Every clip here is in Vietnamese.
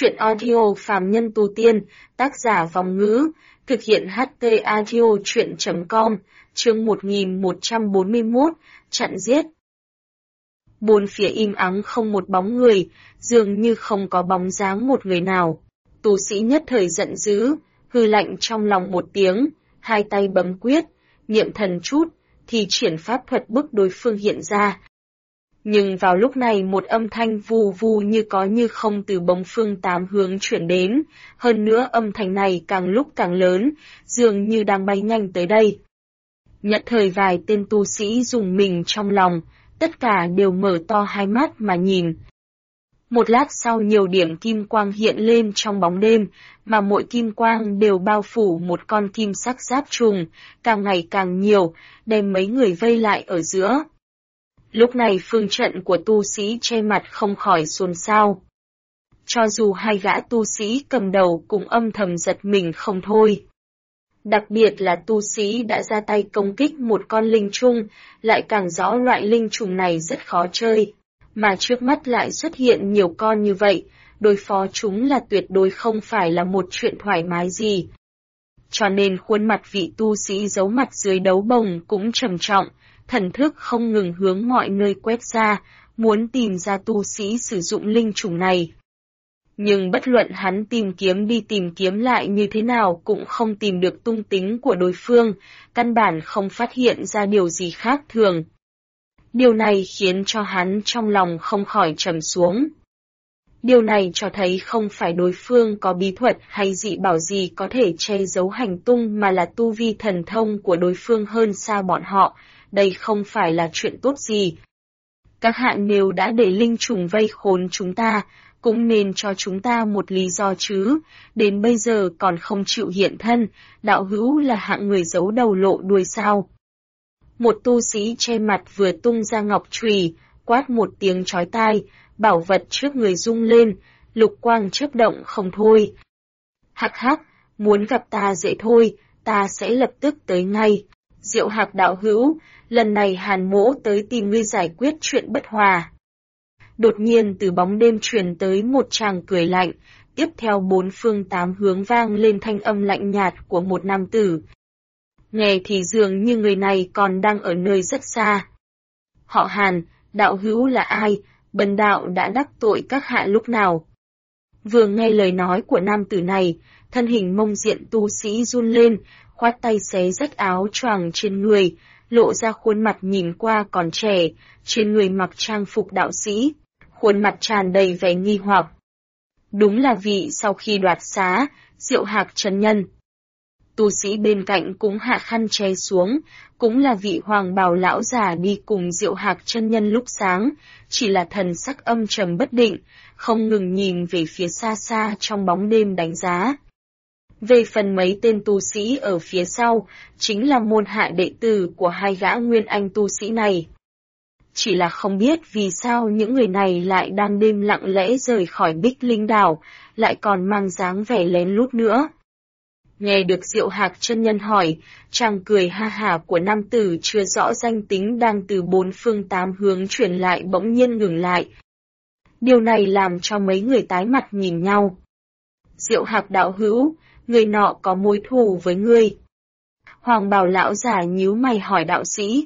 Truyện audio phàm nhân tu tiên, tác giả Vòng Ngữ, thực hiện HT audio truyện.com, chương 1141, chặn giết. Bốn phía im ắng không một bóng người, dường như không có bóng dáng một người nào. Tu sĩ nhất thời giận dữ, hư lạnh trong lòng một tiếng, hai tay bấm quyết, niệm thần chút, thì triển pháp thuật bức đối phương hiện ra. Nhưng vào lúc này một âm thanh vù vù như có như không từ bốn phương tám hướng chuyển đến, hơn nữa âm thanh này càng lúc càng lớn, dường như đang bay nhanh tới đây. Nhất thời vài tên tu sĩ rùng mình trong lòng, tất cả đều mở to hai mắt mà nhìn. Một lát sau nhiều điểm kim quang hiện lên trong bóng đêm, mà mỗi kim quang đều bao phủ một con kim sắc giáp trùng, càng ngày càng nhiều, đem mấy người vây lại ở giữa. Lúc này phương trận của tu sĩ che mặt không khỏi xôn xao. Cho dù hai gã tu sĩ cầm đầu cũng âm thầm giật mình không thôi. Đặc biệt là tu sĩ đã ra tay công kích một con linh trùng, lại càng rõ loại linh trùng này rất khó chơi. Mà trước mắt lại xuất hiện nhiều con như vậy, đối phó chúng là tuyệt đối không phải là một chuyện thoải mái gì. Cho nên khuôn mặt vị tu sĩ giấu mặt dưới đấu bồng cũng trầm trọng, thần thức không ngừng hướng mọi nơi quét ra, muốn tìm ra tu sĩ sử dụng linh trùng này. Nhưng bất luận hắn tìm kiếm lại như thế nào cũng không tìm được tung tích của đối phương, căn bản không phát hiện ra điều gì khác thường. Điều này khiến cho hắn trong lòng không khỏi trầm xuống. Điều này cho thấy không phải đối phương có bí thuật hay dị bảo gì có thể che giấu hành tung mà là tu vi thần thông của đối phương hơn xa bọn họ, đây không phải là chuyện tốt gì. Các hạ nếu đã để linh trùng vây khốn chúng ta, cũng nên cho chúng ta một lý do chứ, đến bây giờ còn không chịu hiện thân, đạo hữu là hạng người giấu đầu lộ đuôi sao. Một tu sĩ che mặt vừa tung ra ngọc chùy, quát một tiếng chói tai, bảo vật trước người rung lên, lục quang chớp động không thôi. Hắc hắc, muốn gặp ta dễ thôi, ta sẽ lập tức tới ngay. Diệu Hạc đạo hữu, lần này Hàn Mỗ tới tìm ngươi giải quyết chuyện bất hòa. Đột nhiên từ bóng đêm truyền tới một tràng cười lạnh, tiếp theo bốn phương tám hướng vang lên thanh âm lạnh nhạt của một nam tử. Nghe thì dường như người này còn đang ở nơi rất xa. Họ Hàn, đạo hữu là ai, bần đạo đã đắc tội các hạ lúc nào? Vừa nghe lời nói của nam tử này, thân hình mông diện tu sĩ run lên, khoát tay xé rách áo choàng trên người, lộ ra khuôn mặt nhìn qua còn trẻ, trên người mặc trang phục đạo sĩ, khuôn mặt tràn đầy vẻ nghi hoặc. Đúng là vị sau khi đoạt xá, Diệu Hạc chân nhân. Tu sĩ bên cạnh cũng hạ khăn che xuống, cũng là vị hoàng bào lão già đi cùng Diệu Hạc chân nhân lúc sáng, chỉ là thần sắc âm trầm bất định, không ngừng nhìn về phía xa xa trong bóng đêm đánh giá. Về phần mấy tên tu sĩ ở phía sau, chính là môn hạ đệ tử của hai gã nguyên anh tu sĩ này. Chỉ là không biết vì sao những người này lại đang đêm lặng lẽ rời khỏi Bích Linh Đảo, lại còn mang dáng vẻ lén lút nữa. Nghe được Diệu Hạc chân nhân hỏi, chàng cười ha hả của nam tử chưa rõ danh tính đang từ bốn phương tám hướng chuyển lại bỗng nhiên ngừng lại. Điều này làm cho mấy người tái mặt nhìn nhau. Diệu Hạc đạo hữu, người nọ có mối thù với ngươi. Hoàng bào lão già nhíu mày hỏi đạo sĩ.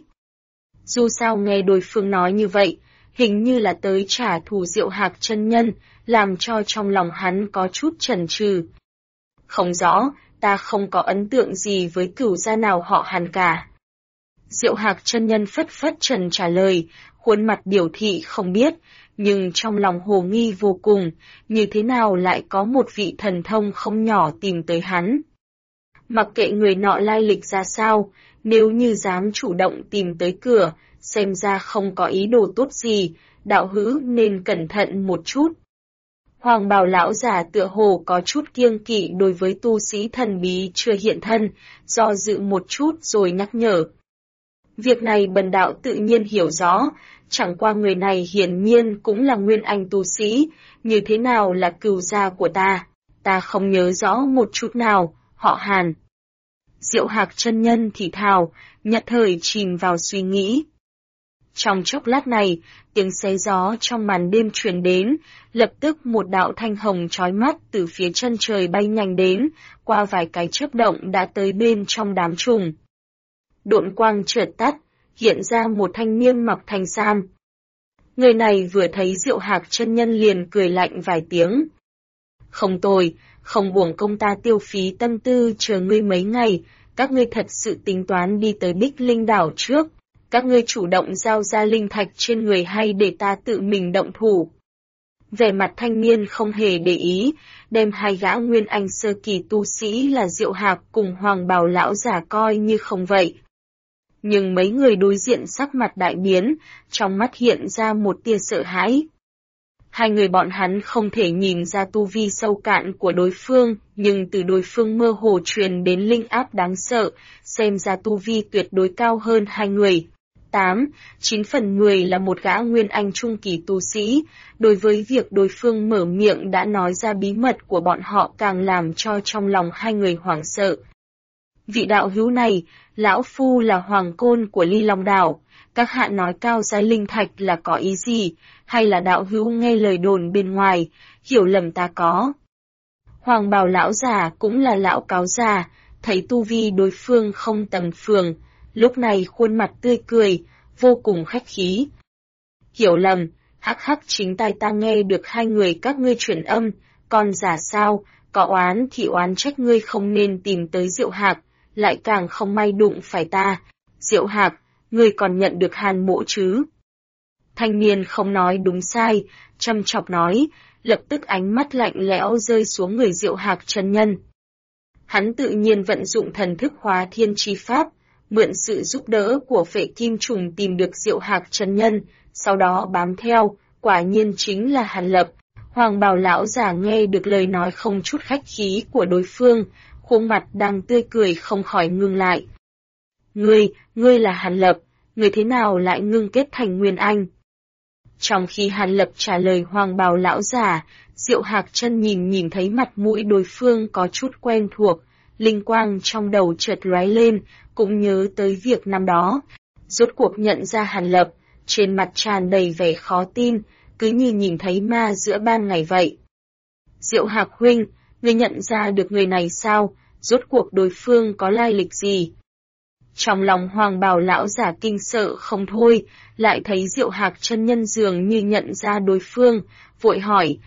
Dù sao nghe đối phương nói như vậy, hình như là tới trả thù Diệu Hạc chân nhân, làm cho trong lòng hắn có chút chần chừ. Không rõ, ta không có ấn tượng gì với cửu gia nào họ Hàn cả. Diệu Hạc chân nhân phất phất trần trả lời, khuôn mặt biểu thị không biết, nhưng trong lòng hồ nghi vô cùng, như thế nào lại có một vị thần thông không nhỏ tìm tới hắn. Mặc kệ người nọ lai lịch ra sao, nếu như dám chủ động tìm tới cửa, xem ra không có ý đồ tốt gì, đạo hữu nên cẩn thận một chút. Hoàng bào lão già tựa hồ có chút kiêng kỵ đối với tu sĩ thần bí chưa hiện thân, do dự một chút rồi nhắc nhở. Việc này bần đạo tự nhiên hiểu rõ, chẳng qua người này hiển nhiên cũng là nguyên anh tu sĩ, như thế nào là cừu gia của ta không nhớ rõ một chút nào, họ Hàn. Diệu Hạc chân nhân thì thào, nhất thời chìm vào suy nghĩ. Trong chốc lát này, tiếng xé gió trong màn đêm truyền đến, lập tức một đạo thanh hồng chói mắt từ phía chân trời bay nhanh đến, qua vài cái chớp động đã tới bên trong đám trùng. Độn quang chợt tắt, hiện ra một thanh niên mặc thanh sam. Người này vừa thấy Diệu Hạc chân nhân liền cười lạnh vài tiếng. Không tồi, không uổng công ta tiêu phí tâm tư chờ ngươi mấy ngày, các ngươi thật sự tính toán đi tới Bích Linh đảo trước. Các ngươi chủ động giao ra linh thạch trên người hay để ta tự mình động thủ? Vẻ mặt thanh niên không hề để ý, đem hai gã nguyên anh sơ kỳ tu sĩ là Diệu Hạc cùng Hoàng Bào lão giả coi như không vậy. Nhưng mấy người đối diện sắc mặt đại biến, trong mắt hiện ra một tia sợ hãi. Hai người bọn hắn không thể nhìn ra tu vi sâu cạn của đối phương, nhưng từ đối phương mơ hồ truyền đến linh áp đáng sợ, xem ra tu vi tuyệt đối cao hơn hai người. 8-9 phần 10 là một gã nguyên anh trung kỳ tu sĩ, đối với việc đối phương mở miệng đã nói ra bí mật của bọn họ càng làm cho trong lòng hai người hoảng sợ. Vị đạo hữu này, lão phu là hoàng côn của Ly Long đảo, các hạ nói cao giá linh thạch là có ý gì, hay là đạo hữu nghe lời đồn bên ngoài, hiểu lầm ta có. Hoàng bào lão già cũng là lão cáo già, thấy tu vi đối phương không tầm thường, lúc này khuôn mặt tươi cười, vô cùng khách khí. Hiểu lầm, hắc hắc chính tai ta nghe được hai người các ngươi truyền âm, còn giả sao, có oán thì oán trách ngươi không nên tìm tới Diệu Hạc, lại càng không may đụng phải ta. Diệu Hạc, ngươi còn nhận được hàn mộ chứ? Thanh niên không nói đúng sai, chăm chọc nói, lập tức ánh mắt lạnh lẽo rơi xuống người Diệu Hạc chân nhân. Hắn tự nhiên vận dụng thần thức hóa thiên chi pháp, mượn sự giúp đỡ của Phệ Kim Trùng tìm được Diệu Hạc chân nhân, sau đó bám theo, quả nhiên chính là Hàn Lập. Hoàng bào lão giả nghe được lời nói không chút khách khí của đối phương, khuôn mặt đang tươi cười không khỏi ngưng lại. Ngươi là Hàn Lập, ngươi thế nào lại ngưng kết thành Nguyên Anh? Trong khi Hàn Lập trả lời hoàng bào lão giả, Diệu Hạc chân nhìn thấy mặt mũi đối phương có chút quen thuộc, linh quang trong đầu chợt lóe lên, cũng nhớ tới việc năm đó. Rốt cuộc nhận ra Hàn Lập, trên mặt tràn đầy vẻ khó tin, cứ như nhìn thấy ma giữa ban ngày vậy. Diệu Hạc huynh, ngươi nhận ra được người này sao? Rốt cuộc đối phương có lai lịch gì? Trong lòng hoàng bào lão giả kinh sợ không thôi, lại thấy Diệu Hạc chân nhân dường như nhận ra đối phương, vội hỏi.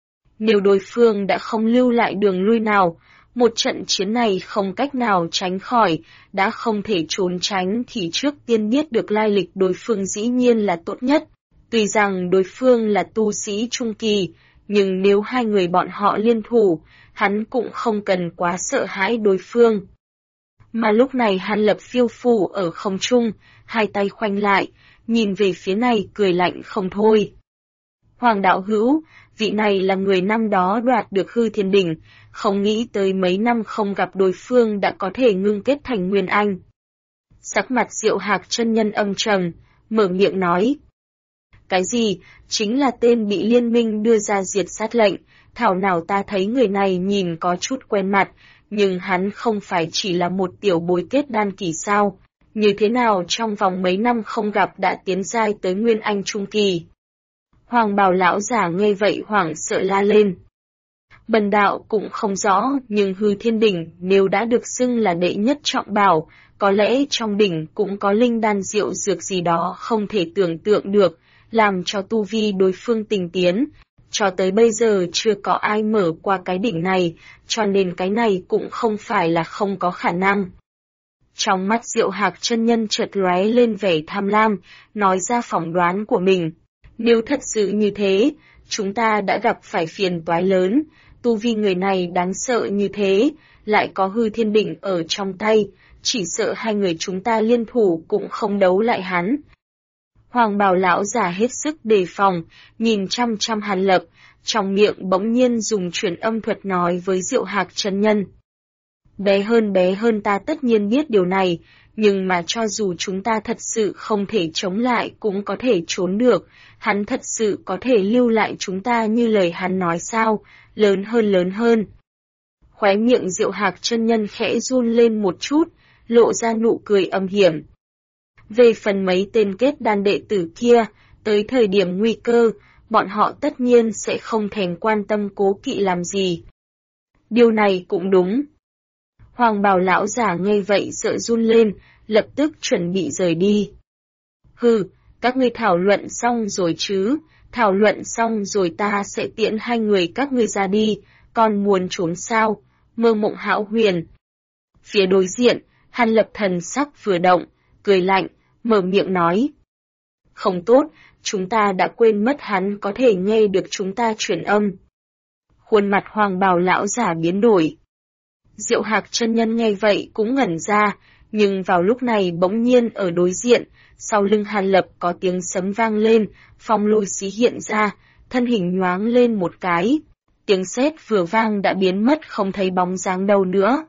Nếu đối phương đã không lưu lại đường lui nào, một trận chiến này không cách nào tránh khỏi, đã không thể trốn tránh thì trước tiên biết được lai lịch đối phương dĩ nhiên là tốt nhất. Tuy rằng đối phương là tu sĩ trung kỳ, nhưng nếu hai người bọn họ liên thủ, hắn cũng không cần quá sợ hãi đối phương. Mà lúc này Hàn Lập phiêu phù ở không trung, hai tay khoanh lại, nhìn về phía này cười lạnh không thôi. Hoàng đạo hữu, vị này là người năm đó đoạt được hư thiên đỉnh, không nghĩ tới mấy năm không gặp đối phương đã có thể ngưng kết thành Nguyên Anh. Sắc mặt Diệu Hạc chân nhân âm trầm, mở miệng nói. Cái gì, chính là tên bị liên minh đưa ra diệt sát lệnh, thảo nào ta thấy người này nhìn có chút quen mặt, nhưng hắn không phải chỉ là một tiểu bối kết đan kỳ sao, như thế nào trong vòng mấy năm không gặp đã tiến giai tới Nguyên Anh trung kỳ. Hoàng bào lão giả nghe vậy hoảng sợ la lên. Bần đạo cũng không rõ, nhưng hư thiên đỉnh nếu đã được xưng là đệ nhất trọng bảo, có lẽ trong đỉnh cũng có linh đan diệu dược gì đó không thể tưởng tượng được, làm cho tu vi đối phương tinh tiến. Cho tới bây giờ chưa có ai mở qua cái đỉnh này, cho nên cái này cũng không phải là không có khả năng. Trong mắt Diệu Hạc chân nhân chợt lóe lên vẻ tham lam, nói ra phỏng đoán của mình. Nếu thật sự như thế, chúng ta đã gặp phải phiền toái lớn, tu vi người này đáng sợ như thế, lại có hư thiên đỉnh ở trong tay, chỉ sợ hai người chúng ta liên thủ cũng không đấu lại hắn. Hoàng bào lão giả hết sức đề phòng, nhìn chăm chăm Hàn Lập, trong miệng bỗng nhiên dùng truyền âm thuật nói với Diệu Hạc chân nhân. Bé hơn ta tất nhiên biết điều này, nhưng mà cho dù chúng ta thật sự không thể chống lại cũng có thể trốn được, hắn thật sự có thể lưu lại chúng ta như lời hắn nói sao, lớn hơn. Khóe miệng Diệu Hạc chân nhân khẽ run lên một chút, lộ ra nụ cười âm hiểm. Về phần mấy tên kết đan đệ tử kia, tới thời điểm nguy cơ, bọn họ tất nhiên sẽ không thèm quan tâm cố kỵ làm gì. Điều này cũng đúng. Hoàng bào lão giả nghe vậy sợ run lên, lập tức chuẩn bị rời đi. Hừ, các ngươi thảo luận xong rồi chứ, thảo luận xong rồi ta sẽ tiễn hai người các ngươi ra đi, còn muốn trốn sao, Mơ Mộng Hão Huyền. Phía đối diện, Hàn Lập thần sắc vừa động, cười lạnh, mở miệng nói. Không tốt, chúng ta đã quên mất hắn có thể nghe được chúng ta truyền âm. Khuôn mặt hoàng bào lão giả biến đổi. Diệu Hạc chân nhân nghe vậy cũng ngẩn ra, nhưng vào lúc này bỗng nhiên ở đối diện, sau lưng Hàn Lập có tiếng sấm vang lên, phong lôi xí hiện ra, thân hình nhoáng lên một cái. Tiếng sét vừa vang đã biến mất không thấy bóng dáng đâu nữa.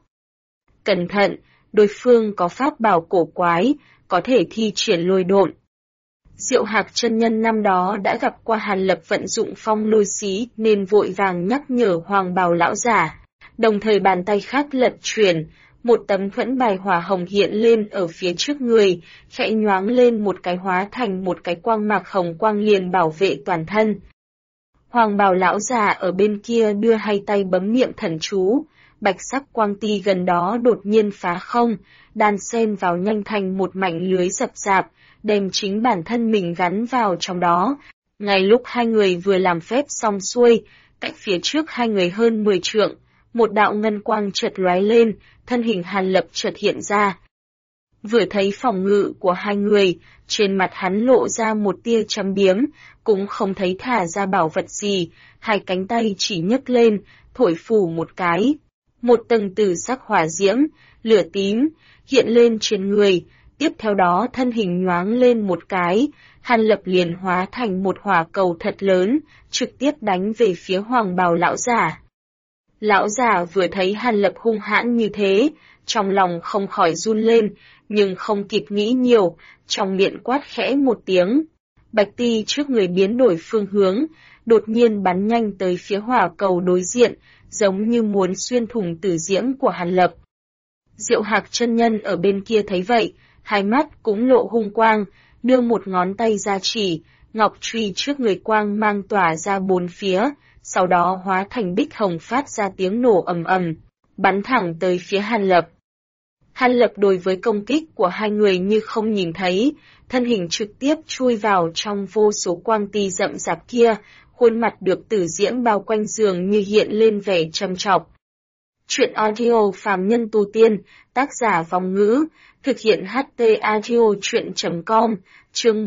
Cẩn thận, đối phương có pháp bảo cổ quái, có thể thi triển lôi độn. Diệu Hạc chân nhân năm đó đã gặp qua Hàn Lập vận dụng phong lôi xí nên vội vàng nhắc nhở hoàng bào lão giả. Đồng thời bàn tay khác lật chuyển, một tấm thuẫn bài hỏa hồng hiện lên ở phía trước người, khẽ nhoáng lên một cái hóa thành một cái quang mạc hồng quang liền bảo vệ toàn thân. Hoàng bào lão già ở bên kia đưa hai tay bấm niệm thần chú, bạch sắc quang ti gần đó đột nhiên phá không, đan xen vào nhanh thành một mảnh lưới rập rạp, đem chính bản thân mình gắn vào trong đó. Ngay lúc hai người vừa làm phép xong xuôi, cách phía trước hai người hơn 10 trượng, một đạo ngân quang chợt lóe lên, thân hình Hàn Lập chợt hiện ra. Vừa thấy phòng ngự của hai người, trên mặt hắn lộ ra một tia châm biếm, cũng không thấy thả ra bảo vật gì, hai cánh tay chỉ nhấc lên, thổi phù một cái. Một tầng tử sắc hỏa diễm, lửa tím, hiện lên trên người, tiếp theo đó thân hình nhoáng lên một cái, Hàn Lập liền hóa thành một hỏa cầu thật lớn, trực tiếp đánh về phía hoàng bào lão giả. Lão già vừa thấy Hàn Lập hung hãn như thế, trong lòng không khỏi run lên, nhưng không kịp nghĩ nhiều, trong miệng quát khẽ một tiếng. Bạch ti trước người biến đổi phương hướng, đột nhiên bắn nhanh tới phía hỏa cầu đối diện, giống như muốn xuyên thủng tử diễm của Hàn Lập. Diệu Hạc chân nhân ở bên kia thấy vậy, hai mắt cũng lộ hung quang, đưa một ngón tay ra chỉ, ngọc truy trước người quang mang tỏa ra bốn phía, sau đó hóa thành bích hồng phát ra tiếng nổ ầm ầm, bắn thẳng tới phía Hàn Lập. Hàn Lập đối với công kích của hai người như không nhìn thấy, thân hình trực tiếp chui vào trong vô số quang ti rậm rạp kia, khuôn mặt được tử diễm bao quanh dường như hiện lên vẻ trầm trọc. Chuyện audio phàm nhân tu tiên, tác giả Vong Ngữ, thực hiện HT audio chuyện.com, chương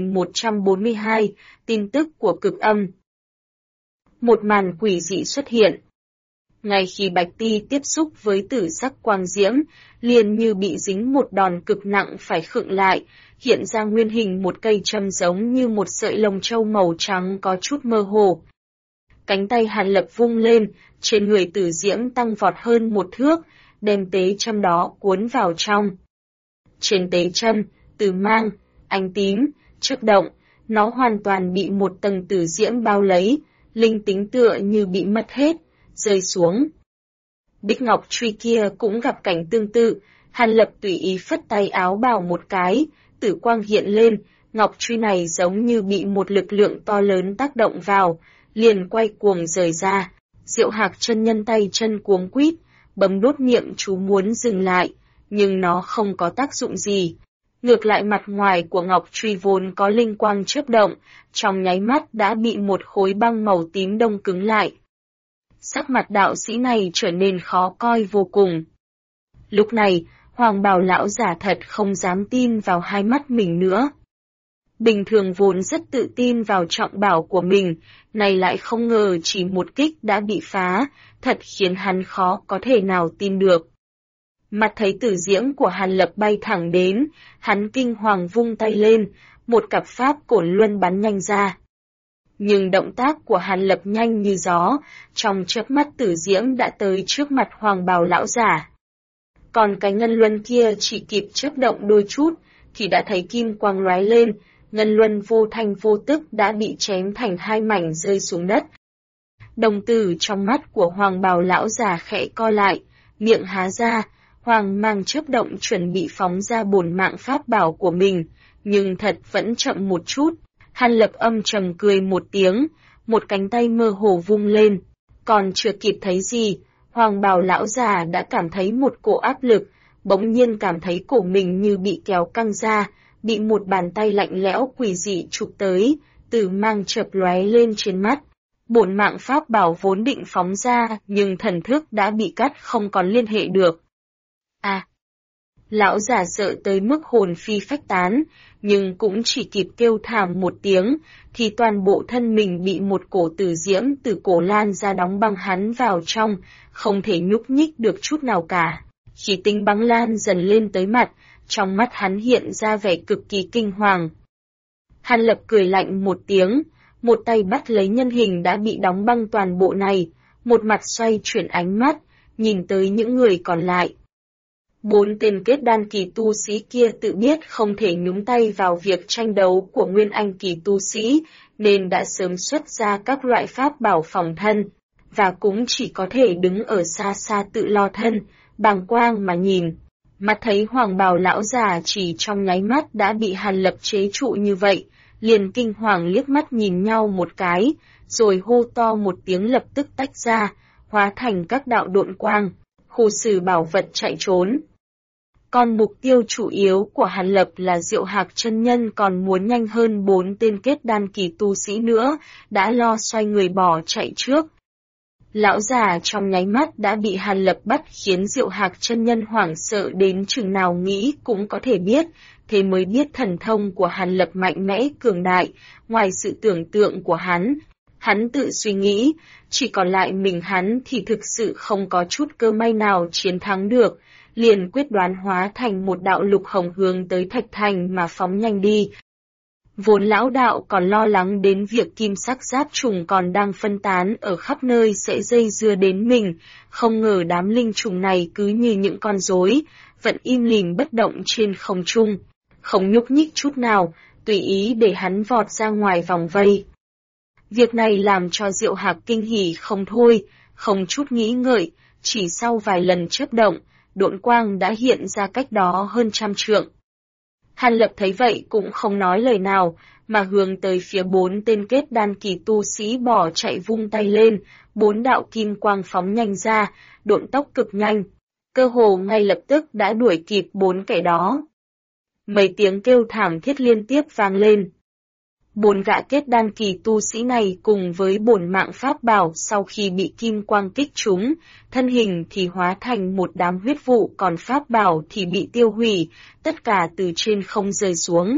1142, tin tức của cực âm. Một màn quỷ dị xuất hiện. Ngay khi Bạch Ti tiếp xúc với tử sắc quang diễm, liền như bị dính một đòn cực nặng phải khựng lại, hiện ra nguyên hình một cây châm giống như một sợi lông châu màu trắng có chút mơ hồ. Cánh tay Hàn Lập vung lên, trên người tử diễm tăng vọt hơn một thước, đem tế châm đó cuốn vào trong. Trên tế châm, từ mang, ánh tím, chớp động, nó hoàn toàn bị một tầng tử diễm bao lấy, linh tính tựa như bị mất hết, rơi xuống. Bích ngọc truy kia cũng gặp cảnh tương tự, Hàn Lập tùy ý phất tay áo bào một cái, tử quang hiện lên, ngọc truy này giống như bị một lực lượng to lớn tác động vào, liền quay cuồng rời ra. Diệu Hạc chân nhân tay chân cuống quýt, bấm đốt niệm chú muốn dừng lại, nhưng nó không có tác dụng gì. Ngược lại mặt ngoài của ngọc truy vốn có linh quang chớp động, trong nháy mắt đã bị một khối băng màu tím đông cứng lại. Sắc mặt đạo sĩ này trở nên khó coi vô cùng. Lúc này, hoàng bào lão giả thật không dám tin vào hai mắt mình nữa. Bình thường vốn rất tự tin vào trọng bảo của mình, này lại không ngờ chỉ một kích đã bị phá, thật khiến hắn khó có thể nào tin được. Mặt thấy tử diễm của Hàn Lập bay thẳng đến, hắn kinh hoàng vung tay lên, một cặp pháp cổn luân bắn nhanh ra. Nhưng động tác của Hàn Lập nhanh như gió, trong chớp mắt tử diễm đã tới trước mặt hoàng bào lão giả. Còn cái ngân luân kia chỉ kịp chớp động đôi chút, thì đã thấy kim quang lóe lên, ngân luân vô thanh vô tức đã bị chém thành hai mảnh rơi xuống đất. Đồng tử trong mắt của hoàng bào lão già khẽ co lại, miệng há ra, hoang mang chớp động chuẩn bị phóng ra bổn mạng pháp bảo của mình, nhưng thật vẫn chậm một chút. Hàn Lập âm trầm cười một tiếng, một cánh tay mơ hồ vung lên, còn chưa kịp thấy gì, Hoàng bào lão già đã cảm thấy một cổ áp lực, bỗng nhiên cảm thấy cổ mình như bị kéo căng ra, bị một bàn tay lạnh lẽo quỷ dị chụp tới, tử mang chợp lóe lên trên mắt. Bổn mạng pháp bảo vốn định phóng ra, nhưng thần thức đã bị cắt không còn liên hệ được. Lão già sợ tới mức hồn phi phách tán, nhưng cũng chỉ kịp kêu thảm một tiếng, thì toàn bộ thân mình bị một cổ tử diễm từ cổ lan ra đóng băng hắn vào trong, không thể nhúc nhích được chút nào cả. Khí tinh băng lan dần lên tới mặt, trong mắt hắn hiện ra vẻ cực kỳ kinh hoàng. Hàn Lập cười lạnh một tiếng, một tay bắt lấy nhân hình đã bị đóng băng toàn bộ này, một mặt xoay chuyển ánh mắt, nhìn tới những người còn lại. 4 tên kết đan kỳ tu sĩ kia tự biết không thể nhúng tay vào việc tranh đấu của nguyên anh kỳ tu sĩ, nên đã sớm xuất ra các loại pháp bảo phòng thân, và cũng chỉ có thể đứng ở xa xa tự lo thân, bàng quang mà nhìn. Mắt thấy hoàng bào lão già chỉ trong nháy mắt đã bị Hàn Lập chế trụ như vậy, liền kinh hoàng liếc mắt nhìn nhau một cái, rồi hô to một tiếng lập tức tách ra, hóa thành các đạo độn quang, khu xử bảo vật chạy trốn. Còn mục tiêu chủ yếu của Hàn Lập là Diệu Hạc chân nhân còn muốn nhanh hơn 4 tên kết đan kỳ tu sĩ nữa, đã lo xoay người bỏ chạy trước. Lão già trong nháy mắt đã bị Hàn Lập bắt khiến Diệu Hạc chân nhân hoảng sợ đến chừng nào nghĩ cũng có thể biết, thế mới biết thần thông của Hàn Lập mạnh mẽ cường đại, ngoài sự tưởng tượng của hắn. Hắn tự suy nghĩ, chỉ còn lại mình hắn thì thực sự không có chút cơ may nào chiến thắng được, liền quyết đoán hóa thành một đạo lục hồng hướng tới Thạch Thành mà phóng nhanh đi. Vốn lão đạo còn lo lắng đến việc kim sắc giáp trùng còn đang phân tán ở khắp nơi sẽ dây dưa đến mình, không ngờ đám linh trùng này cứ như những con rối, vẫn im lìm bất động trên không trung, không nhúc nhích chút nào, tùy ý để hắn vọt ra ngoài vòng vây. Việc này làm cho Diệu Hạc kinh hỉ không thôi, không chút nghĩ ngợi, chỉ sau vài lần chớp động, độn quang đã hiện ra cách đó hơn 100 trượng. Hàn Lập thấy vậy cũng không nói lời nào, mà hướng tới phía 4 tên kết đan kỳ tu sĩ bỏ chạy vung tay lên, 4 đạo kim quang phóng nhanh ra, độn tốc cực nhanh, cơ hồ ngay lập tức đã đuổi kịp 4 kẻ đó. Mấy tiếng kêu thảm thiết liên tiếp vang lên. 4 gã kết đan kỳ tu sĩ này cùng với bổn mạng pháp bảo sau khi bị kim quang kích trúng, thân hình thì hóa thành một đám huyết vụ, còn pháp bảo thì bị tiêu hủy, tất cả từ trên không rơi xuống.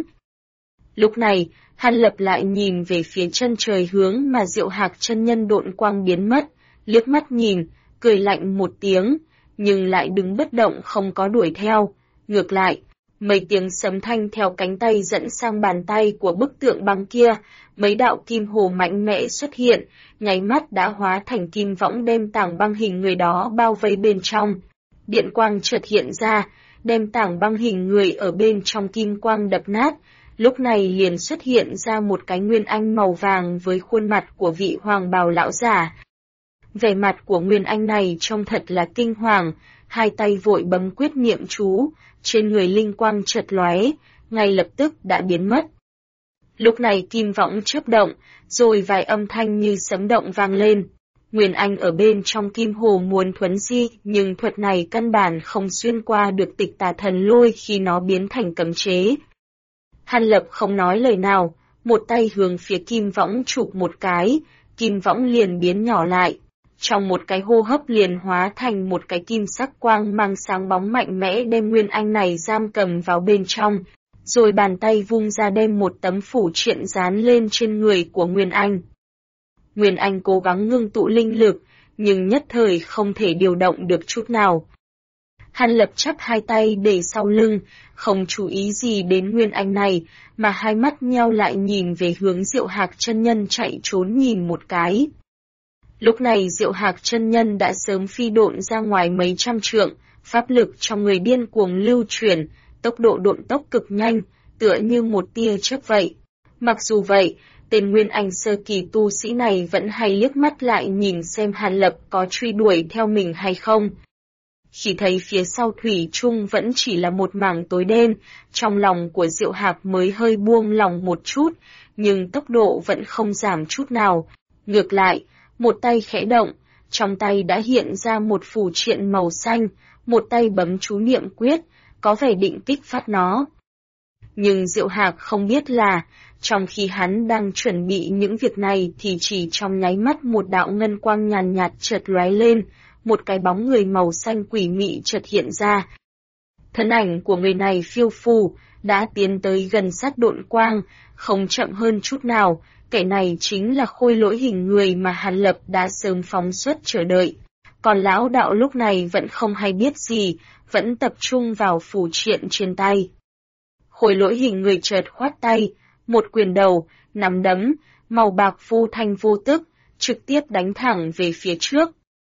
Lúc này, Hàn Lập lại nhìn về phía chân trời hướng mà Diệu Hạc chân nhân độn quang biến mất, liếc mắt nhìn, cười lạnh một tiếng, nhưng lại đứng bất động không có đuổi theo. Ngược lại, mấy tiếng sấm thanh theo cánh tay dẫn sang bàn tay của bức tượng băng kia, mấy đạo kim hồ mạnh mẽ xuất hiện, nháy mắt đã hóa thành kim võng đem tảng băng hình người đó bao vây bên trong. Điện quang chợt hiện ra, đem tảng băng hình người ở bên trong kim quang đập nát, lúc này liền xuất hiện ra một cái nguyên anh màu vàng với khuôn mặt của vị hoàng bào lão giả. Vẻ mặt của nguyên anh này trông thật là kinh hoàng, hai tay vội bấm quyết niệm chú, trên người linh quang chợt lóe, ngay lập tức đã biến mất. Lúc này kim võng chớp động, rồi vài âm thanh như sấm động vang lên. Nguyên Anh ở bên trong kim hồ muốn thuấn di, nhưng thuật này căn bản không xuyên qua được tịch tà thần lôi khi nó biến thành cấm chế. Hàn Lập không nói lời nào, một tay hướng phía kim võng chụp một cái, kim võng liền biến nhỏ lại. Trong một cái hô hấp liền hóa thành một cái kim sắc quang mang sáng bóng mạnh mẽ đem Nguyên Anh này giam cầm vào bên trong, rồi bàn tay vung ra đem một tấm phủ triện dán lên trên người của Nguyên Anh. Nguyên Anh cố gắng ngưng tụ linh lực, nhưng nhất thời không thể điều động được chút nào. Hàn Lập chắp hai tay để sau lưng, không chú ý gì đến Nguyên Anh này, mà hai mắt nheo lại nhìn về hướng Diệu Hạc chân nhân chạy trốn nhìn một cái. Lúc này Diệu Hạc chân nhân đã sớm phi độn ra ngoài mấy trăm trượng, pháp lực trong người điên cuồng lưu chuyển, tốc độ độn tốc cực nhanh, tựa như một tia chớp vậy. Mặc dù vậy, tên Nguyên Anh sơ kỳ tu sĩ này vẫn hay liếc mắt lại nhìn xem Hàn Lập có truy đuổi theo mình hay không. Khi thấy phía sau thủy chung vẫn chỉ là một mảng tối đen, trong lòng của Diệu Hạc mới hơi buông lòng một chút, nhưng tốc độ vẫn không giảm chút nào. Ngược lại, một tay khẽ động, trong tay đã hiện ra một phù triện màu xanh, một tay bấm chú niệm quyết, có vẻ định kích phát nó. Nhưng Diệu Hạc không biết là, trong khi hắn đang chuẩn bị những việc này thì chỉ trong nháy mắt một đạo ngân quang nhàn nhạt chợt lóe lên, một cái bóng người màu xanh quỷ mị chợt hiện ra. Thân ảnh của người này phiêu phù, đã tiến tới gần sát độn quang, không chậm hơn chút nào, kẻ này chính là khôi lỗi hình người mà Hàn Lập đã sớm phóng xuất chờ đợi. Còn lão đạo lúc này vẫn không hay biết gì, vẫn tập trung vào phù triện trên tay. Khôi lỗi hình người chợt khoát tay, một quyền đầu, nắm đấm, màu bạc vô thanh vô tức, trực tiếp đánh thẳng về phía trước.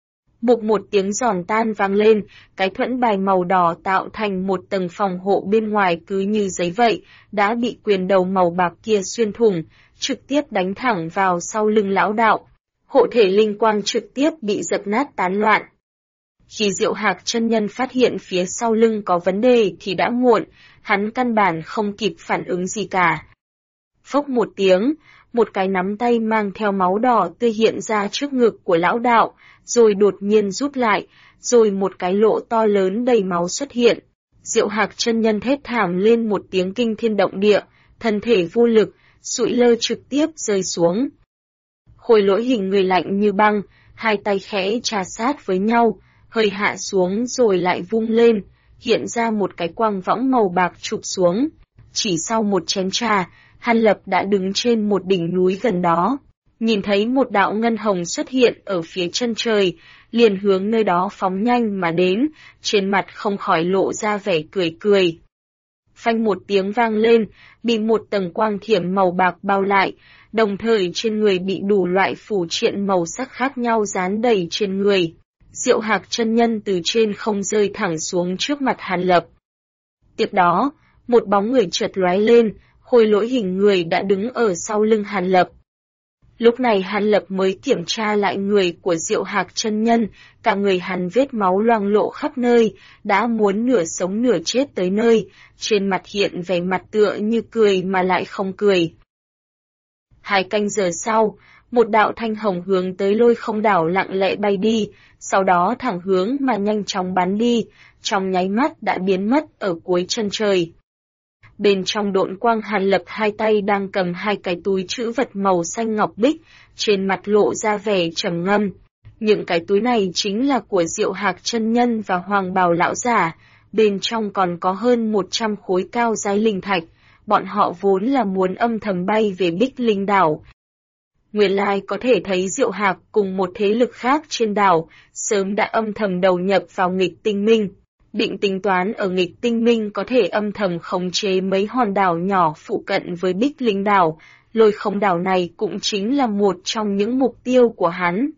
Bụp một tiếng giòn tan vang lên, cái thuẫn bài màu đỏ tạo thành một tầng phòng hộ bên ngoài cứ như giấy vậy, đã bị quyền đầu màu bạc kia xuyên thủng, trực tiếp đánh thẳng vào sau lưng lão đạo. Hộ thể linh quang trực tiếp bị dập nát tán loạn. Khi Diệu Hạc chân nhân phát hiện phía sau lưng có vấn đề thì đã muộn, hắn căn bản không kịp phản ứng gì cả. Phốc một tiếng, một cái nắm tay mang theo máu đỏ tươi hiện ra trước ngực của lão đạo, rồi đột nhiên rút lại, rồi một cái lỗ to lớn đầy máu xuất hiện. Diệu Hạc chân nhân thét thảm lên một tiếng kinh thiên động địa, thân thể vô lực, sụi lơ trực tiếp rơi xuống. Khôi lỗi hình người lạnh như băng, hai tay khẽ chà sát với nhau, hơi hạ xuống rồi lại vung lên, hiện ra một cái quang võng màu bạc chụp xuống. Chỉ sau một chén trà, Hàn Lập đã đứng trên một đỉnh núi gần đó, nhìn thấy một đạo ngân hồng xuất hiện ở phía chân trời, liền hướng nơi đó phóng nhanh mà đến, trên mặt không khỏi lộ ra vẻ cười cười. Phanh một tiếng vang lên, bị một tầng quang thiểm màu bạc bao lại, đồng thời trên người bị đủ loại phù triện màu sắc khác nhau dán đầy trên người. Diệu Hạc chân nhân từ trên không rơi thẳng xuống trước mặt Hàn Lập. Tiếp đó, một bóng người chợt lóe lên, khôi lỗi hình người đã đứng ở sau lưng Hàn Lập. Lúc này Hàn Lập mới kiểm tra lại người của Diệu Hạc chân nhân, cả người hắn vết máu loang lổ khắp nơi, đã muốn nửa sống nửa chết tới nơi, trên mặt hiện vẻ mặt tựa như cười mà lại không cười. 2 canh giờ sau, một đạo thanh hồng hướng tới Lôi Không Đảo lặng lẽ bay đi, sau đó thẳng hướng mà nhanh chóng bắn đi, trong nháy mắt đã biến mất ở cuối chân trời. Bên trong độn quang Hàn Lập hai tay đang cầm 2 cái túi trữ vật màu xanh ngọc bích, trên mặt lộ ra vẻ trầm ngâm. Những cái túi này chính là của Diệu Hạc chân nhân và Hoàng Bào lão giả, bên trong còn có hơn 100 khối cao giai linh thạch, bọn họ vốn là muốn âm thầm bay về Bích Linh đảo. Nguyên lai có thể thấy Diệu Hạc cùng một thế lực khác trên đảo, sớm đã âm thầm đầu nhập vào Nghịch Tinh Minh. Định tính toán ở Nghịch Tinh Minh có thể âm thầm khống chế mấy hòn đảo nhỏ phụ cận với Bích Linh đảo, Lôi Không đảo này cũng chính là một trong những mục tiêu của hắn.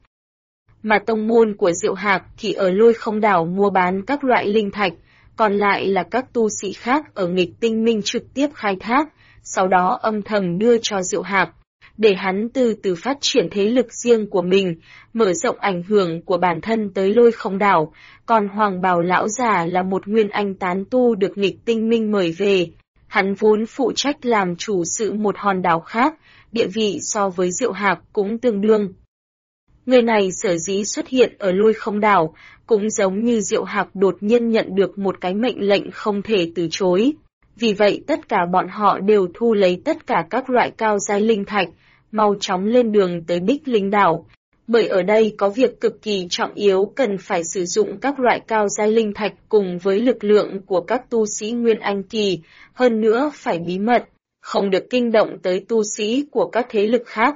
Mà tông môn của Diệu Hạc thì ở Lôi Không đảo mua bán các loại linh thạch, còn lại là các tu sĩ khác ở Nghịch Tinh Minh trực tiếp khai thác, sau đó âm thầm đưa cho Diệu Hạc, để hắn từ từ phát triển thế lực riêng của mình, mở rộng ảnh hưởng của bản thân tới Lôi Không đảo, còn Hoàng Bào lão già là một nguyên anh tán tu được Nghịch Tinh Minh mời về. Hắn vốn phụ trách làm chủ sự một hòn đảo khác, địa vị so với Diệu Hạc cũng tương đương. Người này sở dĩ xuất hiện ở Lôi Không đảo, cũng giống như Diệu Hạc đột nhiên nhận được một cái mệnh lệnh không thể từ chối. Vì vậy tất cả bọn họ đều thu lấy tất cả các loại cao giai linh thạch, mau chóng lên đường tới Bích Linh đảo. Bởi ở đây có việc cực kỳ trọng yếu cần phải sử dụng các loại cao giai linh thạch cùng với lực lượng của các tu sĩ Nguyên Anh Kỳ, hơn nữa phải bí mật, không được kinh động tới tu sĩ của các thế lực khác.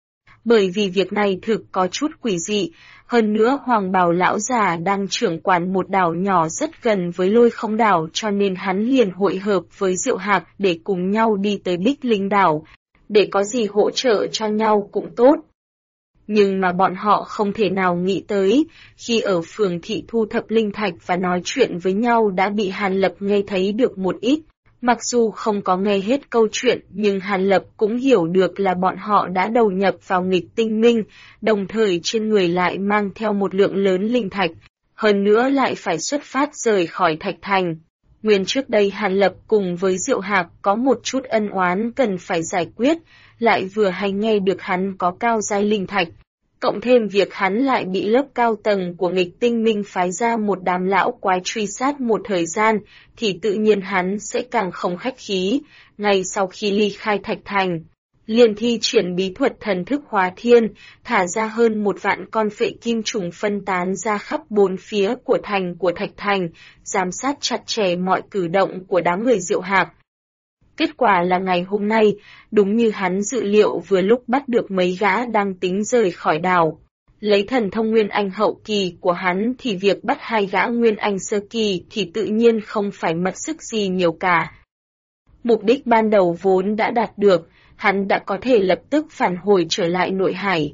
Bởi vì việc này thực có chút quỷ dị, hơn nữa Hoàng Bào lão già đang trưởng quản một đảo nhỏ rất gần với Lôi Không đảo cho nên hắn liền hội hợp với Diệu Hạc để cùng nhau đi tới Bích Linh đảo, để có gì hỗ trợ cho nhau cũng tốt. Nhưng mà bọn họ không thể nào nghĩ tới, khi ở phường thị thu thập linh thạch và nói chuyện với nhau đã bị Hàn Lập nghe thấy được một ít. Mặc dù không có nghe hết câu chuyện nhưng Hàn Lập cũng hiểu được là bọn họ đã đầu nhập vào Nghịch Tinh Minh, đồng thời trên người lại mang theo một lượng lớn linh thạch. hơn nữa lại phải xuất phát rời khỏi Thạch Thành. Nguyên trước đây Hàn Lập cùng với Diệu Hạc có một chút ân oán cần phải giải quyết, lại vừa hay nghe được hắn có cao giai linh thạch. Cộng thêm việc hắn lại bị lớp cao tầng của Nghịch Tinh Minh phái ra một đám lão quái truy sát một thời gian, thì tự nhiên hắn sẽ càng không khách khí. Ngay sau khi ly khai Thạch Thành, liền thi triển bí thuật thần thức hóa thiên, thả ra hơn 1 vạn con phệ kim trùng phân tán ra khắp 4 phía của Thạch Thành, giám sát chặt chẽ mọi cử động của đám người Diệu Hạc. Kết quả là ngày hôm nay, đúng như hắn dự liệu, vừa lúc bắt được mấy gã đang tính rời khỏi đảo. Lấy thần thông Nguyên Anh hậu kỳ của hắn thì việc bắt 2 gã Nguyên Anh sơ kỳ thì tự nhiên không phải mất sức gì nhiều cả. Mục đích ban đầu vốn đã đạt được, hắn đã có thể lập tức phản hồi trở lại nội hải.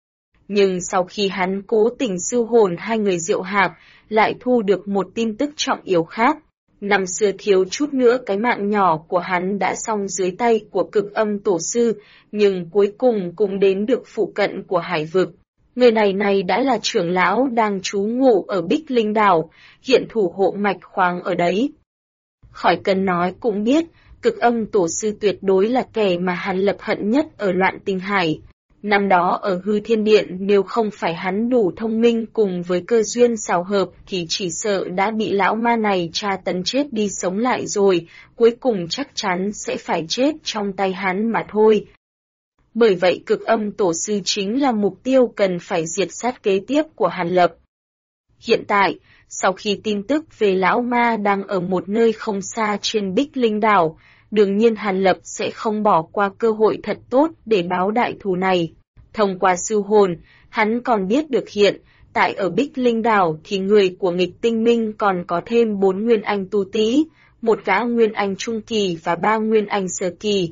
Nhưng sau khi hắn cố tình siêu hồn 2 người Diệu Hạc, lại thu được một tin tức trọng yếu khác. Năm xưa thiếu chút nữa cái mạng nhỏ của hắn đã xong dưới tay của Cực Âm Tổ Sư, nhưng cuối cùng cũng đến được phụ cận của hải vực. Người này đã là trưởng lão đang trú ngụ ở Bích Linh Đảo, hiện thủ hộ mạch khoáng ở đấy. Khỏi cần nói cũng biết, Cực Âm Tổ Sư tuyệt đối là kẻ mà Hàn Lập hận nhất ở Loạn Tinh Hải. Năm đó ở Hư Thiên Điện, nếu không phải hắn đủ thông minh cùng với cơ duyên xảo hợp thì chỉ sợ đã bị lão ma này tra tấn chết đi sống lại rồi, cuối cùng chắc chắn sẽ phải chết trong tay hắn mà thôi. Bởi vậy Cực Âm Tổ Sư chính là mục tiêu cần phải diệt sát kế tiếp của Hàn Lập. Hiện tại, sau khi tin tức về lão ma đang ở một nơi không xa trên Bích Linh Đảo, đương nhiên Hàn Lập sẽ không bỏ qua cơ hội thật tốt để báo đại thù này. Thông qua siêu hồn, hắn còn biết được hiện tại ở Bích Linh Đảo thì người của Nghịch Tinh Minh còn có thêm 4 Nguyên Anh tu tí, 1 gã Nguyên Anh trung kỳ và 3 Nguyên Anh sơ kỳ.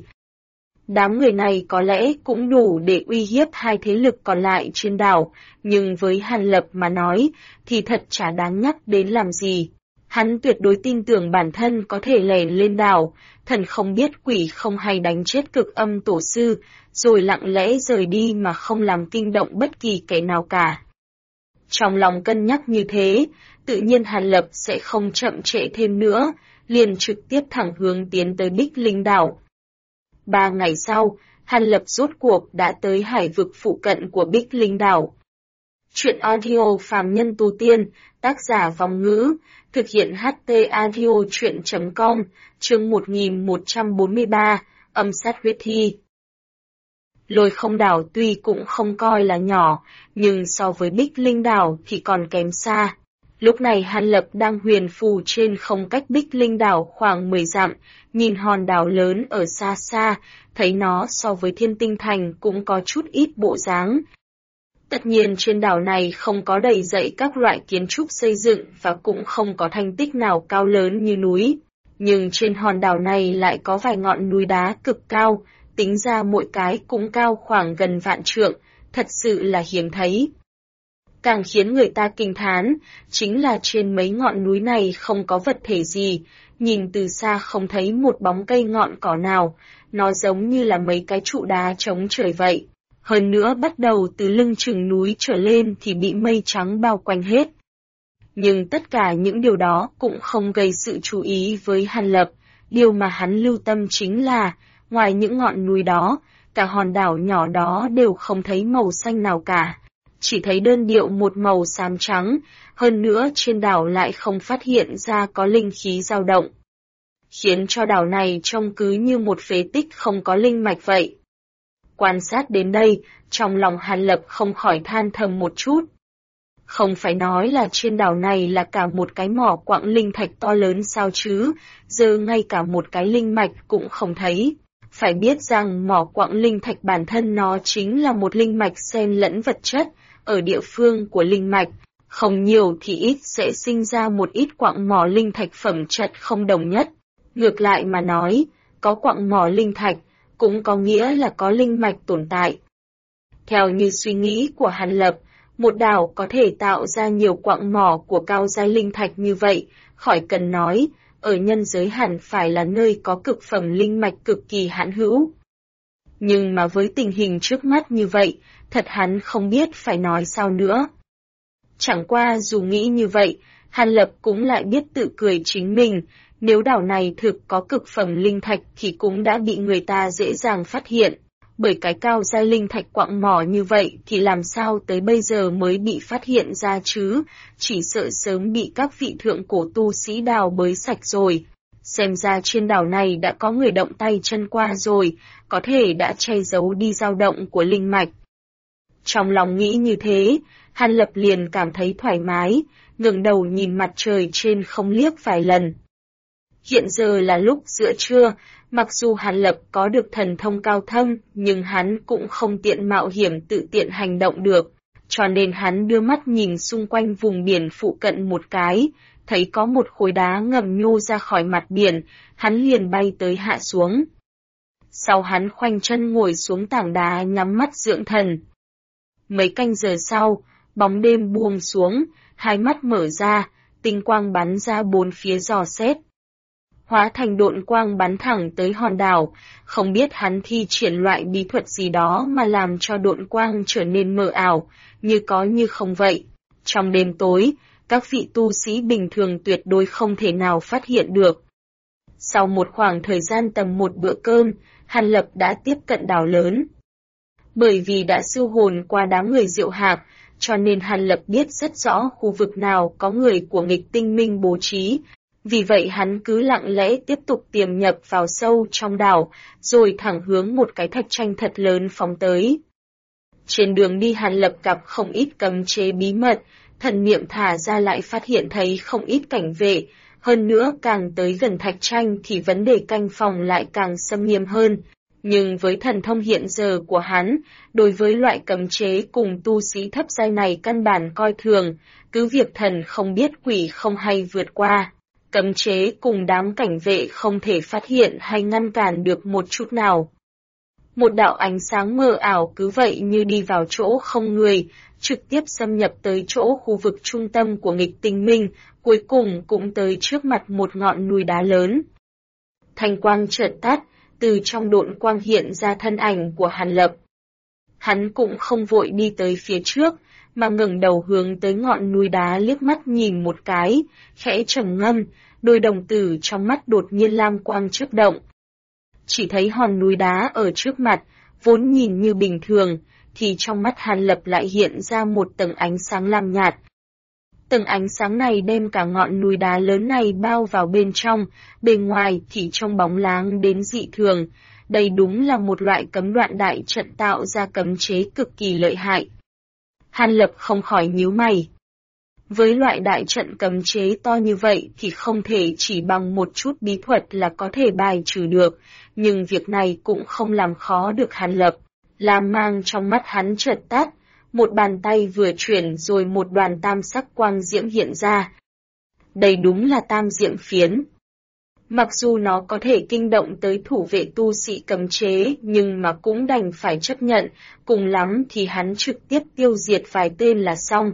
Đám người này có lẽ cũng đủ để uy hiếp 2 thế lực còn lại trên đảo, nhưng với Hàn Lập mà nói thì thật chả đáng nhắc đến làm gì. Hắn tuyệt đối tin tưởng bản thân có thể lẻn lên đảo, thần không biết quỷ không hay đánh chết Cực Âm Tổ Sư, rồi lặng lẽ rời đi mà không làm kinh động bất kỳ kẻ nào cả. Trong lòng cân nhắc như thế, tự nhiên Hàn Lập sẽ không chậm trễ thêm nữa, liền trực tiếp thẳng hướng tiến tới Bích Linh Đảo. 3 ngày sau, Hàn Lập rốt cuộc đã tới hải vực phụ cận của Bích Linh Đảo. Chuyện audio phàm nhân tu tiên, tác giả Vong Ngữ, thực hiện HT audio chuyện.com, chương 1143, âm sát huyết thi. Lôi Không Đảo tuy cũng không coi là nhỏ, nhưng so với Bích Linh Đảo thì còn kém xa. Lúc này Hàn Lập đang huyền phù trên không cách Bích Linh Đảo khoảng 10 dặm, nhìn hòn đảo lớn ở xa xa, thấy nó so với Thiên Tinh Thành cũng có chút ít bộ dáng. Tất nhiên trên đảo này không có đầy dẫy các loại kiến trúc xây dựng và cũng không có thành tích nào cao lớn như núi. Nhưng trên hòn đảo này lại có vài ngọn núi đá cực cao, tính ra mỗi cái cũng cao khoảng gần vạn trượng, thật sự là hiếm thấy. Càng khiến người ta kinh thán, chính là trên mấy ngọn núi này không có vật thể gì, nhìn từ xa không thấy một bóng cây ngọn cỏ nào, nó giống như là mấy cái trụ đá chống trời vậy. Hơn nữa bắt đầu từ lưng chừng núi trở lên thì bị mây trắng bao quanh hết. Nhưng tất cả những điều đó cũng không gây sự chú ý với Hàn Lập, điều mà hắn lưu tâm chính là, ngoài những ngọn núi đó, cả hòn đảo nhỏ đó đều không thấy màu xanh nào cả, chỉ thấy đơn điệu một màu xám trắng, hơn nữa trên đảo lại không phát hiện ra có linh khí dao động, khiến cho đảo này trông cứ như một phế tích không có linh mạch vậy. Quan sát đến đây, trong lòng Hàn Lập không khỏi than thầm một chút. Không phải nói là trên đảo này là cả một cái mỏ quặng linh thạch to lớn sao chứ, giờ ngay cả một cái linh mạch cũng không thấy. Phải biết rằng mỏ quặng linh thạch bản thân nó chính là một linh mạch xen lẫn vật chất, ở địa phương của linh mạch, không nhiều thì ít sẽ sinh ra một ít quặng mỏ linh thạch phẩm chất không đồng nhất. Ngược lại mà nói, có quặng mỏ linh thạch, cũng có nghĩa là có linh mạch tồn tại. Theo như suy nghĩ của Hàn Lập, một đảo có thể tạo ra nhiều quặng mỏ của cao giai linh thạch như vậy, khỏi cần nói, ở nhân giới hẳn phải là nơi có cực phẩm linh mạch cực kỳ hãn hữu. Nhưng mà với tình hình trước mắt như vậy, thật hắn không biết phải nói sao nữa. Chẳng qua dù nghĩ như vậy, Hàn Lập cũng lại biết tự cười chính mình, nếu đảo này thực có cực phẩm linh thạch thì cũng đã bị người ta dễ dàng phát hiện. Bởi cái cao giai linh thạch quặng mỏ như vậy thì làm sao tới bây giờ mới bị phát hiện ra chứ, chỉ sợ sớm bị các vị thượng cổ tu sĩ đào bới sạch rồi. Xem ra trên đảo này đã có người động tay chân qua rồi, có thể đã che giấu đi dao động của linh mạch. Trong lòng nghĩ như thế, Hàn Lập liền cảm thấy thoải mái, ngẩng đầu nhìn mặt trời trên không liếc vài lần. Hiện giờ là lúc giữa trưa, mặc dù Hàn Lập có được thần thông cao thâm, nhưng hắn cũng không tiện mạo hiểm tự tiện hành động được, cho nên hắn đưa mắt nhìn xung quanh vùng biển phụ cận một cái, thấy có một khối đá ngầm nhô ra khỏi mặt biển, hắn liền bay tới hạ xuống. Sau hắn khoanh chân ngồi xuống tảng đá nhắm mắt dưỡng thần. Mấy canh giờ sau, bóng đêm buông xuống, hai mắt mở ra, tinh quang bắn ra bốn phía dò xét. Hóa thành độn quang bắn thẳng tới hòn đảo, không biết hắn thi triển loại bí thuật gì đó mà làm cho độn quang trở nên mờ ảo, như có như không vậy. Trong đêm tối, các vị tu sĩ bình thường tuyệt đối không thể nào phát hiện được. Sau một khoảng thời gian tầm một bữa cơm, Hàn Lập đã tiếp cận đảo lớn. Bởi vì đã siêu hồn qua đám người Diệu Hạc, cho nên Hàn Lập biết rất rõ khu vực nào có người của nghịch tinh minh bố trí. Vì vậy hắn cứ lặng lẽ tiếp tục tiềm nhập vào sâu trong đảo, rồi thẳng hướng một cái thạch tranh thật lớn phóng tới. Trên đường đi Hàn Lập gặp không ít cấm chế bí mật, thần niệm thả ra lại phát hiện thấy không ít cảnh vệ, hơn nữa càng tới gần thạch tranh thì vấn đề canh phòng lại càng xâm nghiêm hơn. Nhưng với thần thông hiện giờ của hắn, đối với loại cấm chế cùng tu sĩ thấp giai này căn bản coi thường, cứ việc thần không biết quỷ không hay vượt qua. Cấm chế cùng đám cảnh vệ không thể phát hiện hay ngăn cản được một chút nào. Một đạo ánh sáng mờ ảo cứ vậy như đi vào chỗ không người, trực tiếp xâm nhập tới chỗ khu vực trung tâm của nghịch tinh minh, cuối cùng cũng tới trước mặt một ngọn núi đá lớn. Thanh quang chợt tắt, từ trong độn quang hiện ra thân ảnh của Hàn Lập. Hắn cũng không vội đi tới phía trước, mà ngẩng đầu hướng tới ngọn núi đá liếc mắt nhìn một cái, khẽ trầm ngâm, đôi đồng tử trong mắt đột nhiên lam quang chớp động. Chỉ thấy hòn núi đá ở trước mặt, vốn nhìn như bình thường, thì trong mắt Hàn Lập lại hiện ra một tầng ánh sáng lam nhạt. Tầng ánh sáng này đem cả ngọn núi đá lớn này bao vào bên trong, bề ngoài thì trông bóng láng đến dị thường. Đây đúng là một loại cấm đoạn đại trận tạo ra cấm chế cực kỳ lợi hại. Hàn Lập không khỏi nhíu mày. Với loại đại trận cấm chế to như vậy thì không thể chỉ bằng một chút bí thuật là có thể bài trừ được, nhưng việc này cũng không làm khó được Hàn Lập. Lam mang trong mắt hắn chợt tắt, một bàn tay vừa chuyển rồi một đoàn tam sắc quang diễm hiện ra. Đây đúng là tam diễm phiến. Mặc dù nó có thể kinh động tới thủ vệ tu sĩ cấm chế, nhưng mà cũng đành phải chấp nhận, cùng lắm thì hắn trực tiếp tiêu diệt vài tên là xong.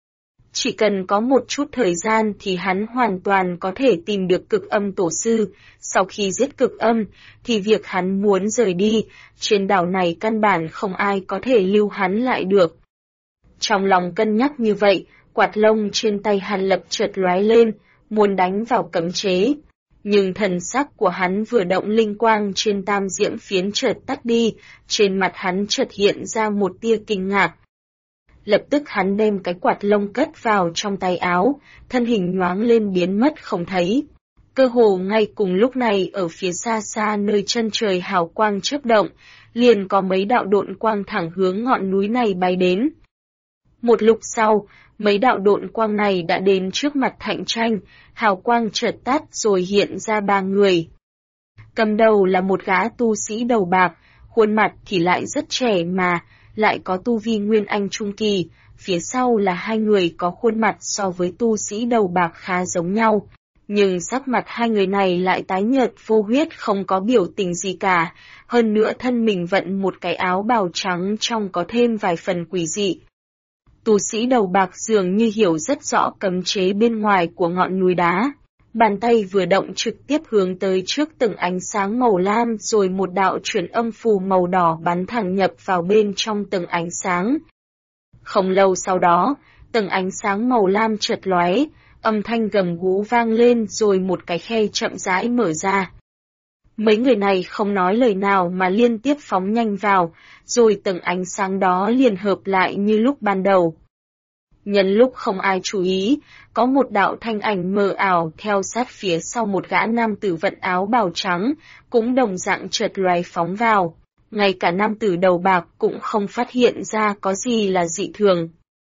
Chỉ cần có một chút thời gian thì hắn hoàn toàn có thể tìm được cực âm tổ sư, sau khi giết cực âm, thì việc hắn muốn rời đi, trên đảo này căn bản không ai có thể lưu hắn lại được. Trong lòng cân nhắc như vậy, quạt lông trên tay Hàn Lập chợt lóe lên, muốn đánh vào cấm chế. Nhưng thần sắc của hắn vừa động linh quang trên tam diễm phiến chợt tắt đi, trên mặt hắn chợt hiện ra một tia kinh ngạc. Lập tức hắn đem cái quạt lông cất vào trong tay áo, thân hình nhoáng lên biến mất không thấy. Cơ hồ ngay cùng lúc này ở phía xa xa nơi chân trời hào quang chớp động, liền có mấy đạo độn quang thẳng hướng ngọn núi này bay đến. Một lúc sau, mấy đạo độn quang này đã đến trước mặt thạch tranh, hào quang chợt tắt rồi hiện ra ba người. Cầm đầu là một gã tu sĩ đầu bạc, khuôn mặt thì lại rất trẻ mà, lại có tu vi nguyên anh trung kỳ, phía sau là hai người có khuôn mặt so với tu sĩ đầu bạc khá giống nhau. Nhưng sắc mặt hai người này lại tái nhợt vô huyết không có biểu tình gì cả, hơn nữa thân mình vận một cái áo bào trắng trong có thêm vài phần quỷ dị. Tu sĩ đầu bạc dường như hiểu rất rõ cấm chế bên ngoài của ngọn núi đá. Bàn tay vừa động trực tiếp hướng tới trước từng ánh sáng màu lam rồi một đạo chuyển âm phù màu đỏ bắn thẳng nhập vào bên trong từng ánh sáng. Không lâu sau đó, tầng ánh sáng màu lam chợt lóe, âm thanh gầm gú vang lên rồi một cái khe chậm rãi mở ra. Mấy người này không nói lời nào mà liên tiếp phóng nhanh vào, rồi tầng ánh sáng đó liền hợp lại như lúc ban đầu. Nhân lúc không ai chú ý, có một đạo thanh ảnh mờ ảo theo sát phía sau một gã nam tử vận áo bào trắng, cũng đồng dạng chợt lóe phóng vào. Ngay cả nam tử đầu bạc cũng không phát hiện ra có gì là dị thường.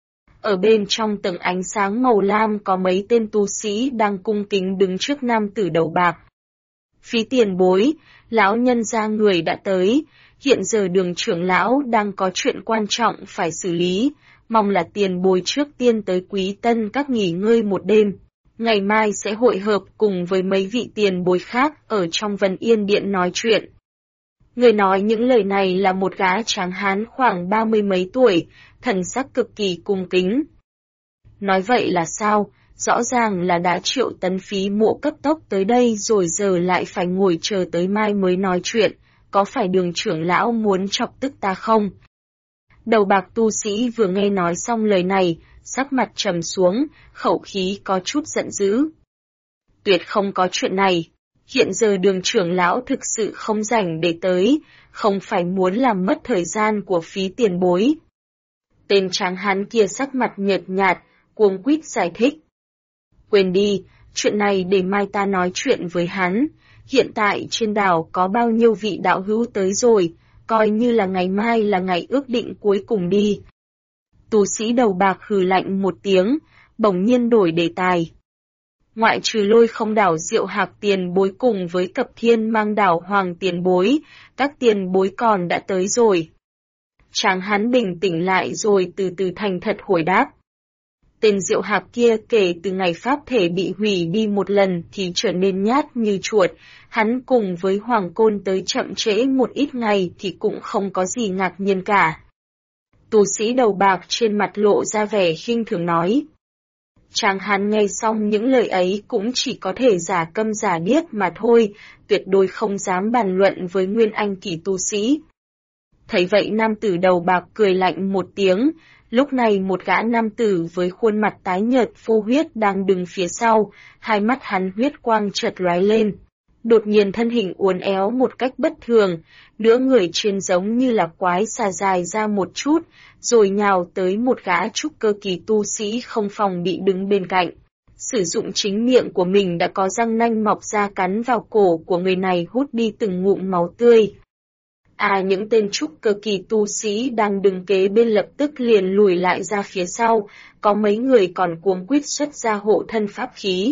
Ở bên trong tầng ánh sáng màu lam có mấy tên tu sĩ đang cung kính đứng trước nam tử đầu bạc. Phí tiền bối, lão nhân gia người đã tới, hiện giờ Đường trưởng lão đang có chuyện quan trọng phải xử lý, mong là tiền bối trước tiên tới Quý Tân Các nghỉ ngơi một đêm. Ngày mai sẽ hội hợp cùng với mấy vị tiền bối khác ở trong Vân Yên Điện nói chuyện. Người nói những lời này là một gã tráng hán khoảng 30 mấy tuổi, thần sắc cực kỳ cung kính. Nói vậy là sao? Rõ ràng là đã triệu tấn Phí Mộ cấp tốc tới đây rồi giờ lại phải ngồi chờ tới mai mới nói chuyện, có phải Đường trưởng lão muốn chọc tức ta không? Đầu bạc tu sĩ vừa nghe nói xong lời này, sắc mặt trầm xuống, khẩu khí có chút giận dữ. Tuyệt không có chuyện này, hiện giờ Đường trưởng lão thực sự không rảnh để tới, không phải muốn làm mất thời gian của Phí tiền bối. Tên tráng hán kia sắc mặt nhợt nhạt, cuống quýt giải thích. Quên đi, chuyện này để mai ta nói chuyện với hắn, hiện tại trên đảo có bao nhiêu vị đạo hữu tới rồi, coi như là ngày mai là ngày ước định cuối cùng đi. Tu sĩ đầu bạc hừ lạnh một tiếng, bỗng nhiên đổi đề tài. Ngoại trừ Lôi Không đảo Diệu Hạc tiền bối cùng với Cập Thiên Mang đảo Hoàng tiền bối, các tiền bối còn đã tới rồi. Tráng hán bình tĩnh lại rồi từ từ thành thật hồi đáp. Tên Diệu Hạc kia kể từ ngày pháp thể bị hủy đi một lần thì trở nên nhát như chuột, hắn cùng với Hoàng Côn tới chậm trễ một ít ngày thì cũng không có gì ngạc nhiên cả. Tu sĩ đầu bạc trên mặt lộ ra vẻ khinh thường nói. Tráng hán nghe xong những lời ấy cũng chỉ có thể giả câm giả điếc mà thôi, tuyệt đối không dám bàn luận với Nguyên Anh kỳ tu sĩ. Thấy vậy nam tử đầu bạc cười lạnh một tiếng, lúc này một gã nam tử với khuôn mặt tái nhợt phô huyết đang đứng phía sau, hai mắt hắn huyết quang chợt lóe lên. Đột nhiên thân hình uốn éo một cách bất thường, nửa người trên giống như là quái xà dài ra một chút, rồi nhào tới một gã trúc cơ kỳ tu sĩ không phòng bị đứng bên cạnh. Sử dụng chính miệng của mình đã có răng nanh mọc ra cắn vào cổ của người này hút đi từng ngụm máu tươi. Những tên trúc cơ kỳ tu sĩ đang đứng kế bên lập tức liền lùi lại ra phía sau, có mấy người còn cuống quýt xuất ra hộ thân pháp khí.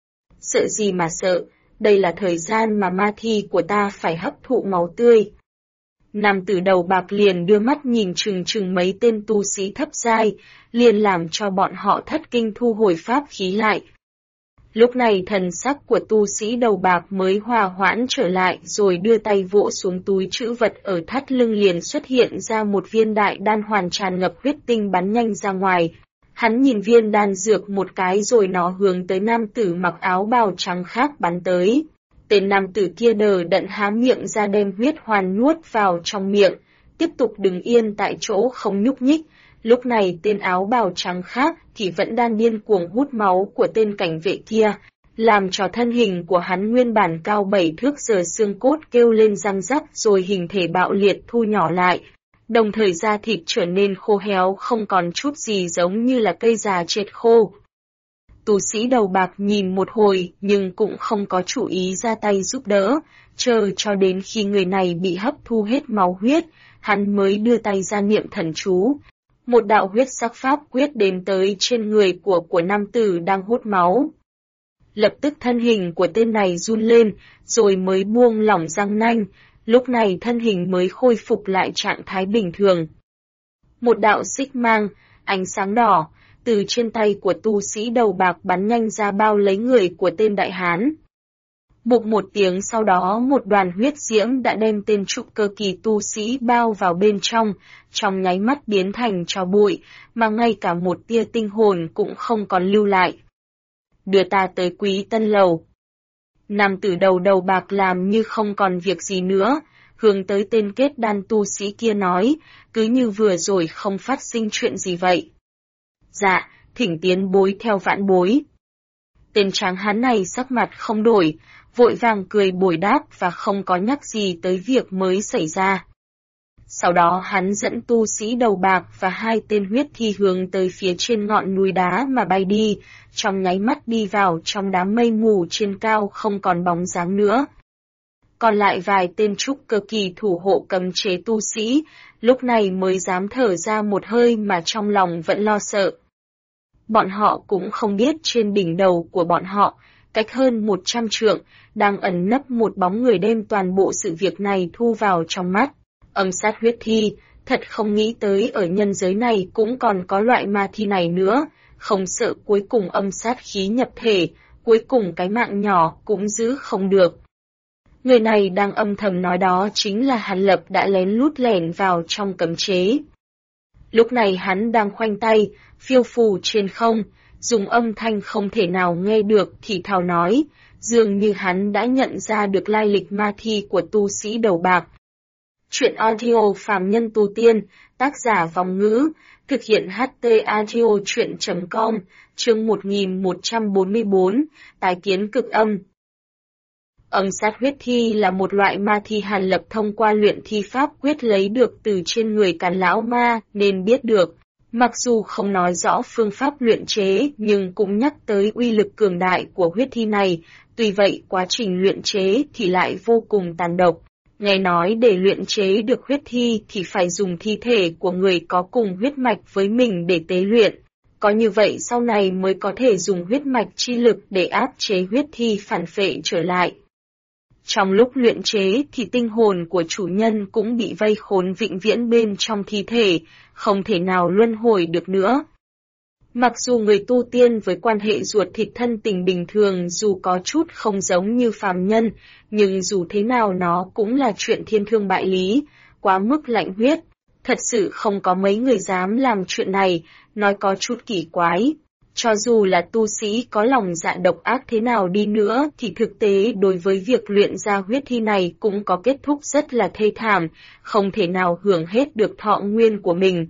Sợ gì mà sợ, đây là thời gian mà ma thi của ta phải hấp thụ máu tươi. Nam tử đầu bạc liền đưa mắt nhìn chừng chừng mấy tên tu sĩ thấp giai, liền làm cho bọn họ thất kinh thu hồi pháp khí lại. Lúc này thần sắc của tu sĩ đầu bạc mới hòa hoãn trở lại rồi đưa tay vỗ xuống túi trữ vật ở thắt lưng liền xuất hiện ra một viên đại đan hoàn tràn ngập huyết tinh bắn nhanh ra ngoài. Hắn nhìn viên đan dược một cái rồi nó hướng tới nam tử mặc áo bào trắng khác bắn tới. Tên nam tử kia đờ đẫn há miệng ra đem huyết hoàn nuốt vào trong miệng, tiếp tục đứng yên tại chỗ không nhúc nhích. Lúc này tên áo bào trắng khác thì vẫn đang điên cuồng hút máu của tên cảnh vệ kia, làm cho thân hình của hắn nguyên bản cao 7 thước giờ xương cốt kêu lên răng rắc rồi hình thể bạo liệt thu nhỏ lại, đồng thời da thịt trở nên khô héo không còn chút gì giống như là cây già chết khô. Tu sĩ đầu bạc nhìn một hồi nhưng cũng không có chủ ý ra tay giúp đỡ, chờ cho đến khi người này bị hấp thu hết máu huyết, hắn mới đưa tay ra niệm thần chú. Một đạo huyết sắc pháp quyết đến tới trên người của nam tử đang hút máu. Lập tức thân hình của tên này run lên, rồi mới buông lỏng răng nanh, lúc này thân hình mới khôi phục lại trạng thái bình thường. Một đạo xích mang, ánh sáng đỏ, từ trên tay của tu sĩ đầu bạc bắn nhanh ra bao lấy người của tên đại hán. Bụp một tiếng sau đó một đoàn huyết diễm đã đem tên trúc cơ kỳ tu sĩ bao vào bên trong nháy mắt biến thành tro bụi, mà ngay cả một tia tinh hồn cũng không còn lưu lại. Đưa ta tới Quý Tân lầu. Nam tử đầu bạc làm như không còn việc gì nữa, hướng tới tên kết đan tu sĩ kia nói, cứ như vừa rồi không phát sinh chuyện gì vậy. Dạ, thỉnh tiến bối theo vãn bối. Tên tráng hán này sắc mặt không đổi, vội vàng cười bồi đáp và không có nhắc gì tới việc mới xảy ra. Sau đó hắn dẫn tu sĩ đầu bạc và 2 tên huyết thi hướng tới phía trên ngọn núi đá mà bay đi, trong nháy mắt đi vào trong đám mây mù trên cao không còn bóng dáng nữa. Còn lại vài tên trúc cơ kỳ thủ hộ cấm chế tu sĩ, lúc này mới dám thở ra một hơi mà trong lòng vẫn lo sợ. Bọn họ cũng không biết trên đỉnh đầu của bọn họ, cách hơn 100 trượng, đang ẩn nấp một bóng người đem toàn bộ sự việc này thu vào trong mắt. Âm sát huyết thi, thật không nghĩ tới ở nhân giới này cũng còn có loại ma thi này nữa, không sợ cuối cùng âm sát khí nhập thể, cuối cùng cái mạng nhỏ cũng giữ không được. Người này đang âm thầm nói đó chính là Hàn Lập đã lén lút lẻn vào trong cấm chế. Lúc này hắn đang khoanh tay, phiêu phù trên không, dùng âm thanh không thể nào nghe được thì thào nói, dường như hắn đã nhận ra được lai lịch ma thi của tu sĩ đầu bạc. Chuyện audio phàm nhân tu tiên, tác giả Vòng Ngữ, thực hiện HT audio chuyện.com, chương 1144, tái kiến cực âm. Âm sát huyết thi là một loại ma thi Hàn Lập thông qua luyện thi pháp quyết lấy được từ trên người Càn lão ma nên biết được. Mặc dù không nói rõ phương pháp luyện chế nhưng cũng nhắc tới uy lực cường đại của huyết thi này, tuy vậy quá trình luyện chế thì lại vô cùng tàn độc. Nghe nói để luyện chế được huyết thi thì phải dùng thi thể của người có cùng huyết mạch với mình để tế luyện. Có như vậy sau này mới có thể dùng huyết mạch chi lực để áp chế huyết thi phản phệ trở lại. Trong lúc luyện chế thì tinh hồn của chủ nhân cũng bị vây khốn vĩnh viễn bên trong thi thể, không thể nào luân hồi được nữa. Mặc dù người tu tiên với quan hệ ruột thịt thân tình bình thường dù có chút không giống như phàm nhân, nhưng dù thế nào nó cũng là chuyện thiên thương bại lý, quá mức lạnh huyết. Thật sự không có mấy người dám làm chuyện này, nói có chút kỳ quái. Cho dù là tu sĩ có lòng dạ độc ác thế nào đi nữa thì thực tế đối với việc luyện ra huyết thi này cũng có kết thúc rất là thê thảm, không thể nào hưởng hết được thọ nguyên của mình.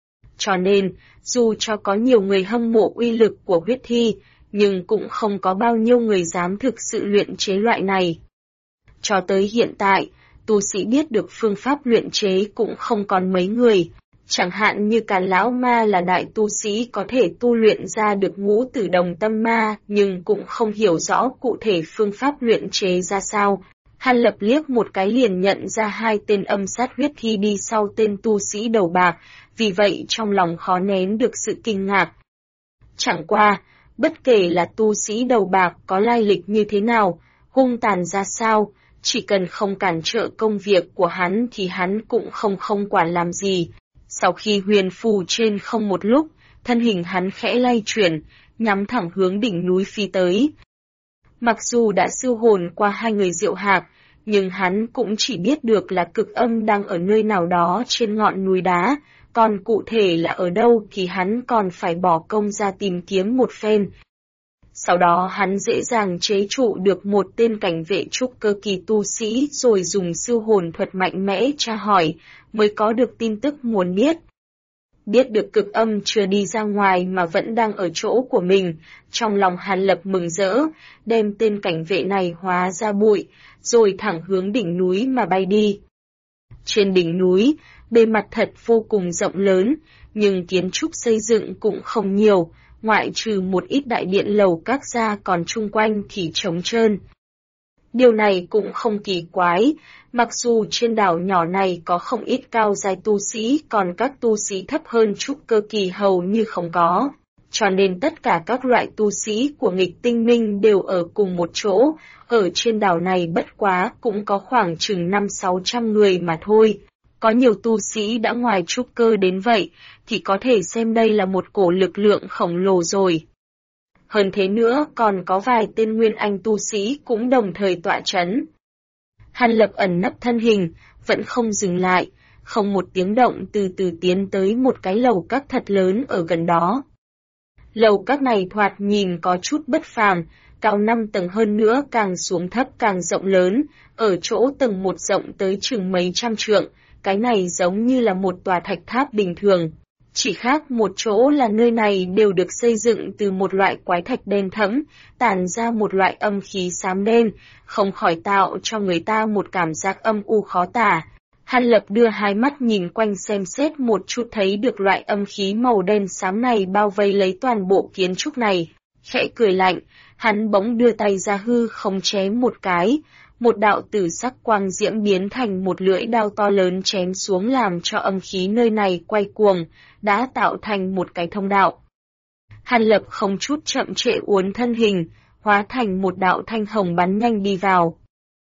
Cho nên, dù cho có nhiều người hâm mộ uy lực của huyết thi, nhưng cũng không có bao nhiêu người dám thực sự luyện chế loại này. Cho tới hiện tại, tu sĩ biết được phương pháp luyện chế cũng không còn mấy người. Chẳng hạn như Càn lão ma là đại tu sĩ có thể tu luyện ra được ngũ tử đồng tâm ma nhưng cũng không hiểu rõ cụ thể phương pháp luyện chế ra sao. Hàn Lập liếc một cái liền nhận ra 2 tên âm sát huyết thi đi sau tên tu sĩ đầu bạc, vì vậy trong lòng khó nén được sự kinh ngạc. Chẳng qua, bất kể là tu sĩ đầu bạc có lai lịch như thế nào, hung tàn ra sao, chỉ cần không cản trở công việc của hắn thì hắn cũng không quản làm gì. Sau khi huyền phù trên không một lúc, thân hình hắn khẽ lay chuyển, nhắm thẳng hướng đỉnh núi phi tới. Mặc dù đã siêu hồn qua 2 người Diệu Hạc, nhưng hắn cũng chỉ biết được là cực âm đang ở nơi nào đó trên ngọn núi đá, còn cụ thể là ở đâu thì hắn còn phải bỏ công ra tìm kiếm một phen. Sau đó hắn dễ dàng chế trụ được một tên cảnh vệ trúc cơ kỳ tu sĩ rồi dùng siêu hồn thuật mạnh mẽ tra hỏi, mới có được tin tức muốn biết. Biết được cực âm chưa đi ra ngoài mà vẫn đang ở chỗ của mình, trong lòng Hàn Lập mừng rỡ, đem tên cảnh vệ này hóa ra bụi, rồi thẳng hướng đỉnh núi mà bay đi. Trên đỉnh núi, bề mặt thật vô cùng rộng lớn, nhưng kiến trúc xây dựng cũng không nhiều, ngoại trừ một ít đại điện lầu các ra còn chung quanh thì trống trơn. Điều này cũng không kỳ quái, mặc dù trên đảo nhỏ này có không ít cao giai tu sĩ còn các tu sĩ thấp hơn trúc cơ kỳ hầu như không có. Cho nên tất cả các loại tu sĩ của nghịch tinh minh đều ở cùng một chỗ, ở trên đảo này bất quá cũng có khoảng chừng 500-600 người mà thôi. Có nhiều tu sĩ đã ngoài trúc cơ đến vậy, thì có thể xem đây là một cổ lực lượng khổng lồ rồi. Hơn thế nữa còn có vài tên nguyên anh tu sĩ cũng đồng thời tọa chấn. Hàn Lập ẩn nấp thân hình, vẫn không dừng lại, không một tiếng động từ từ tiến tới một cái lầu các thật lớn ở gần đó. Lầu các này thoạt nhìn có chút bất phàm, cao 5 tầng hơn nữa càng xuống thấp càng rộng lớn, ở chỗ tầng 1 rộng tới chừng mấy trăm trượng, cái này giống như là một tòa thạch tháp bình thường. Chỉ khác một chỗ là nơi này đều được xây dựng từ một loại quái thạch đen thẫm, tản ra một loại âm khí xám đen, không khỏi tạo cho người ta một cảm giác âm u khó tả. Hàn Lập đưa hai mắt nhìn quanh xem xét một chút thấy được loại âm khí màu đen xám này bao vây lấy toàn bộ kiến trúc này. Khẽ cười lạnh, hắn bỗng đưa tay ra hư không chém một cái, một đạo tử sắc quang diễm biến thành một lưỡi đao to lớn chém xuống làm cho âm khí nơi này quay cuồng, đã tạo thành một cái thông đạo. Hàn Lập không chút chậm trễ uốn thân hình, hóa thành một đạo thanh hồng bắn nhanh đi vào.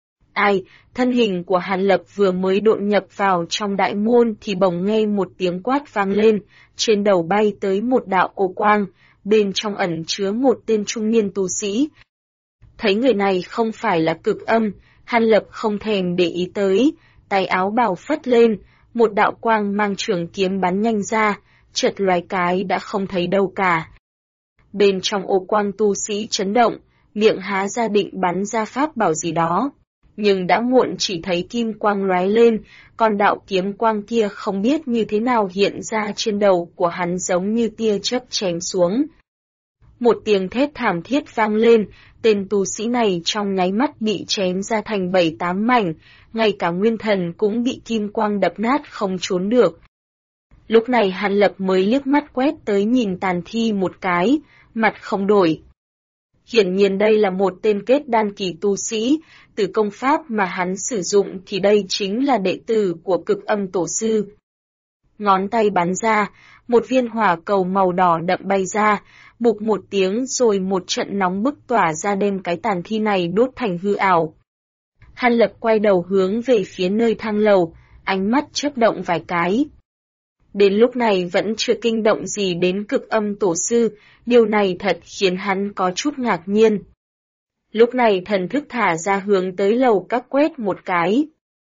Thân hình của Hàn Lập vừa mới độn nhập vào trong đại môn thì bỗng nghe một tiếng quát vang lên, trên đầu bay tới một đạo ô quang, bên trong ẩn chứa một tên trung niên tu sĩ. Thấy người này không phải là Cực Âm, Hàn Lập không thèm để ý tới, tay áo bào phất lên, một đạo quang mang trường kiếm bắn nhanh ra, chợt loái cái đã không thấy đâu cả. Bên trong ô quang tu sĩ chấn động, miệng há ra định bắn ra pháp bảo gì đó. Nhưng đã muộn, chỉ thấy kim quang lóe lên, còn đạo kiếm quang kia không biết như thế nào hiện ra trên đầu của hắn giống như tia chớp chém xuống. Một tiếng thét thảm thiết vang lên, tên tu sĩ này trong nháy mắt bị chém ra thành 7-8 mảnh, ngay cả nguyên thần cũng bị kim quang đập nát không trốn được. Lúc này Hàn Lập mới liếc mắt quét tới nhìn tàn thi một cái, mặt không đổi. Hiển nhiên đây là một tên kết đan kỳ tu sĩ, từ công pháp mà hắn sử dụng thì đây chính là đệ tử của Cực Âm tổ sư. Ngón tay bắn ra, một viên hỏa cầu màu đỏ đậm bay ra, bụp một tiếng rồi một trận nóng bức tỏa ra đem cái tàn thi này đốt thành hư ảo. Hàn Lập quay đầu hướng về phía nơi thang lầu, ánh mắt chớp động vài cái. Đến lúc này vẫn chưa kinh động gì đến Cực Âm tổ sư, điều này thật khiến hắn có chút ngạc nhiên. Lúc này thần thức thả ra hướng tới lầu các quét một cái.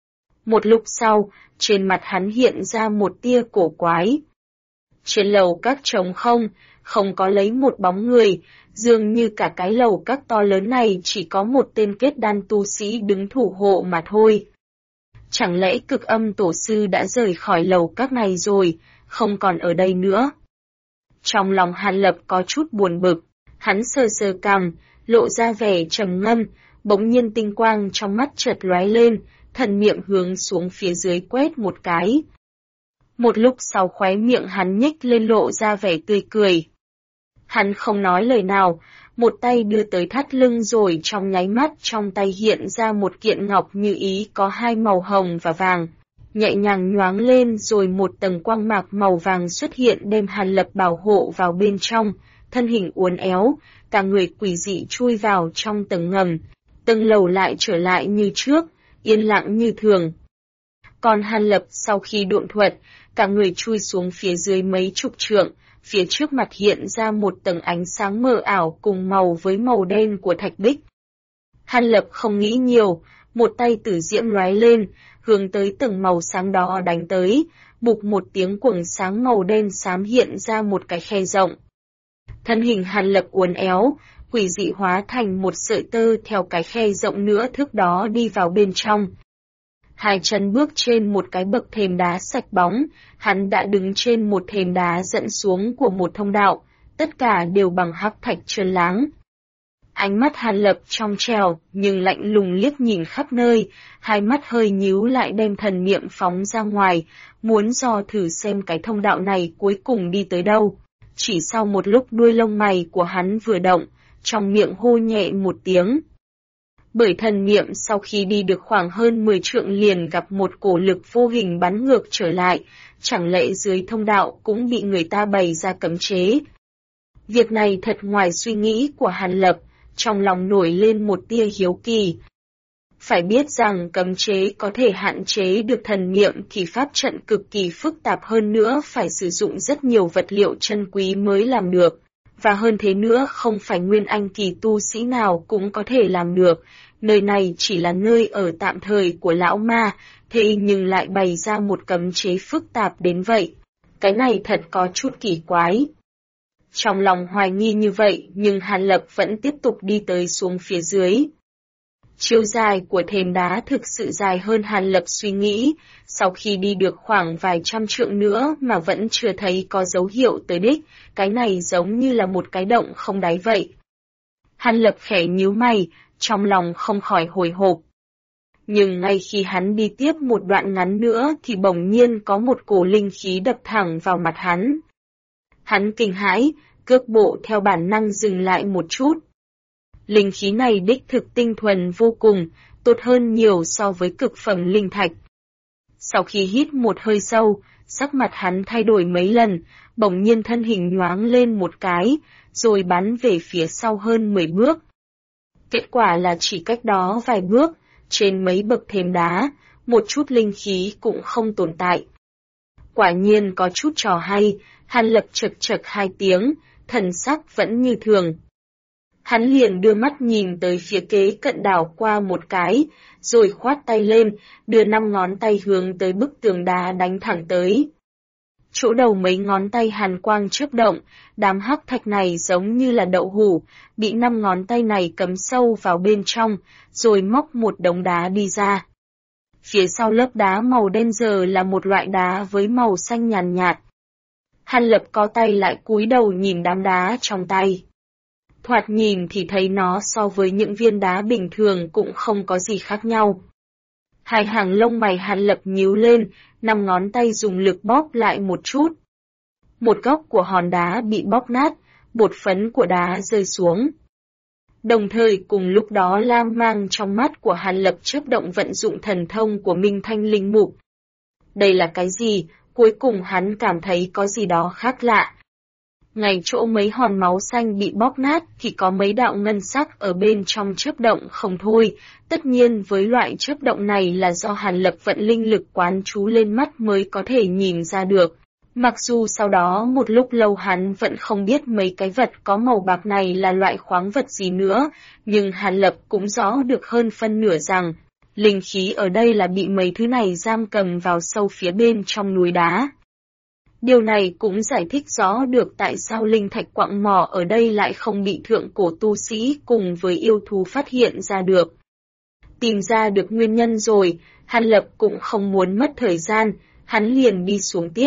Một lúc sau, trên mặt hắn hiện ra một tia cổ quái. Trên lầu các trống không, không có lấy một bóng người, dường như cả cái lầu các to lớn này chỉ có một tên kết đan tu sĩ đứng thủ hộ mà thôi. Chẳng lẽ Cực Âm tổ sư đã rời khỏi lầu các này rồi, không còn ở đây nữa? Trong lòng Hàn Lập có chút buồn bực, hắn sờ sờ cằm, lộ ra vẻ trầm ngâm, bỗng nhiên tinh quang trong mắt chợt lóe lên, thần niệm hướng xuống phía dưới quét một cái. Một lúc sau khóe miệng hắn nhếch lên lộ ra vẻ tươi cười. Hắn không nói lời nào, một tay đưa tới thắt lưng rồi trong nháy mắt trong tay hiện ra một kiện ngọc như ý có hai màu hồng và vàng. Nhẹ nhàng nhoáng lên rồi một tầng quang mạc màu vàng xuất hiện đem Hàn Lập bảo hộ vào bên trong, thân hình uốn éo, cả người quỷ dị chui vào trong tầng ngầm, tầng lầu lại trở lại như trước, yên lặng như thường. Còn Hàn Lập sau khi độn thuật, cả người chui xuống phía dưới mấy chục trượng, phía trước mặt hiện ra một tầng ánh sáng mờ ảo cùng màu với màu đen của thạch bích. Hàn Lập không nghĩ nhiều, một tay tử diễm lóe lên, hướng tới tầng màu sáng đó đánh tới, bụp một tiếng quầng sáng màu đen xám hiện ra một cái khe rộng. Thân hình Hàn Lập uốn éo, quỷ dị hóa thành một sợi tơ theo cái khe rộng nữa thước đó đi vào bên trong. Hai chân bước trên một cái bậc thềm đá sạch bóng, hắn đã đứng trên một thềm đá dẫn xuống của một thông đạo, tất cả đều bằng hắc thạch trơn láng. Ánh mắt Hàn Lập trong trèo nhưng lạnh lùng liếc nhìn khắp nơi, hai mắt hơi nhíu lại đem thần niệm phóng ra ngoài, muốn dò thử xem cái thông đạo này cuối cùng đi tới đâu. Chỉ sau một lúc đuôi lông mày của hắn vừa động, trong miệng hô nhẹ một tiếng. Bởi thần niệm sau khi đi được khoảng hơn 10 trượng liền gặp một cổ lực vô hình bắn ngược trở lại, chẳng lẽ dưới thông đạo cũng bị người ta bày ra cấm chế. Việc này thật ngoài suy nghĩ của Hàn Lập, trong lòng nổi lên một tia hiếu kỳ. Phải biết rằng cấm chế có thể hạn chế được thần niệm thì pháp trận cực kỳ phức tạp hơn nữa phải sử dụng rất nhiều vật liệu chân quý mới làm được. Và hơn thế nữa không phải nguyên anh kỳ tu sĩ nào cũng có thể làm được, nơi này chỉ là nơi ở tạm thời của lão ma, thế nhưng lại bày ra một cấm chế phức tạp đến vậy. Cái này thật có chút kỳ quái. Trong lòng hoài nghi như vậy nhưng Hàn Lập vẫn tiếp tục đi tới xuống phía dưới. Chiều dài của thềm đá thực sự dài hơn Hàn Lập suy nghĩ, sau khi đi được khoảng vài trăm trượng nữa mà vẫn chưa thấy có dấu hiệu tới đích, cái này giống như là một cái động không đáy vậy. Hàn Lập khẽ nhíu mày, trong lòng không khỏi hồi hộp. Nhưng ngay khi hắn đi tiếp một đoạn ngắn nữa thì bỗng nhiên có một cổ linh khí đập thẳng vào mặt hắn. Hắn kinh hãi, cước bộ theo bản năng dừng lại một chút. Linh khí này đích thực tinh thuần vô cùng, tốt hơn nhiều so với cực phẩm linh thạch. Sau khi hít một hơi sâu, sắc mặt hắn thay đổi mấy lần, bỗng nhiên thân hình nhoáng lên một cái, rồi bắn về phía sau hơn 10 bước. Kết quả là chỉ cách đó vài bước, trên mấy bậc thềm đá, một chút linh khí cũng không tồn tại. Quả nhiên có chút trò hay, Hàn Lập chậc chậc hai tiếng, thần sắc vẫn như thường. Hắn liền đưa mắt nhìn tới phía kế cận đảo qua một cái, rồi khoát tay lên, đưa 5 ngón tay hướng tới bức tường đá đánh thẳng tới. Chỗ đầu mấy ngón tay hàn quang chớp động, đám hắc thạch này giống như là đậu hũ, bị 5 ngón tay này cắm sâu vào bên trong, rồi móc một đống đá đi ra. Phía sau lớp đá màu đen giờ là một loại đá với màu xanh nhàn nhạt. Hàn Lập co tay lại cúi đầu nhìn đám đá trong tay. Thoạt nhìn thì thấy nó so với những viên đá bình thường cũng không có gì khác nhau. Hai hàng lông mày Hàn Lập nhíu lên, 5 ngón tay dùng lực bóp lại một chút. Một góc của hòn đá bị bóp nát, bột phấn của đá rơi xuống. Đồng thời cùng lúc đó lam mang trong mắt của Hàn Lập chớp động vận dụng thần thông của Minh Thanh Linh Mục. Đây là cái gì? Cuối cùng hắn cảm thấy có gì đó khác lạ. Ngay chỗ mấy hòn máu xanh bị bóp nát thì có mấy đạo ngân sắc ở bên trong chớp động không thôi, tất nhiên với loại chớp động này là do Hàn Lập vận linh lực quán chú lên mắt mới có thể nhìn ra được. Mặc dù sau đó một lúc lâu hắn vẫn không biết mấy cái vật có màu bạc này là loại khoáng vật gì nữa, nhưng Hàn Lập cũng rõ được hơn phân nửa rằng, linh khí ở đây là bị mấy thứ này giam cầm vào sâu phía bên trong núi đá. Điều này cũng giải thích rõ được tại sao linh thạch quặng mỏ ở đây lại không bị thượng cổ tu sĩ cùng với yêu thú phát hiện ra được. Tìm ra được nguyên nhân rồi, Hàn Lập cũng không muốn mất thời gian, hắn liền đi xuống tiếp.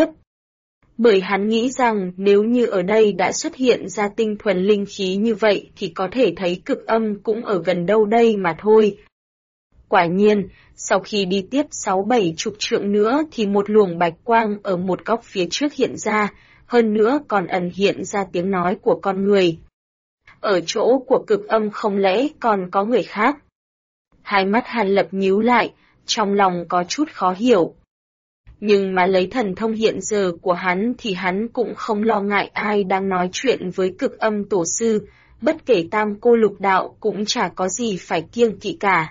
Bởi hắn nghĩ rằng nếu như ở đây đã xuất hiện ra tinh thuần linh khí như vậy thì có thể thấy cực âm cũng ở gần đâu đây mà thôi. Quả nhiên, sau khi đi tiếp 6-7 chục trượng nữa thì một luồng bạch quang ở một góc phía trước hiện ra, hơn nữa còn ẩn hiện ra tiếng nói của con người. Ở chỗ của cực âm không lẽ còn có người khác? Hai mắt Hàn Lập nhíu lại, trong lòng có chút khó hiểu. Nhưng mà lấy thần thông hiện giờ của hắn thì hắn cũng không lo ngại ai đang nói chuyện với cực âm tổ sư, bất kể tam cô lục đạo cũng chả có gì phải kiêng kỵ cả.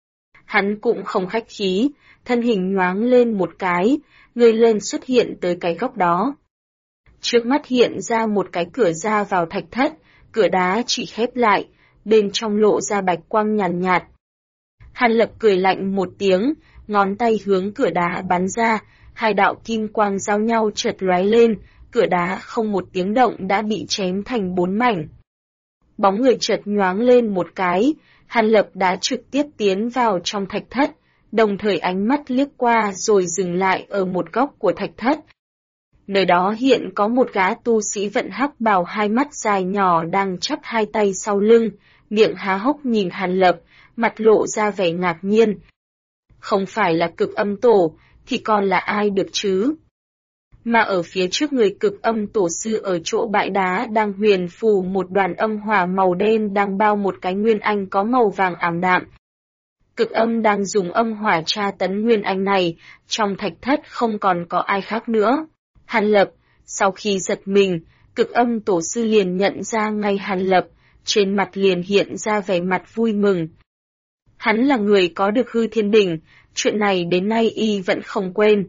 Hắn cũng không khách khí, thân hình nhoáng lên một cái, người lên xuất hiện tới cái góc đó. Trước mắt hiện ra một cái cửa ra vào thạch thất, cửa đá chỉ khép lại, bên trong lộ ra bạch quang nhàn nhạt. Hàn Lập cười lạnh một tiếng, ngón tay hướng cửa đá bắn ra, hai đạo kim quang giao nhau chợt lóe lên, cửa đá không một tiếng động đã bị chém thành 4 mảnh. Bóng người chợt nhoáng lên một cái, Hàn Lập đã trực tiếp tiến vào trong thạch thất, đồng thời ánh mắt liếc qua rồi dừng lại ở một góc của thạch thất. Nơi đó hiện có một gã tu sĩ vận hắc bào hai mắt dài nhỏ đang chắp hai tay sau lưng, miệng há hốc nhìn Hàn Lập, mặt lộ ra vẻ ngạc nhiên. Không phải là cực âm tổ, thì còn là ai được chứ? Mà ở phía trước người cực âm tổ sư ở chỗ bãi đá đang huyền phù một đoàn âm hỏa màu đen đang bao một cái nguyên anh có màu vàng ảm đạm. Cực âm đang dùng âm hỏa tra tấn nguyên anh này, trong thạch thất không còn có ai khác nữa. Hàn Lập, sau khi giật mình, cực âm tổ sư liền nhận ra ngay Hàn Lập, trên mặt liền hiện ra vẻ mặt vui mừng. Hắn là người có được hư thiên đỉnh, chuyện này đến nay y vẫn không quên.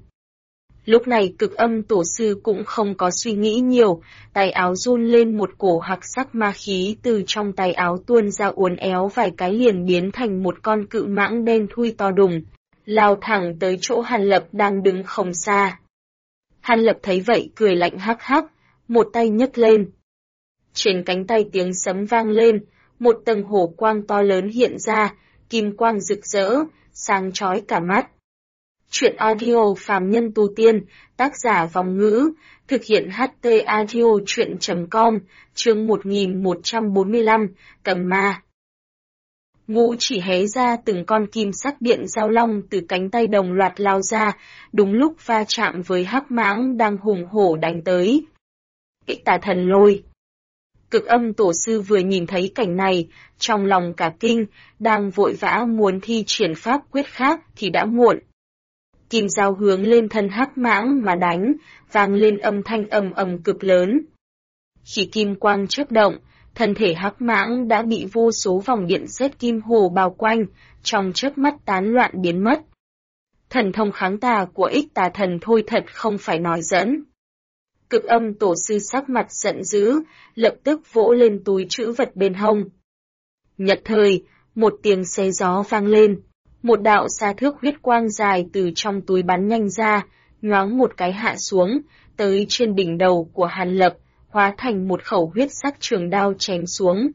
Lúc này cực âm tổ sư cũng không có suy nghĩ nhiều, tay áo run lên một cổ hắc sắc ma khí từ trong tay áo tuôn ra uốn éo vài cái liền biến thành một con cự mãng đen thui to đùng, lao thẳng tới chỗ Hàn Lập đang đứng không xa. Hàn Lập thấy vậy cười lạnh hắc hắc, một tay nhấc lên. Trên cánh tay tiếng sấm vang lên, một tầng hổ quang to lớn hiện ra, kim quang rực rỡ, sáng chói cả mắt. Truyện audio Phàm Nhân Tu Tiên, tác giả Vòng Ngữ, thực hiện HT Audio Truyện.com, chương 1145, Cầm Ma. Ngũ chỉ hé ra từng con kim sắc điện giao long từ cánh tay đồng loạt lao ra, đúng lúc va chạm với hắc mãng đang hùng hổ đánh tới. Ích Tà Thần Lôi. Cực Âm Tổ sư vừa nhìn thấy cảnh này, trong lòng cả kinh, đang vội vã muốn thi triển pháp quyết khác thì đã muộn. Kim dao hướng lên thân hắc mãng mà đánh, vang lên âm thanh ầm ầm cực lớn. Khi kim quang chớp động, thân thể hắc mãng đã bị vô số vòng điện sét kim hồ bao quanh, trong chớp mắt tán loạn biến mất. Thần thông kháng tà của Ích Tà Thần thôi thật không phải nói giỡn. Cực Âm Tổ sư sắc mặt giận dữ, lập tức vỗ lên túi trữ vật bên hông. Nhất thời, một tiếng xé gió vang lên, một đạo xa thước huyết quang dài từ trong túi bắn nhanh ra, nhoáng một cái hạ xuống, tới trên đỉnh đầu của Hàn Lập, hóa thành một khẩu huyết sắc trường đao chém xuống.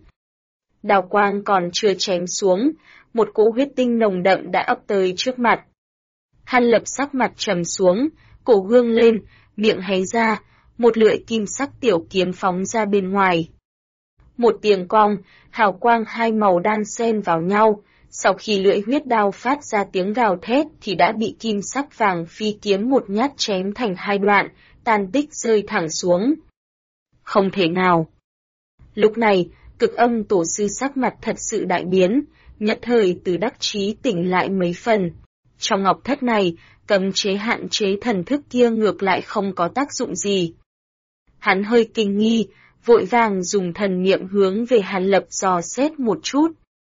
Đao quang còn chưa chém xuống, một cỗ huyết tinh nồng đậm đã ập tới trước mặt. Hàn Lập sắc mặt trầm xuống, cổ gương lên, miệng hé ra, một lưỡi kim sắc tiểu kiếm phóng ra bên ngoài. Một tiếng cong, hào quang hai màu đan xen vào nhau, sau khi lưỡi huyết đao phát ra tiếng gào thét thì đã bị kim sắc vàng phi kiếm một nhát chém thành hai đoạn, tan tích rơi thẳng xuống. Không thể nào. Lúc này, Cực Âm Tổ sư sắc mặt thật sự đại biến, nhất thời từ đắc chí tỉnh lại mấy phần. Trong ngọc thất này, cấm chế hạn chế thần thức kia ngược lại không có tác dụng gì. Hắn hơi kinh nghi, vội vàng dùng thần niệm hướng về Hàn Lập dò xét một chút.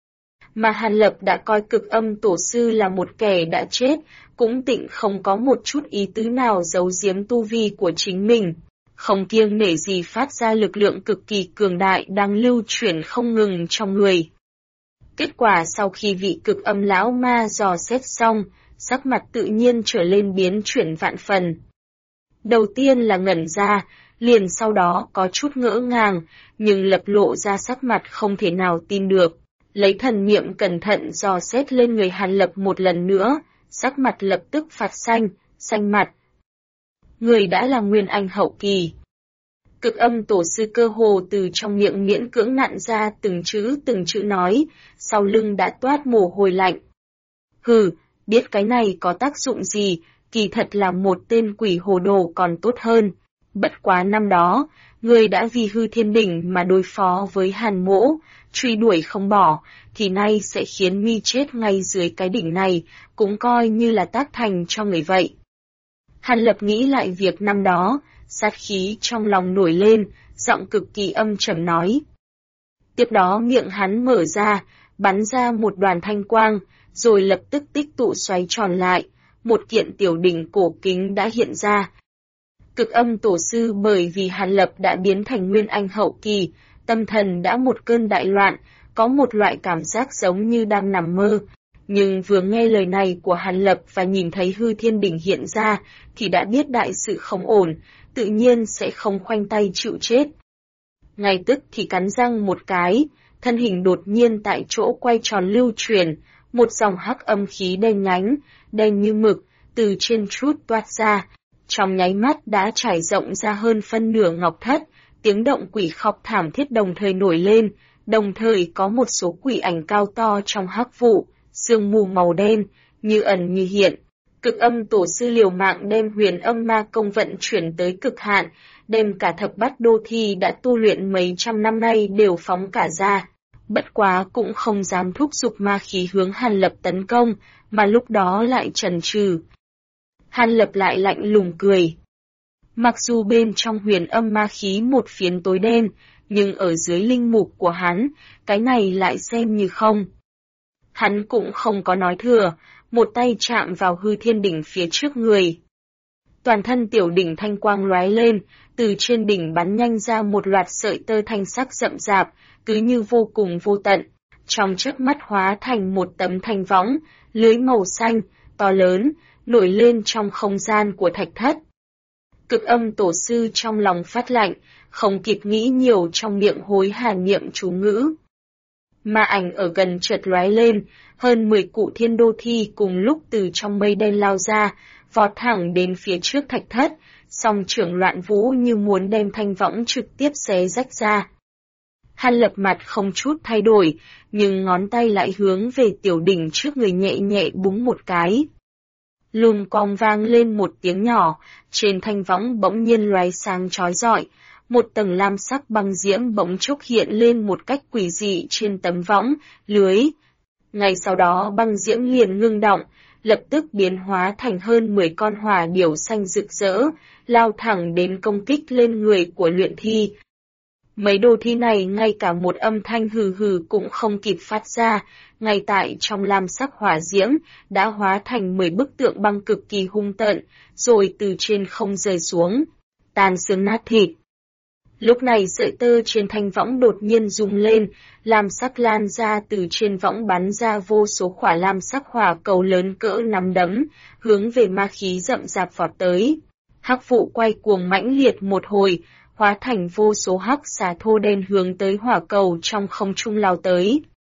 Mà Hàn Lập đã coi Cực Âm Tổ sư là một kẻ đã chết, cũng tịnh không có một chút ý tứ nào giấu giếm tu vi của chính mình, không kiêng nể gì phát ra lực lượng cực kỳ cường đại đang lưu chuyển không ngừng trong người. Kết quả sau khi vị Cực Âm lão ma dò xét xong, sắc mặt tự nhiên trở lên biến chuyển vạn phần. Đầu tiên là ngẩn ra, liền sau đó có chút ngỡ ngàng, nhưng lập lộ ra sắc mặt không thể nào tin được. Lấy thần niệm cẩn thận dò xét lên người Hàn Lập một lần nữa, sắc mặt lập tức phạt xanh, xanh mặt. Người đã là Nguyên Anh hậu kỳ. Cực Âm Tổ sư cơ hồ từ trong miệng miễn cưỡng nặn ra từng chữ nói, sau lưng đã toát mồ hôi lạnh. Hừ, biết cái này có tác dụng gì, kỳ thật là một tên quỷ hồ đồ còn tốt hơn. Bất quá năm đó, người đã vì hư thiên đỉnh mà đối phó với Hàn Mỗ, truy đuổi không bỏ, thì nay sẽ khiến mi chết ngay dưới cái đỉnh này, cũng coi như là tác thành cho người vậy. Hàn Lập nghĩ lại việc năm đó, sát khí trong lòng nổi lên, giọng cực kỳ âm trầm nói. Tiếp đó miệng hắn mở ra, bắn ra một đoàn thanh quang, rồi lập tức tích tụ xoáy tròn lại, một kiện tiểu đỉnh cổ kính đã hiện ra. Cực Âm Tổ sư bởi vì Hàn Lập đã biến thành Nguyên Anh hậu kỳ, tâm thần đã một cơn đại loạn, có một loại cảm giác giống như đang nằm mơ. Nhưng vừa nghe lời này của Hàn Lập và nhìn thấy hư thiên đỉnh hiện ra, thì đã biết đại sự không ổn, tự nhiên sẽ không khoanh tay chịu chết. Ngay tức thì cắn răng một cái, thân hình đột nhiên tại chỗ quay tròn lưu chuyển, một dòng hắc âm khí đen nhánh, đen như mực, từ trên trút toát ra. Trong nháy mắt đã trải rộng ra hơn phân nửa ngọc thất, tiếng động quỷ khóc thảm thiết đồng thời nổi lên, đồng thời có một số quỷ ảnh cao to trong hắc vụ, sương mù màu đen, như ẩn như hiện. Cực Âm Tổ sư liều mạng đem Huyền Âm Ma công vận chuyển tới cực hạn, đem cả thập bát đô thi đã tu luyện mấy trăm năm nay đều phóng cả ra. Bất quá cũng không dám thúc giục ma khí hướng Hàn Lập tấn công, mà lúc đó lại chần chừ. Hàn Lập lại lạnh lùng cười. Mặc dù bên trong Huyền Âm ma khí một phiến tối đen, nhưng ở dưới linh mục của hắn, cái này lại xem như không. Hắn cũng không có nói thừa, một tay chạm vào hư thiên đỉnh phía trước người. Toàn thân tiểu đỉnh thanh quang lóe lên, từ trên đỉnh bắn nhanh ra một loạt sợi tơ thanh sắc rậm rạp, cứ như vô cùng vô tận, trong chớp mắt hóa thành một tấm thanh võng, lưới màu xanh, to lớn, nổi lên trong không gian của thạch thất. Cực Âm Tổ sư trong lòng phát lạnh, không kịp nghĩ nhiều trong miệng hối hả niệm chú ngữ. Ma ảnh ở gần chợt lóe lên, hơn 10 cụ thiên đô thi cùng lúc từ trong mây đen lao ra, vọt thẳng đến phía trước thạch thất, song trưởng loạn vũ như muốn đem thanh võng trực tiếp xé rách ra. Hắn Lập mặt không chút thay đổi, nhưng ngón tay lại hướng về tiểu đỉnh trước người nhẹ nhẹ búng một cái. Lùm cong vang lên một tiếng nhỏ, trên thanh võng bỗng nhiên lóe sáng chói rọi, một tầng lam sắc băng diễm bỗng chốc hiện lên một cách quỷ dị trên tấm võng, lưới. Ngay sau đó băng diễm liền ngưng động, lập tức biến hóa thành hơn 10 con hỏa điểu xanh rực rỡ, lao thẳng đến công kích lên người của luyện thi. Mấy đồ thi này ngay cả một âm thanh hừ hừ cũng không kịp phát ra, ngay tại trong lam sắc hỏa diễm, đã hóa thành 10 bức tượng băng cực kỳ hung tợn, rồi từ trên không rơi xuống, tan xương nát thịt. Lúc này sợi tơ trên thanh võng đột nhiên rung lên, lam sắc lan ra từ trên võng bắn ra vô số quả lam sắc hỏa cầu lớn cỡ nắm đấm, hướng về ma khí rậm rạp vọt tới. Hắc vụ quay cuồng mãnh liệt một hồi, hóa thành vô số hắc xà thô đen hướng tới hỏa cầu trong không trung lao tới.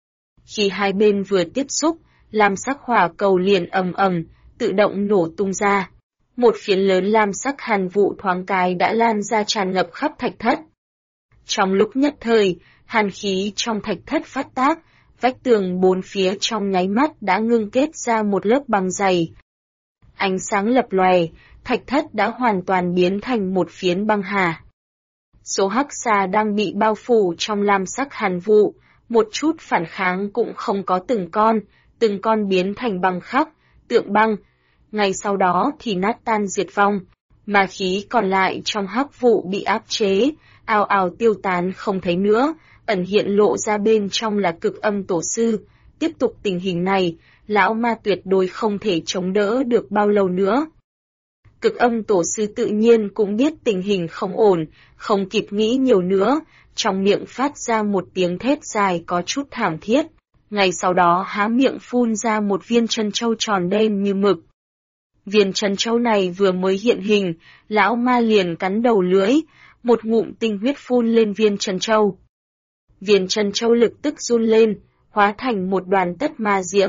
Khi hai bên vừa tiếp xúc, lam sắc hỏa cầu liền ầm ầm, tự động nổ tung ra. Một phiến lớn lam sắc hàn vụ thoáng cái đã lan ra tràn ngập khắp thạch thất. Trong lúc nhất thời, hàn khí trong thạch thất phát tác, vách tường bốn phía trong nháy mắt đã ngưng kết ra một lớp băng dày. Ánh sáng lập lòe, thạch thất đã hoàn toàn biến thành một phiến băng hà. Số hắc xà đang bị bao phủ trong lam sắc hàn vụ, một chút phản kháng cũng không có từng con biến thành băng khắc, tượng băng. Ngay sau đó thì nát tan diệt vong, mà khí còn lại trong hắc vụ bị áp chế, ào ào tiêu tán không thấy nữa, ẩn hiện lộ ra bên trong là cực âm tổ sư. Tiếp tục tình hình này, lão ma tuyệt đối không thể chống đỡ được bao lâu nữa. Cực âm tổ sư tự nhiên cũng biết tình hình không ổn, không kịp nghĩ nhiều nữa, trong miệng phát ra một tiếng thét dài có chút thảm thiết. Ngay sau đó há miệng phun ra một viên chân châu tròn đen như mực. Viên chân châu này vừa mới hiện hình, lão ma liền cắn đầu lưỡi, một ngụm tinh huyết phun lên viên chân châu. Viên chân châu lập tức run lên, hóa thành một đoàn tất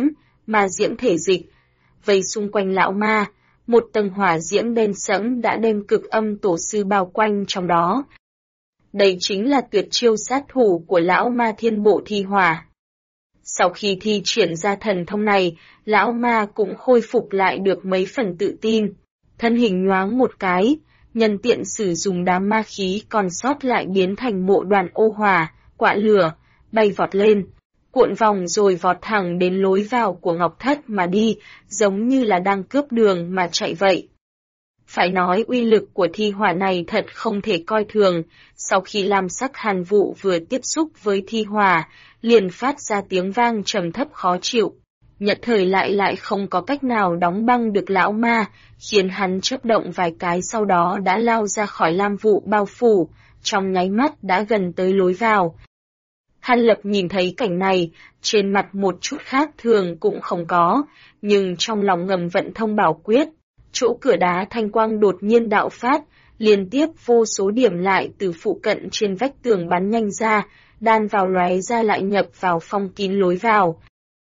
ma diễm thể dịch. Vây xung quanh lão ma, một tầng hỏa diễm đen sẫm đã đem cực âm tổ sư bao quanh trong đó. Đây chính là tuyệt chiêu sát thủ của lão ma thiên bộ thi hỏa. Sau khi thi triển ra thần thông này, lão ma cũng khôi phục lại được mấy phần tự tin. Thân hình nhoáng một cái, nhân tiện sử dụng đám ma khí còn sót lại biến thành mộ đoàn ô hỏa, quạ lửa, bay vọt lên, cuộn vòng rồi vọt thẳng đến lối vào của ngọc thất mà đi, giống như là đang cướp đường mà chạy vậy. Phải nói uy lực của thi hỏa này thật không thể coi thường, sau khi lam sắc hàn vụ vừa tiếp xúc với thi hỏa, liền phát ra tiếng vang trầm thấp khó chịu. Nhất thời lại không có cách nào đóng băng được lão ma, khiến hắn chớp động vài cái sau đó đã lao ra khỏi lam vụ bao phủ, trong nháy mắt đã gần tới lối vào. Hàn Lập nhìn thấy cảnh này, trên mặt một chút khác thường cũng không có, nhưng trong lòng ngầm vận thông bảo quyết. Chỗ cửa đá thanh quang đột nhiên đạo phát, liên tiếp vô số điểm lại từ phụ cận trên vách tường bắn nhanh ra, đan vào lóe ra lại nhập vào phong kín lối vào.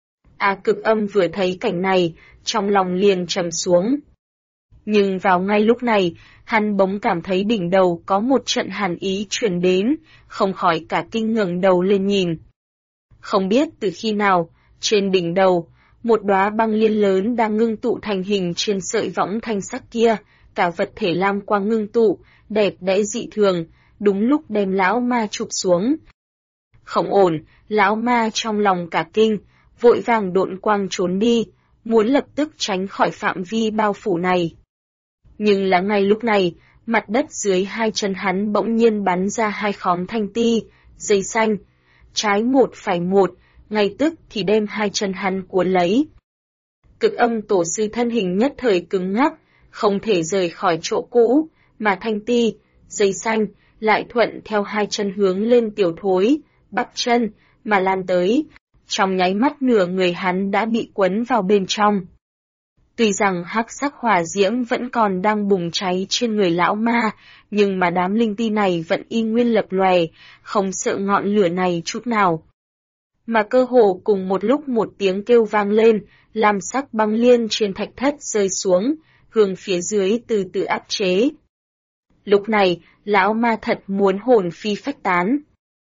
Cực âm vừa thấy cảnh này, trong lòng liền trầm xuống. Nhưng vào ngay lúc này, hắn bỗng cảm thấy đỉnh đầu có một trận hàn ý truyền đến, không khỏi cả kinh ngẩng đầu lên nhìn. Không biết từ khi nào, trên đỉnh đầu, một đóa băng liên lớn đang ngưng tụ thành hình trên sợi võng thanh sắc kia, cả vật thể lam quang ngưng tụ, đẹp đẽ dị thường, đúng lúc đem lão ma chụp xuống. Không ổn, lão ma trong lòng cả kinh, vội vàng độn quang trốn đi, muốn lập tức tránh khỏi phạm vi bao phủ này. Nhưng là ngay lúc này, mặt đất dưới hai chân hắn bỗng nhiên bắn ra hai khóm thanh ti, dây xanh, trái một phải một, ngay tức thì đem hai chân hắn cuốn lấy. Cực âm tổ sư thân hình nhất thời cứng ngắc, không thể rời khỏi chỗ cũ, mà thanh ti, dây xanh, lại thuận theo hai chân hướng lên tiểu thối, bắp chân, mà lan tới. Trong nháy mắt nửa người hắn đã bị quấn vào bên trong. Tuy rằng hắc sắc hỏa diễm vẫn còn đang bùng cháy trên người lão ma, nhưng mà đám linh ti này vẫn y nguyên lập lòe, không sợ ngọn lửa này chút nào. mà cơ hồ cùng một lúc một tiếng kêu vang lên, lam sắc băng liên trên thạch thất rơi xuống, hướng phía dưới từ từ áp chế. Lúc này, lão ma thật muốn hồn phi phách tán.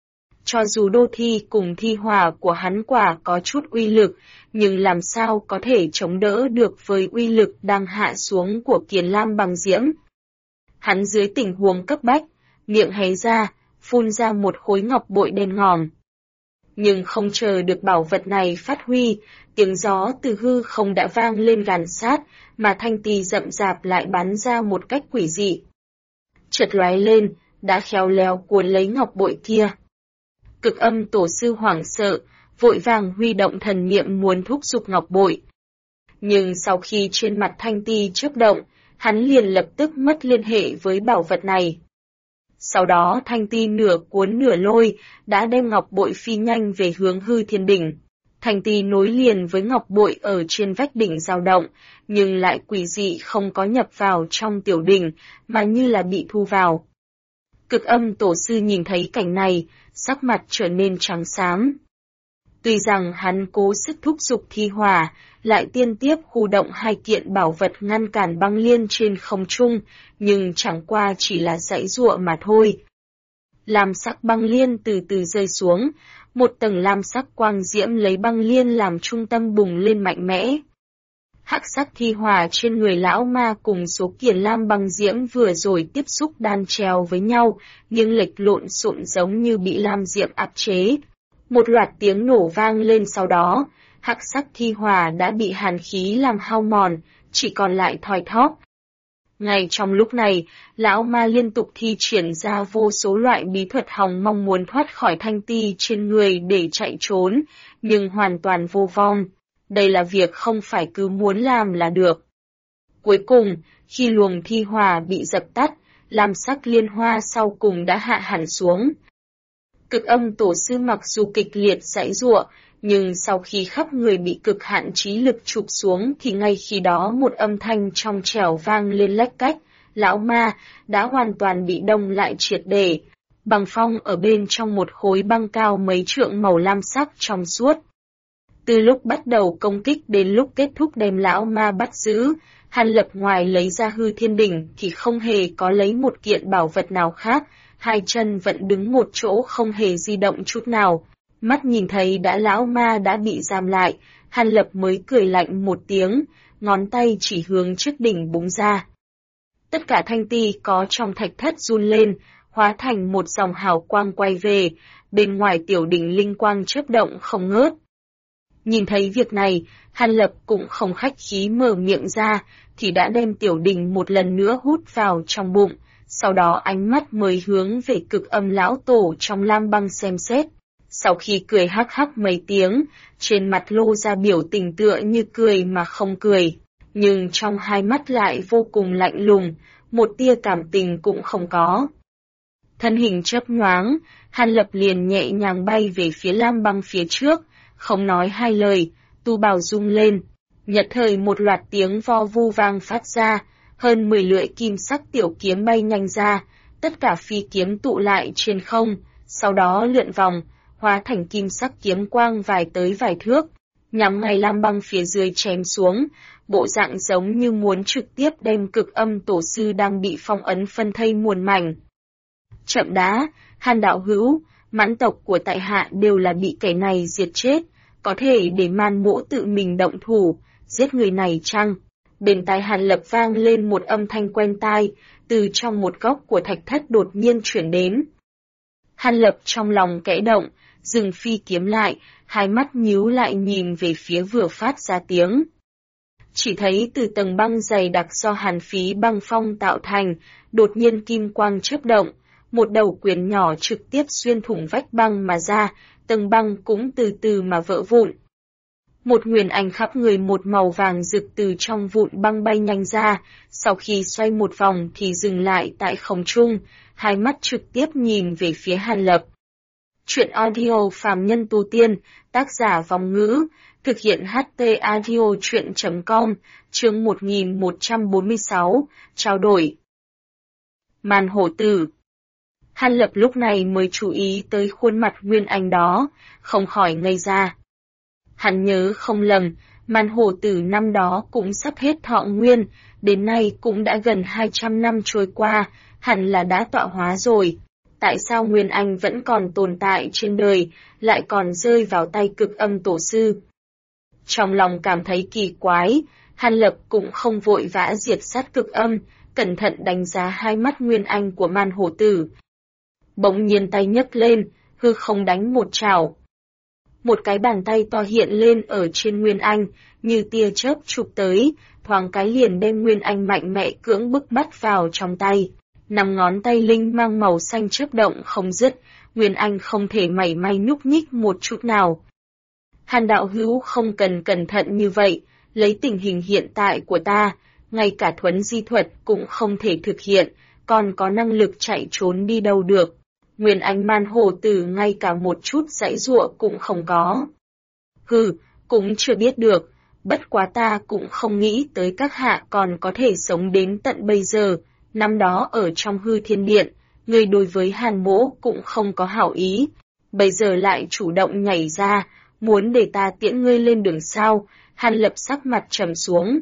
Cho dù đô thi cùng thi hỏa của hắn quả có chút uy lực, nhưng làm sao có thể chống đỡ được với uy lực đang hạ xuống của Kiền Lam băng diễm. Hắn dưới tình huống cấp bách, miệng hé ra, phun ra một khối ngọc bội đen ngòm. Nhưng không chờ được bảo vật này phát huy, tiếng gió từ hư không đã vang lên gàn sát, mà thanh tì rậm rạp lại bắn ra một cách quỷ dị. Chợt lóe lên, đã khéo léo cuốn lấy ngọc bội kia. Cực âm tổ sư hoảng sợ, vội vàng huy động thần niệm muốn thúc giục ngọc bội. Nhưng sau khi trên mặt thanh ti chớp động, hắn liền lập tức mất liên hệ với bảo vật này. Sau đó thanh ti nửa cuốn nửa lôi, đã đem ngọc bội phi nhanh về hướng hư thiên đỉnh. Thanh ti nối liền với ngọc bội ở trên vách đỉnh dao động, nhưng lại quỷ dị không có nhập vào trong tiểu đỉnh, mà như là bị thu vào. Cực âm tổ sư nhìn thấy cảnh này, sắc mặt trở nên trắng xám. Tuy rằng hắn cố sức thúc giục thi hỏa, lại tiên tiếp khu động hai kiện bảo vật ngăn cản băng liên trên không trung, nhưng chẳng qua chỉ là giãy giụa mà thôi. Lam sắc băng liên từ từ rơi xuống, một tầng lam sắc quang diễm lấy băng liên làm trung tâm bùng lên mạnh mẽ. Hắc sắc thi hỏa trên người lão ma cùng số kiền lam băng diễm vừa rồi tiếp xúc đan treo với nhau, nhưng lệch lộn xộn giống như bị lam diễm áp chế. Một loạt tiếng nổ vang lên sau đó, hắc sắc thi hỏa đã bị hàn khí làm hao mòn, chỉ còn lại thoi thóp. Ngay trong lúc này, lão ma liên tục thi triển ra vô số loại bí thuật hòng mong muốn thoát khỏi thanh ti trên người để chạy trốn, nhưng hoàn toàn vô vong. Đây là việc không phải cứ muốn làm là được. Cuối cùng, khi luồng thi hỏa bị dập tắt, lam sắc liên hoa sau cùng đã hạ hẳn xuống. Cực âm tổ sư mặc dù kịch liệt giãy giụa, nhưng sau khi khắp người bị cực hạn trí lực chụp xuống thì ngay khi đó một âm thanh trong trẻo vang lên lách cách, lão ma đã hoàn toàn bị đông lại triệt để, băng phong ở bên trong một khối băng cao mấy trượng màu lam sắc trong suốt. Từ lúc bắt đầu công kích đến lúc kết thúc đem lão ma bắt giữ, Hàn Lập ngoài lấy ra hư thiên đỉnh thì không hề có lấy một kiện bảo vật nào khác, hai chân vẫn đứng một chỗ không hề di động chút nào. Mắt nhìn thấy lão ma đã bị giam lại, Hàn Lập mới cười lạnh một tiếng, ngón tay chỉ hướng trước đỉnh búng ra. Tất cả thanh ti có trong thạch thất run lên, hóa thành một dòng hào quang quay về, bên ngoài tiểu đỉnh linh quang chớp động không ngớt. Nhìn thấy việc này, Hàn Lập cũng không khách khí mở miệng ra, thì đã đem tiểu đỉnh một lần nữa hút vào trong bụng, sau đó ánh mắt mới hướng về cực âm lão tổ trong lam băng xem xét. Sau khi cười hắc hắc mấy tiếng, trên mặt lô ra biểu tình tựa như cười mà không cười, nhưng trong hai mắt lại vô cùng lạnh lùng, một tia cảm tình cũng không có. Thân hình chớp nhoáng, Hàn Lập liền nhẹ nhàng bay về phía lam băng phía trước, không nói hai lời, tu bào rung lên. Nhật thời một loạt tiếng vo vu vang phát ra, hơn 10 lưỡi kim sắc tiểu kiếm bay nhanh ra, tất cả phi kiếm tụ lại trên không, sau đó lượn vòng, hóa thành kim sắc kiếm quang vài tới vài thước, nhắm ngay lam băng phía dưới chém xuống, bộ dạng giống như muốn trực tiếp đem cực âm tổ sư đang bị phong ấn phân thây muôn mảnh. Chậm đã, Hàn đạo hữu, mãn tộc của tại hạ đều là bị kẻ này diệt chết, có thể để man mỗ tự mình động thủ, giết người này chăng? Bên tai Hàn Lập vang lên một âm thanh quen tai, từ trong một góc của thạch thất đột nhiên chuyển đến. Hàn Lập trong lòng kẽ động, dừng phi kiếm lại, hai mắt nhíu lại nhìn về phía vừa phát ra tiếng. Chỉ thấy từ tầng băng dày đặc do hàn khí băng phong tạo thành, đột nhiên kim quang chớp động, một đầu quyền nhỏ trực tiếp xuyên thủng vách băng mà ra, tầng băng cũng từ từ mà vỡ vụn. Một nguyên ảnh khắp người một màu vàng rực từ trong vụn băng bay nhanh ra, sau khi xoay một vòng thì dừng lại tại không trung, hai mắt trực tiếp nhìn về phía Hàn Lập. Chuyện audio phàm nhân tu tiên, tác giả Vong Ngữ, thực hiện HT audio chuyện.com, chương 1146, trao đổi. Màn hổ tử. Hàn Lập lúc này mới chú ý tới khuôn mặt Nguyên Anh đó, không khỏi ngây ra. Hắn nhớ không lầm, Man Hổ Tử năm đó cũng sắp hết thọ nguyên, đến nay cũng đã gần 200 năm trôi qua, hẳn là đã tọa hóa rồi. Tại sao Nguyên Anh vẫn còn tồn tại trên đời, lại còn rơi vào tay Cực Âm Tổ sư? Trong lòng cảm thấy kỳ quái, Hàn Lập cũng không vội vã diệt sát Cực Âm, cẩn thận đánh giá hai mắt Nguyên Anh của Man Hổ Tử. Bỗng nhiên tay nhấc lên, hư không đánh một chảo. Một cái bàn tay to hiện lên ở trên Nguyên Anh, như tia chớp chụp tới, thoáng cái liền đem Nguyên Anh mạnh mẽ cưỡng bức bắt vào trong tay. 5 ngón tay linh mang màu xanh chớp động không dứt, Nguyên Anh không thể mảy may nhúc nhích một chút nào. Hàn đạo hữu không cần cẩn thận như vậy, lấy tình hình hiện tại của ta, ngay cả thuấn di thuật cũng không thể thực hiện, còn có năng lực chạy trốn đi đâu được. Nguyên Anh Man Hổ Tử ngay cả một chút giãy giụa cũng không có. Hừ, cũng chưa biết được, bất quá ta cũng không nghĩ tới các hạ còn có thể sống đến tận bây giờ. Năm đó ở trong Hư Thiên Điện, ngươi đối với Hàn Mỗ cũng không có hảo ý, bây giờ lại chủ động nhảy ra, muốn để ta tiễn ngươi lên đường sao? Hàn Lập sắc mặt trầm xuống.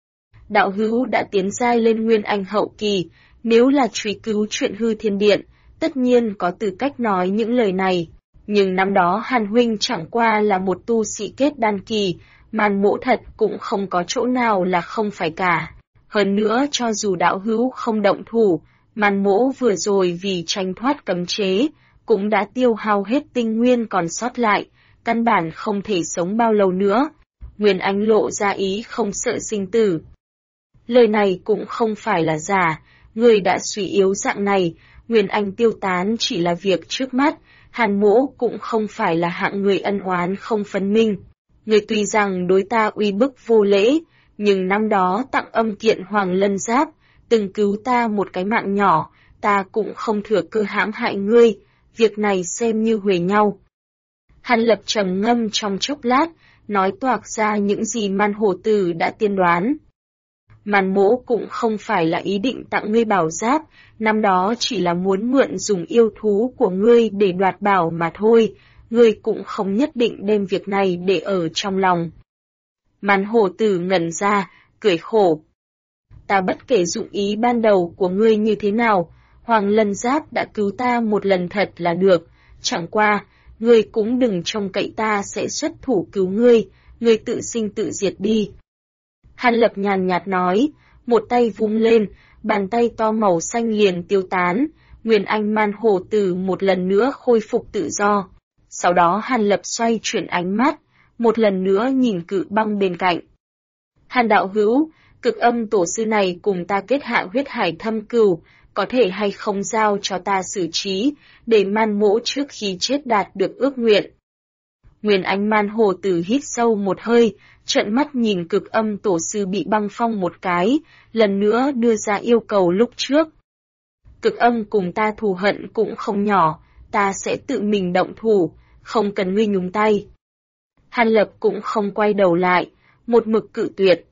Đạo hữu đã tiến giai lên Nguyên Anh hậu kỳ, nếu là truy cứu chuyện Hư Thiên Điện, tất nhiên có tư cách nói những lời này. Nhưng năm đó Hàn huynh chẳng qua là một tu sĩ kết đan kỳ, Man Mỗ thật cũng không có chỗ nào là không phải cả. Hơn nữa cho dù đạo hữu không động thủ, Man Mỗ vừa rồi vì tranh thoát cấm chế, cũng đã tiêu hao hết tinh nguyên còn sót lại, căn bản không thể sống bao lâu nữa. Nguyên Anh lộ ra ý không sợ sinh tử. Lời này cũng không phải là giả, người đã suy yếu dạng này, Nguyên Anh tiêu tán chỉ là việc trước mắt, Hàn Mỗ cũng không phải là hạng người ân oán không phân minh. Người tuy rằng đối ta uy bức vô lễ, nhưng năm đó tặng âm kiện Hoàng Lân Giáp, từng cứu ta một cái mạng nhỏ, ta cũng không thừa cơ hãm hại ngươi, việc này xem như huề nhau. Hàn Lập trầm ngâm trong chốc lát, nói toạc ra những gì Man Hổ Tử đã tiên đoán. Man Mỗ cũng không phải là ý định tặng ngươi bảo giáp, năm đó chỉ là muốn mượn dùng yêu thú của ngươi để đoạt bảo mà thôi, ngươi cũng không nhất định đem việc này để ở trong lòng. Man Hổ Tử ngẩn ra, cười khổ. Ta bất kể dụng ý ban đầu của ngươi như thế nào, Hoàng Lân Giáp đã cứu ta một lần thật là được, chẳng qua, ngươi cũng đừng trông cậy ta sẽ xuất thủ cứu ngươi tự sinh tự diệt đi. Hàn Lập nhàn nhạt nói, một tay vung lên, bàn tay to màu xanh liền tiêu tán, Nguyên Anh Man Hổ Tử một lần nữa khôi phục tự do. Sau đó Hàn Lập xoay chuyển ánh mắt, một lần nữa nhìn Cự Băng bên cạnh. Hàn đạo hữu, Cực Âm Tổ sư này cùng ta kết hạ huyết hải thâm cừu, có thể hay không giao cho ta xử trí, để Man Mỗ trước khi chết đạt được ước nguyện. Nguyên Anh Man Hổ Tử hít sâu một hơi, trợn mắt nhìn Cực Âm Tổ sư bị băng phong một cái, lần nữa đưa ra yêu cầu lúc trước. Cực Âm cùng ta thù hận cũng không nhỏ, ta sẽ tự mình động thủ, không cần ngươi nhúng tay. Hàn Lập cũng không quay đầu lại, một mực cự tuyệt.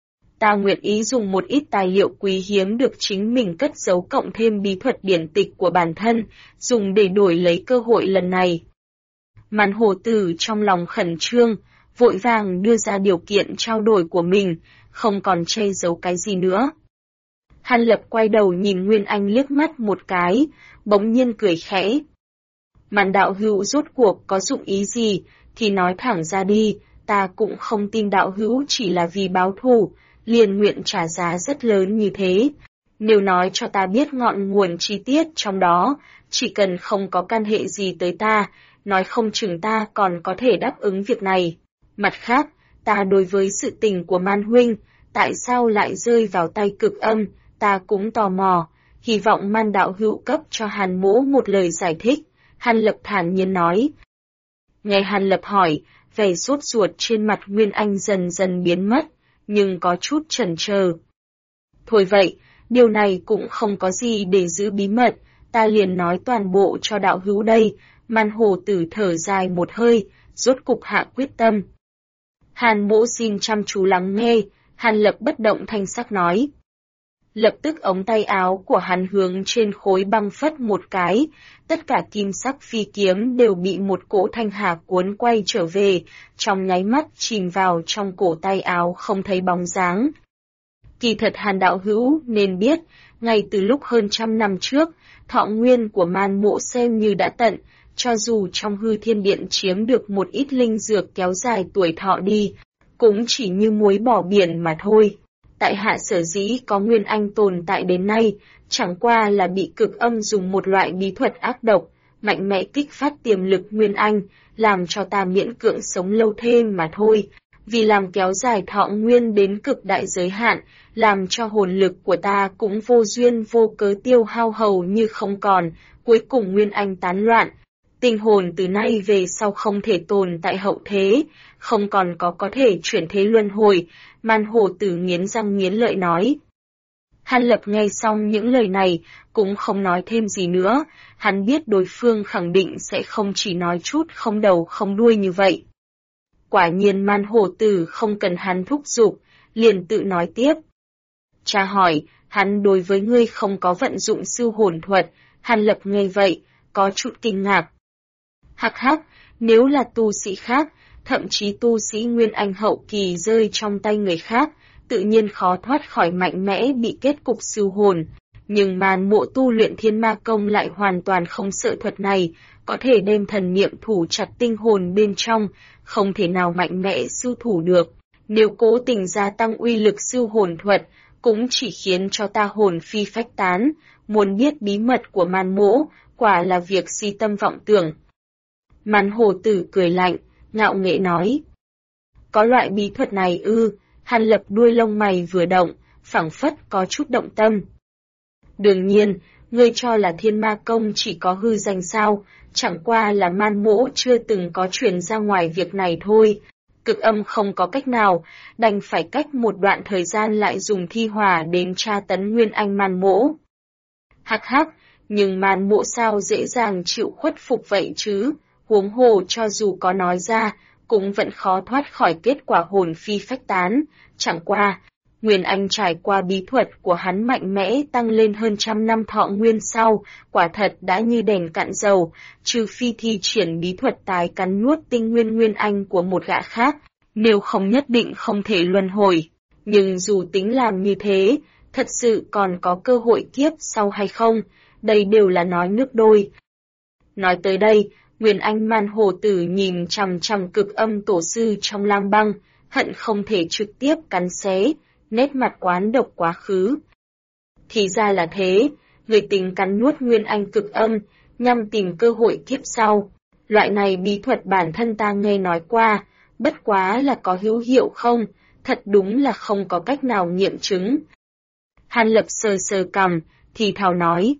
Ta nguyện ý dùng một ít tài liệu quý hiếm được chính mình cất giấu cộng thêm bí thuật điển tịch của bản thân, dùng để đổi lấy cơ hội lần này. Man Hổ Tử trong lòng khẩn trương, vội vàng đưa ra điều kiện trao đổi của mình, không còn che giấu cái gì nữa. Hàn Lập quay đầu nhìn Nguyên Anh liếc mắt một cái, bỗng nhiên cười khẽ. Man đạo hữu rốt cuộc có dụng ý gì, thì nói thẳng ra đi, ta cũng không tin đạo hữu chỉ là vì báo thù, liền nguyện trả giá rất lớn như thế. Nếu nói cho ta biết ngọn nguồn chi tiết trong đó, chỉ cần không có can hệ gì tới ta, nói không chừng ta còn có thể đáp ứng việc này. Mặt khác, ta đối với sự tình của Man huynh, tại sao lại rơi vào tay Cực Âm, ta cũng tò mò, hy vọng Man đạo hữu cấp cho Hàn Mỗ một lời giải thích. Hàn Lập thản nhiên nói. Nghe Hàn Lập hỏi, vẻ sốt ruột trên mặt Nguyên Anh dần dần biến mất, nhưng có chút chần chờ. Thôi vậy, điều này cũng không có gì để giữ bí mật, ta liền nói toàn bộ cho đạo hữu đây. Man Hổ Tử thở dài một hơi, rốt cục hạ quyết tâm. Hàn Mỗ xin chăm chú lắng nghe, Hàn Lập bất động thanh sắc nói. Lập tức ống tay áo của hắn hướng trên khối băng phất một cái, tất cả kim sắc phi kiếm đều bị một cỗ thanh hà cuốn quay trở về, trong nháy mắt chìm vào trong cổ tay áo không thấy bóng dáng. Kỳ thật Hàn đạo hữu nên biết, ngay từ lúc hơn 100 năm trước, thọ nguyên của Man Mộ xem như đã tận, cho dù trong hư thiên điện chiếm được một ít linh dược kéo dài tuổi thọ đi, cũng chỉ như muối bỏ biển mà thôi. Tại hạ sở dĩ có Nguyên Anh tồn tại đến nay, chẳng qua là bị Cực Âm dùng một loại bí thuật ác độc, mạnh mẽ kích phát tiềm lực Nguyên Anh, làm cho ta miễn cưỡng sống lâu thêm mà thôi. Vì làm kéo dài thọ nguyên đến cực đại giới hạn, làm cho hồn lực của ta cũng vô duyên vô cớ tiêu hao hầu như không còn, cuối cùng Nguyên Anh tán loạn. Tinh hồn từ nay về sau không thể tồn tại hậu thế, không còn có thể chuyển thế luân hồi, Man Hổ Tử nghiến răng nghiến lợi nói. Hàn Lập nghe xong những lời này, cũng không nói thêm gì nữa, hắn biết đối phương khẳng định sẽ không chỉ nói chút không đầu không đuôi như vậy. Quả nhiên Man Hổ Tử không cần hắn thúc giục, liền tự nói tiếp. Cha hỏi, hắn đối với ngươi không có vận dụng sư hồn thuật, Hàn Lập nghe vậy, có chút kinh ngạc. Hắc hắc, nếu là tu sĩ khác, thậm chí tu sĩ Nguyên Anh hậu kỳ rơi trong tay người khác, tự nhiên khó thoát khỏi mạnh mẽ bị kết cục sư hồn. Nhưng Man Mộ tu luyện Thiên Ma Công lại hoàn toàn không sợ thuật này, có thể đem thần niệm thủ chặt tinh hồn bên trong, không thể nào mạnh mẽ sư thủ được. Nếu cố tình gia tăng uy lực sư hồn thuật, cũng chỉ khiến cho ta hồn phi phách tán. Muốn biết bí mật của Man Mộ, quả là việc si tâm vọng tưởng. Man Hổ Tử cười lạnh, ngạo nghễ nói. Có loại bí thuật này ư? Hàn Lập đuôi lông mày vừa động, phảng phất có chút động tâm. Đương nhiên, ngươi cho là Thiên Ma Công chỉ có hư danh sao, chẳng qua là Man Mỗ chưa từng có truyền ra ngoài việc này thôi. Cực Âm không có cách nào, đành phải cách một đoạn thời gian lại dùng thi hỏa đến tra tấn Nguyên Anh Man Mỗ. Hắc hắc, nhưng Man Mỗ sao dễ dàng chịu khuất phục vậy chứ, huống hồ cho dù có nói ra, cũng vẫn khó thoát khỏi kết quả hồn phi phách tán. Chẳng qua, Nguyên Anh trải qua bí thuật của hắn mạnh mẽ tăng lên hơn 100 năm thọ nguyên sau, quả thật đã như đèn cạn dầu, trừ phi thi triển bí thuật tái cắn nuốt tinh nguyên Nguyên Anh của một gã khác, nếu không nhất định không thể luân hồi. Nhưng dù tính làm như thế, thật sự còn có cơ hội kiếp sau hay không, đây đều là nói nước đôi. Nói tới đây, Nguyên Anh Man Hổ Tử nhìn chằm chằm Cực Âm tổ sư trong lam băng, hận không thể trực tiếp cắn xé, nét mặt oán độc quá khứ. Thì ra là thế, người tình cắn nuốt Nguyên Anh Cực Âm, nhằm tìm cơ hội kiếp sau. Loại này bí thuật bản thân ta nghe nói qua, bất quá là có hữu hiệu không, thật đúng là không có cách nào nghiệm chứng. Hàn Lập sờ sờ cằm, thì thào nói.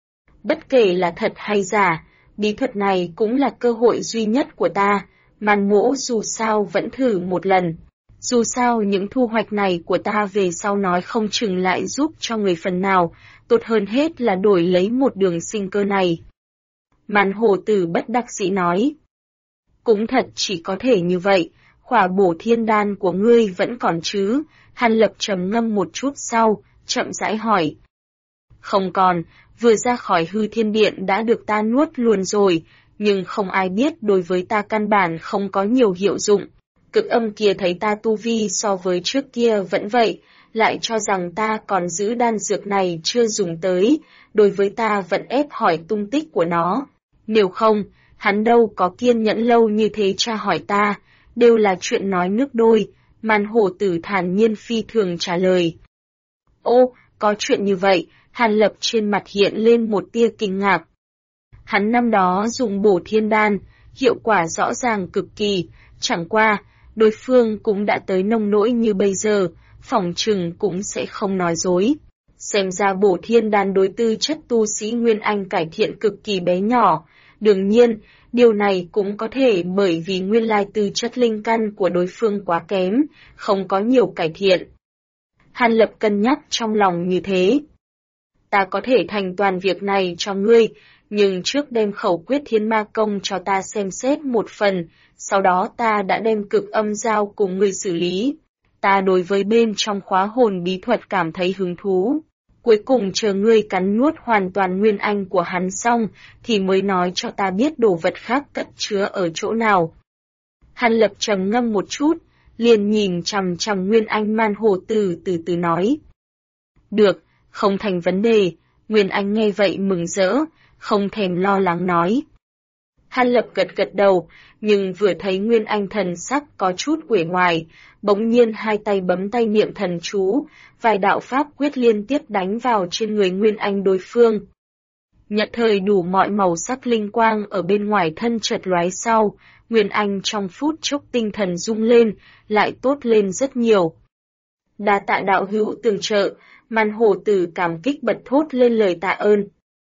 Bất kể là thật hay giả, bí thuật này cũng là cơ hội duy nhất của ta, Man Mỗ dù sao vẫn thử một lần. Dù sao những thu hoạch này của ta về sau nói không chừng lại giúp cho người phần nào, tốt hơn hết là đổi lấy một đường sinh cơ này. Man Hổ Tử bất đắc dĩ nói. Cũng thật chỉ có thể như vậy, khỏa bổ thiên đan của ngươi vẫn còn chứ, Hàn Lập trầm ngâm một chút sau, chậm rãi hỏi. Không còn, vừa ra khỏi hư thiên điện đã được ta nuốt luôn rồi, nhưng không ai biết đối với ta căn bản không có nhiều hiệu dụng. Cực Âm kia thấy ta tu vi so với trước kia vẫn vậy, lại cho rằng ta còn giữ đan dược này chưa dùng tới, đối với ta vẫn ép hỏi tung tích của nó. Nếu không, hắn đâu có kiên nhẫn lâu như thế tra hỏi ta, đều là chuyện nói nước đôi, Man Hổ Tử thản nhiên phi thường trả lời. Ô, có chuyện như vậy, Hàn Lập trên mặt hiện lên một tia kinh ngạc. Hắn năm đó dùng bổ thiên đan, hiệu quả rõ ràng cực kỳ, chẳng qua, đối phương cũng đã tới nông nỗi như bây giờ, phỏng chừng cũng sẽ không nói dối. Xem ra bổ thiên đan đối tư chất tu sĩ Nguyên Anh cải thiện cực kỳ bé nhỏ, đương nhiên, điều này cũng có thể bởi vì nguyên lai tư chất linh căn của đối phương quá kém, không có nhiều cải thiện. Hàn Lập cân nhắc trong lòng như thế. Ta có thể thành toàn việc này cho ngươi, nhưng trước đem khẩu quyết Thiên Ma Công cho ta xem xét một phần, sau đó ta đã đem Cực Âm giao cùng ngươi xử lý. Ta đối với bên trong khóa hồn bí thuật cảm thấy hứng thú. Cuối cùng chờ ngươi cắn nuốt hoàn toàn nguyên anh của hắn xong, thì mới nói cho ta biết đồ vật khác cất chứa ở chỗ nào. Hàn Lập trầm ngâm một chút, liền nhìn chằm chằm nguyên anh Man Hồ Tử từ từ nói. Được, không thành vấn đề, Nguyên Anh nghe vậy mừng rỡ, không thèm lo lắng nói. Hàn Lập gật gật đầu, nhưng vừa thấy Nguyên Anh thần sắc có chút uể oải, bỗng nhiên hai tay bấm tay niệm thần chú, vài đạo pháp quyết liên tiếp đánh vào trên người Nguyên Anh đối phương. Nhận thời đủ mọi màu sắc linh quang ở bên ngoài thân chợt lóe sau, Nguyên Anh trong phút chốc tinh thần rung lên, lại tốt lên rất nhiều. Đa tạ đạo hữu tường trợ, Man Hồ Tử cảm kích bật thốt lên lời tạ ơn.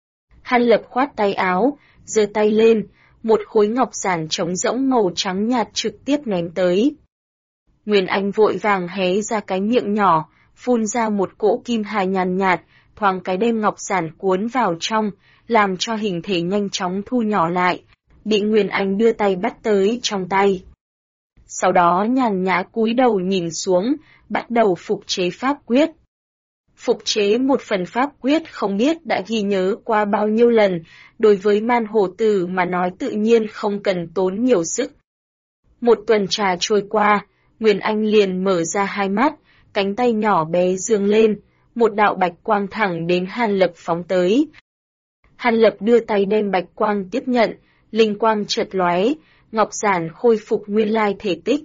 Hàn Lập khoát tay áo, giơ tay lên, một khối ngọc giản trống rỗng màu trắng nhạt trực tiếp ném tới. Nguyên Anh vội vàng hé ra cái miệng nhỏ, phun ra một cỗ kim hài nhàn nhạt, thoáng cái đem ngọc giản cuốn vào trong, làm cho hình thể nhanh chóng thu nhỏ lại, bị Nguyên Anh đưa tay bắt tới trong tay. Sau đó nhàn nhã cúi đầu nhìn xuống, bắt đầu phục chế pháp quyết. Phục chế một phần pháp quyết không biết đã ghi nhớ qua bao nhiêu lần, đối với Man Hồ Tử mà nói tự nhiên không cần tốn nhiều sức. Một tuần trà trôi qua, Nguyên Anh liền mở ra hai mắt, cánh tay nhỏ bé dương lên, một đạo bạch quang thẳng đến Hàn Lập phóng tới. Hàn Lập đưa tay đem bạch quang tiếp nhận, linh quang chợt lóe, ngọc giản khôi phục nguyên lai thể tích.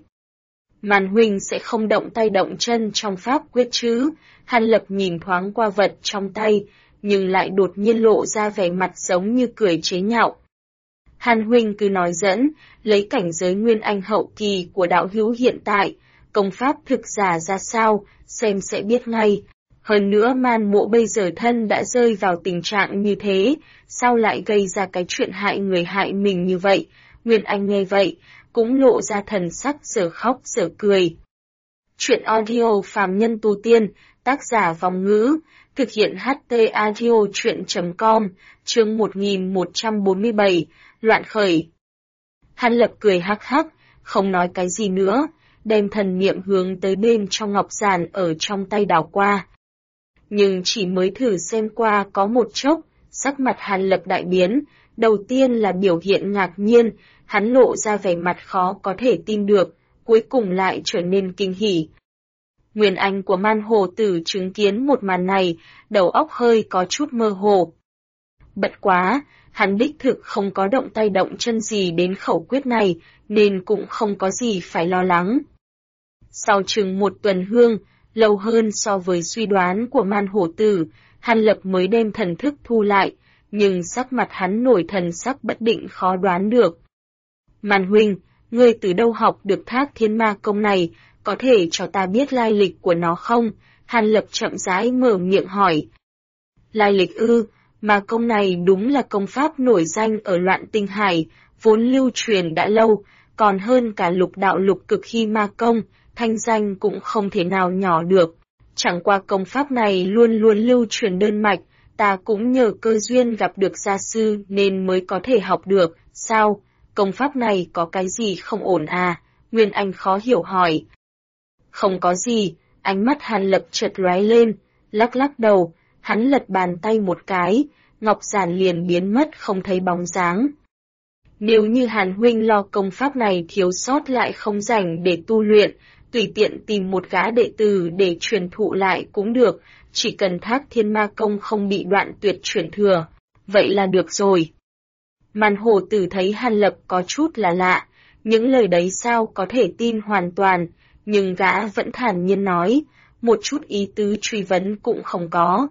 Man huynh sẽ không động tay động chân trong pháp quyết chứ? Hàn Lập nhìn thoáng qua vật trong tay, nhưng lại đột nhiên lộ ra vẻ mặt giống như cười chế nhạo. Hàn huynh cứ nói dẫn, lấy cảnh giới nguyên anh hậu kỳ của đạo hữu hiện tại, công pháp thực giả ra sao, xem sẽ biết ngay. Hơn nữa Man mộ bây giờ thân đã rơi vào tình trạng như thế, sao lại gây ra cái chuyện hại người hại mình như vậy? Nguyên Anh nghe vậy, cũng lộ ra thần sắc giờ khóc giờ cười. Chuyện audio phàm nhân tu tiên, tác giả Vong Ngữ, thực hiện HT audio chuyện.com, chương 1147, loạn khởi. Hàn Lập cười hắc hắc, không nói cái gì nữa, đem thần niệm hướng tới bên trong ngọc giản ở trong tay đảo qua. Nhưng chỉ mới thử xem qua có một chốc, sắc mặt Hàn Lập đại biến, đầu tiên là biểu hiện ngạc nhiên, hắn lộ ra vẻ mặt khó có thể tin được, cuối cùng lại trở nên kinh hỉ. Nguyên Anh của Man Hồ Tử chứng kiến một màn này, đầu óc hơi có chút mơ hồ. Bất quá, hắn đích thực không có động tay động chân gì đến khẩu quyết này, nên cũng không có gì phải lo lắng. Sau chừng một tuần hương, lâu hơn so với suy đoán của Man Hồ Tử, Hàn Lập mới đem thần thức thu lại, nhưng sắc mặt hắn nổi thần sắc bất định khó đoán được. Man huynh, ngươi từ đâu học được Thác Thiên Ma công này, có thể cho ta biết lai lịch của nó không? Hàn Lập chậm rãi mở miệng hỏi. Lai lịch ư, ma công này đúng là công pháp nổi danh ở Loạn Tinh Hải, vốn lưu truyền đã lâu, còn hơn cả Lục Đạo Lục Cực Hy Ma công, thanh danh cũng không thể nào nhỏ được. Chẳng qua công pháp này luôn luôn lưu truyền đơn mạch, ta cũng nhờ cơ duyên gặp được gia sư nên mới có thể học được, sao? Công pháp này có cái gì không ổn à? Nguyên Anh khó hiểu hỏi. Không có gì, ánh mắt Hàn Lập chợt lóe lên, lắc lắc đầu, hắn lật bàn tay một cái, ngọc giản liền biến mất không thấy bóng dáng. Nếu như Hàn huynh lo công pháp này thiếu sót lại không rảnh để tu luyện, tùy tiện tìm một gã đệ tử để truyền thụ lại cũng được, chỉ cần Thác Thiên Ma công không bị đoạn tuyệt truyền thừa, vậy là được rồi. Man Hồ Tử thấy Hàn Lập có chút là lạ, những lời đấy sao có thể tin hoàn toàn, nhưng gã vẫn thản nhiên nói, một chút ý tứ truy vấn cũng không có.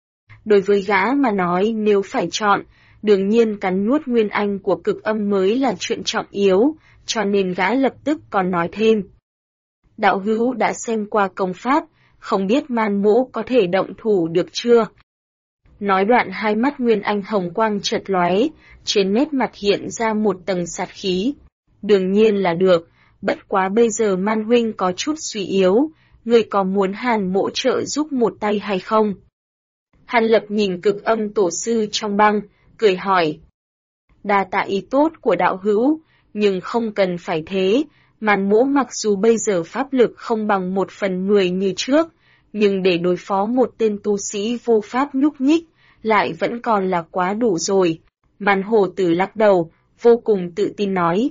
Đối với gã mà nói nếu phải chọn, đương nhiên cắn nuốt nguyên anh của cực âm mới là chuyện trọng yếu, cho nên gã lập tức còn nói thêm. Đạo hữu đã xem qua công pháp, không biết Man mỗ có thể động thủ được chưa? Nói đoạn hai mắt Nguyên Anh hồng quang chợt lóe, trên nét mặt hiện ra một tầng sát khí. Đương nhiên là được, bất quá bây giờ Man huynh có chút suy yếu, người có muốn Hàn mỗ trợ giúp một tay hay không? Hàn Lập nhìn cực âm tổ sư trong băng, cười hỏi. Đa tạ ý tốt của đạo hữu, nhưng không cần phải thế, Man mỗ mặc dù bây giờ pháp lực không bằng 1/10 như trước, nhưng để đối phó một tên tu sĩ vô pháp nhúc nhích, lại vẫn còn là quá đủ rồi. Man Hổ Tử lắc đầu, vô cùng tự tin nói.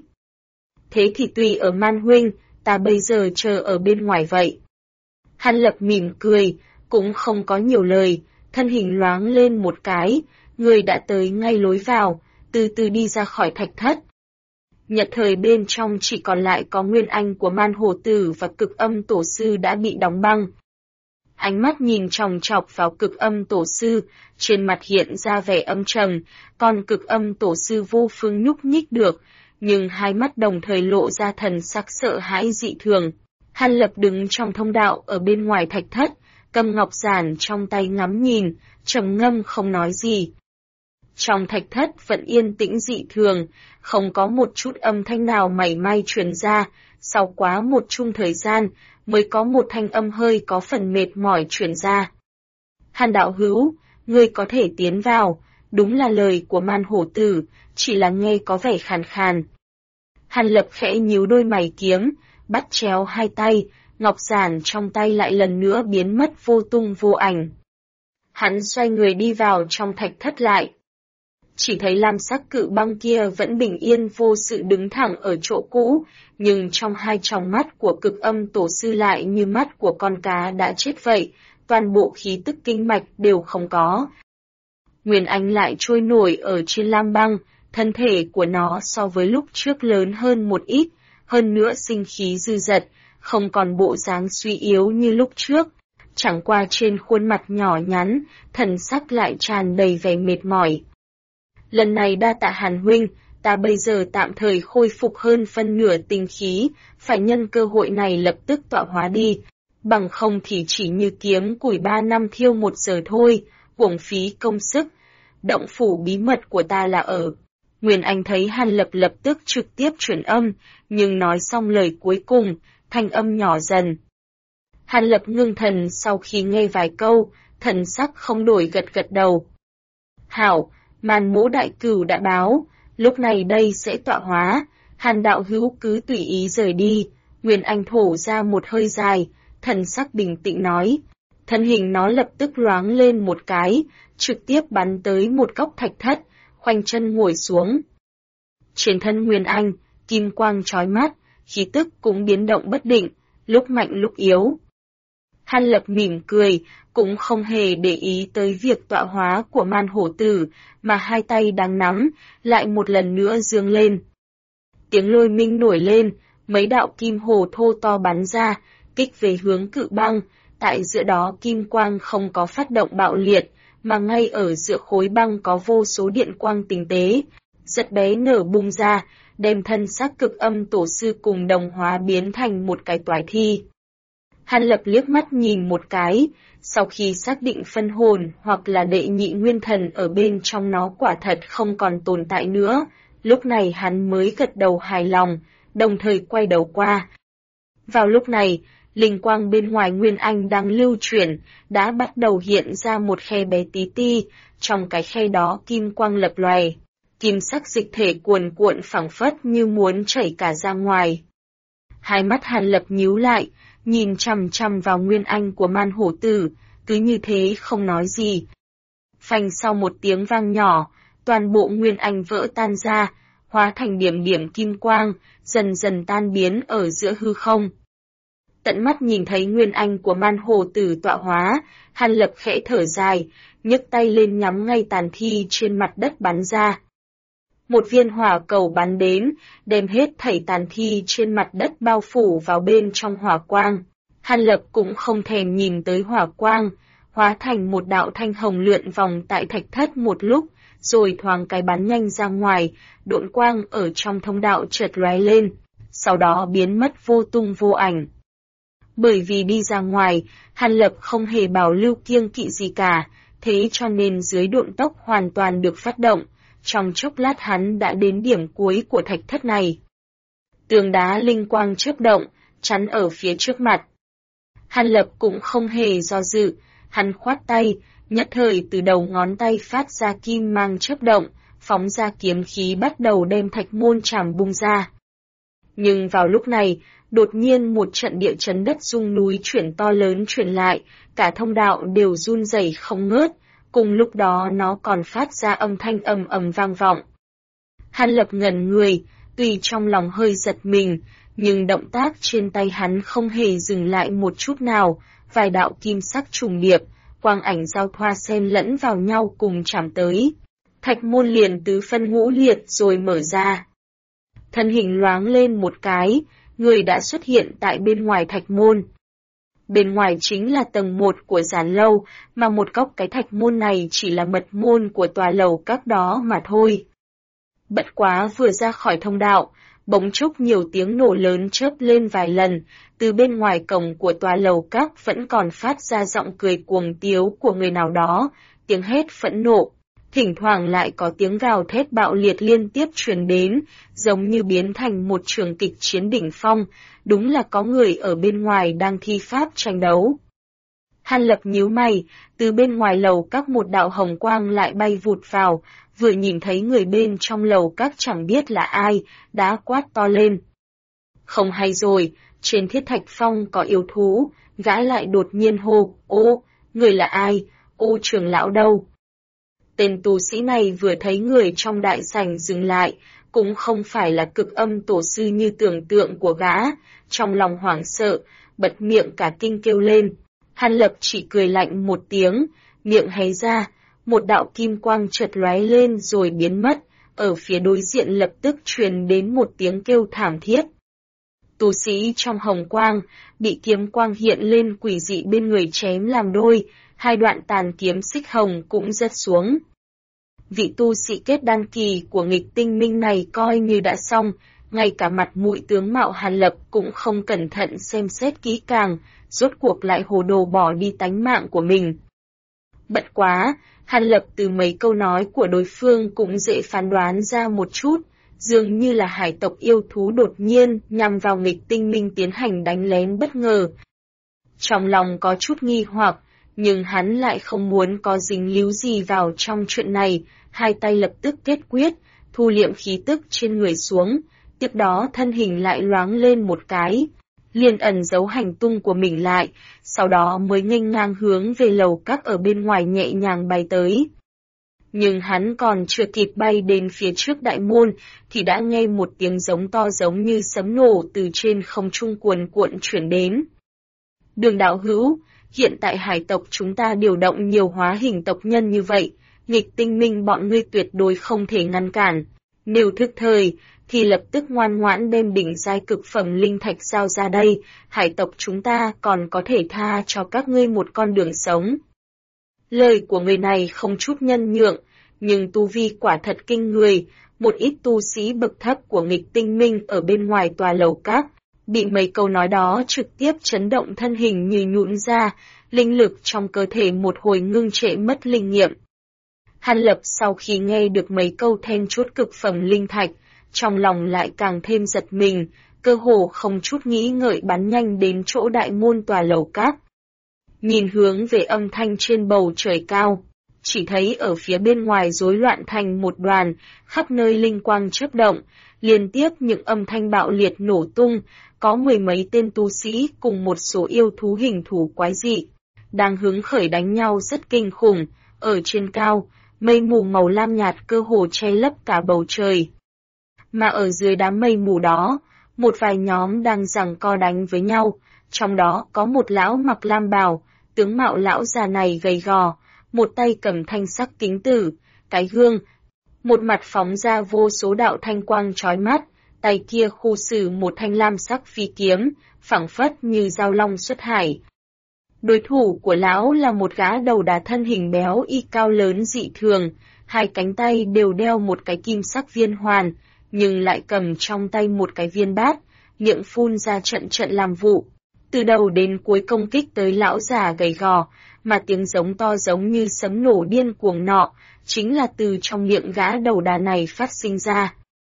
Thế thì tùy ở Man huynh, ta bây giờ chờ ở bên ngoài vậy. Hàn Lập mỉm cười, cũng không có nhiều lời, thân hình loáng lên một cái, người đã tới ngay lối vào, từ từ đi ra khỏi thạch thất. Nhật thời bên trong chỉ còn lại có nguyên anh của Man Hổ Tử và Cực Âm Tổ Sư đã bị đóng băng. Ánh mắt nhìn chòng chọc vào Cực Âm Tổ Sư, trên mặt hiện ra vẻ âm trầm, còn Cực Âm Tổ Sư vô phương nhúc nhích được, nhưng hai mắt đồng thời lộ ra thần sắc sợ hãi dị thường. Hàn Lập đứng trong thông đạo ở bên ngoài thạch thất, cầm ngọc giản trong tay ngắm nhìn, trầm ngâm không nói gì. Trong thạch thất vẫn yên tĩnh dị thường, không có một chút âm thanh nào mảy may truyền ra, sau quá một chung thời gian, mới có một thanh âm hơi có phần mệt mỏi truyền ra. Hàn đạo hữu, ngươi có thể tiến vào, đúng là lời của Man Hổ Tử, chỉ là nghe có vẻ khàn khàn. Hàn Lập khẽ nhíu đôi mày kiếm, bắt chéo hai tay, ngọc giản trong tay lại lần nữa biến mất vô tung vô ảnh. Hắn xoay người đi vào trong thạch thất lại. Chỉ thấy lam sắc cự băng kia vẫn bình yên vô sự đứng thẳng ở chỗ cũ, nhưng trong hai tròng mắt của Cực Âm Tổ Sư lại như mắt của con cá đã chết vậy, toàn bộ khí tức kinh mạch đều không có. Nguyên Anh lại trôi nổi ở trên lam băng, thân thể của nó so với lúc trước lớn hơn một ít, hơn nữa sinh khí dư dật, không còn bộ dáng suy yếu như lúc trước. Chẳng qua trên khuôn mặt nhỏ nhắn, thần sắc lại tràn đầy vẻ mệt mỏi. Lần này đa tạ Hàn huynh, ta bây giờ tạm thời khôi phục hơn phân nửa tinh khí, phải nhân cơ hội này lập tức tọa hóa đi, bằng không thì chỉ như kiếm củi 3 năm thiêu 1 giờ thôi, uổng phí công sức. Động phủ bí mật của ta là ở. Nguyên Anh thấy Hàn Lập lập tức trực tiếp chuyển âm, nhưng nói xong lời cuối cùng, thanh âm nhỏ dần. Hàn Lập ngưng thần sau khi nghe vài câu, thần sắc không đổi gật gật đầu. Hảo, Man Mỗ đại cửu đã báo, lúc này đây sẽ tọa hóa, Hàn đạo hữu cứ tùy ý rời đi. Nguyên Anh thổ ra một hơi dài, thần sắc bình tĩnh nói. Thân hình nó lập tức loáng lên một cái, trực tiếp bắn tới một góc thạch thất, khoanh chân ngồi xuống. Trên thân Nguyên Anh, kim quang chói mắt, khí tức cũng biến động bất định, lúc mạnh lúc yếu. Hàn Lập mỉm cười, cũng không hề để ý tới việc tọa hóa của Man Hổ Tử, mà hai tay đang nắm, lại một lần nữa giương lên. Tiếng lôi minh nổi lên, mấy đạo kim hồ thô to bắn ra, kích về hướng cự băng, tại giữa đó kim quang không có phát động bạo liệt, mà ngay ở giữa khối băng có vô số điện quang tinh tế, rất bé nở bung ra, đem thân xác Cực Âm Tổ Sư cùng đồng hóa biến thành một cái toái thi. Hàn Lập liếc mắt nhìn một cái, sau khi xác định phân hồn hoặc là đệ nhị nguyên thần ở bên trong nó quả thật không còn tồn tại nữa, lúc này hắn mới gật đầu hài lòng, đồng thời quay đầu qua. Vào lúc này, linh quang bên ngoài Nguyên Anh đang lưu chuyển, đã bắt đầu hiện ra một khe bé tí ti, trong cái khe đó kim quang lập lòe, kim sắc dịch thể cuồn cuộn phảng phất như muốn chảy cả ra ngoài. Hai mắt Hàn Lập nhíu lại, nhìn chằm chằm vào Nguyên Anh của Man Hổ Tử, cứ như thế không nói gì. Phanh sau một tiếng vang nhỏ, toàn bộ Nguyên Anh vỡ tan ra, hóa thành điểm điểm kim quang, dần dần tan biến ở giữa hư không. Tận mắt nhìn thấy Nguyên Anh của Man Hổ Tử tọa hóa, Hàn Lập khẽ thở dài, nhấc tay lên nhắm ngay tàn thi trên mặt đất bắn ra. Một viên hỏa cầu bắn đến, đem hết thảy tàn thi trên mặt đất bao phủ vào bên trong hỏa quang. Hàn Lập cũng không thèm nhìn tới hỏa quang, hóa thành một đạo thanh hồng lượn vòng tại thạch thất một lúc, rồi thoáng cái bắn nhanh ra ngoài, độn quang ở trong thông đạo chợt lóe lên, sau đó biến mất vô tung vô ảnh. Bởi vì đi ra ngoài, Hàn Lập không hề bảo lưu kiêng kỵ gì cả, thế cho nên dưới độn tốc hoàn toàn được phát động. Trong chốc lát hắn đã đến điểm cuối của thạch thất này. Tường đá linh quang chớp động, chắn ở phía trước mặt. Hàn Lập cũng không hề do dự, hắn khoát tay, nhất thời từ đầu ngón tay phát ra kim mang chớp động, phóng ra kiếm khí bắt đầu đem thạch môn trảm bung ra. Nhưng vào lúc này, Đột nhiên một trận địa chấn đất rung núi chuyển to lớn chuyển lại, cả thông đạo đều run rẩy không ngớt, cùng lúc đó nó còn phát ra âm thanh ầm ầm vang vọng. Hàn Lập ngẩn người, tuy trong lòng hơi giật mình, nhưng động tác trên tay hắn không hề dừng lại một chút nào, vài đạo kim sắc trùng điệp, quang ảnh giao thoa xen lẫn vào nhau cùng chạm tới. Thạch môn liền tứ phân ngũ liệt rồi mở ra. Thân hình loáng lên một cái, người đã xuất hiện tại bên ngoài thạch môn. Bên ngoài chính là tầng 1 của giản lâu, mà một góc cái thạch môn này chỉ là mật môn của tòa lầu các đó mà thôi. Bất quá vừa ra khỏi thông đạo, bỗng chốc nhiều tiếng nổ lớn chớp lên vài lần, từ bên ngoài cổng của tòa lầu các vẫn còn phát ra giọng cười cuồng tiếu của người nào đó, tiếng hét phẫn nộ. Thỉnh thoảng lại có tiếng gào thét bạo liệt liên tiếp truyền đến, giống như biến thành một trường kịch chiến đỉnh phong, đúng là có người ở bên ngoài đang thi pháp tranh đấu. Hàn Lập nhíu mày, từ bên ngoài lầu các một đạo hồng quang lại bay vụt vào, vừa nhìn thấy người bên trong lầu các chẳng biết là ai, đã quát to lên. Không hay rồi, trên thiết thạch phong có yêu thú, gã lại đột nhiên hô, ô, người là ai, ô trưởng lão đâu? Tên tu sĩ này vừa thấy người trong đại sảnh dừng lại, cũng không phải là cực âm tổ sư như tưởng tượng của gã, trong lòng hoảng sợ, bật miệng cả kinh kêu lên. Hàn Lập chỉ cười lạnh một tiếng, miệng hé ra, một đạo kim quang chợt lóe lên rồi biến mất, ở phía đối diện lập tức truyền đến một tiếng kêu thảm thiết. Tu sĩ trong hồng quang, bị kiếm quang hiện lên quỷ dị bên người chém làm đôi, hai đoạn tàn kiếm xích hồng cũng rớt xuống. Vị tu sĩ kết đan kỳ của nghịch tinh minh này coi như đã xong, ngay cả mặt mũi tướng mạo Hàn Lập cũng không cẩn thận xem xét kỹ càng, rốt cuộc lại hồ đồ bỏ đi tánh mạng của mình. Bất quá, Hàn Lập từ mấy câu nói của đối phương cũng dễ phán đoán ra một chút, dường như là hải tộc yêu thú đột nhiên nhằm vào nghịch tinh minh tiến hành đánh lén bất ngờ. Trong lòng có chút nghi hoặc, nhưng hắn lại không muốn có dính líu gì vào trong chuyện này, hai tay lập tức kết quyết, thu liệm khí tức trên người xuống, tiếp đó thân hình lại loáng lên một cái, liền ẩn giấu hành tung của mình lại, sau đó mới nghênh ngang hướng về lầu các ở bên ngoài nhẹ nhàng bay tới. Nhưng hắn còn chưa kịp bay đến phía trước đại môn, thì đã nghe một tiếng giống to giống như sấm nổ từ trên không trung cuồn cuộn chuyển đến. Đường đạo hữu, hiện tại hải tộc chúng ta điều động nhiều hóa hình tộc nhân như vậy, nghịch tinh minh bọn ngươi tuyệt đối không thể ngăn cản. Nếu thức thời, thì lập tức ngoan ngoãn đem đỉnh giai cực phẩm linh thạch giao ra đây, hải tộc chúng ta còn có thể tha cho các ngươi một con đường sống. Lời của người này không chút nhân nhượng, nhưng tu vi quả thật kinh người, một ít tu sĩ bậc thấp của nghịch tinh minh ở bên ngoài tòa lầu các, bị mấy câu nói đó trực tiếp chấn động thân hình như nhũn ra, linh lực trong cơ thể một hồi ngưng trệ mất linh nghiệm. Hàn Lập sau khi nghe được mấy câu then chốt cực phẩm linh thạch, trong lòng lại càng thêm giật mình, cơ hồ không chút nghĩ ngợi bắn nhanh đến chỗ đại môn tòa lầu các. Nhìn hướng về âm thanh trên bầu trời cao, chỉ thấy ở phía bên ngoài rối loạn thành một đoàn, khắp nơi linh quang chớp động, liên tiếp những âm thanh bạo liệt nổ tung, có mười mấy tên tu sĩ cùng một số yêu thú hình thù quái dị, đang hứng khởi đánh nhau rất kinh khủng, ở trên cao, mây mù màu lam nhạt cơ hồ che lấp cả bầu trời. Mà ở dưới đám mây mù đó, một vài nhóm đang giằng co đánh với nhau, trong đó có một lão mặc lam bào, tướng mạo lão già này gầy gò, một tay cầm thanh sắc kính tử, cái gương, một mặt phóng ra vô số đạo thanh quang chói mắt, tay kia khu xử một thanh lam sắc phi kiếm, phảng phất như dao long xuất hải. Đối thủ của lão là một gã đầu đà thân hình béo y cao lớn dị thường, hai cánh tay đều đeo một cái kim sắc viên hoàn, nhưng lại cầm trong tay một cái viên bát, miệng phun ra trận trận làm vụ. Từ đầu đến cuối công kích tới lão già gầy gò, mà tiếng giống to giống như sấm nổ điên cuồng nọ, chính là từ trong miệng gã đầu đà này phát sinh ra.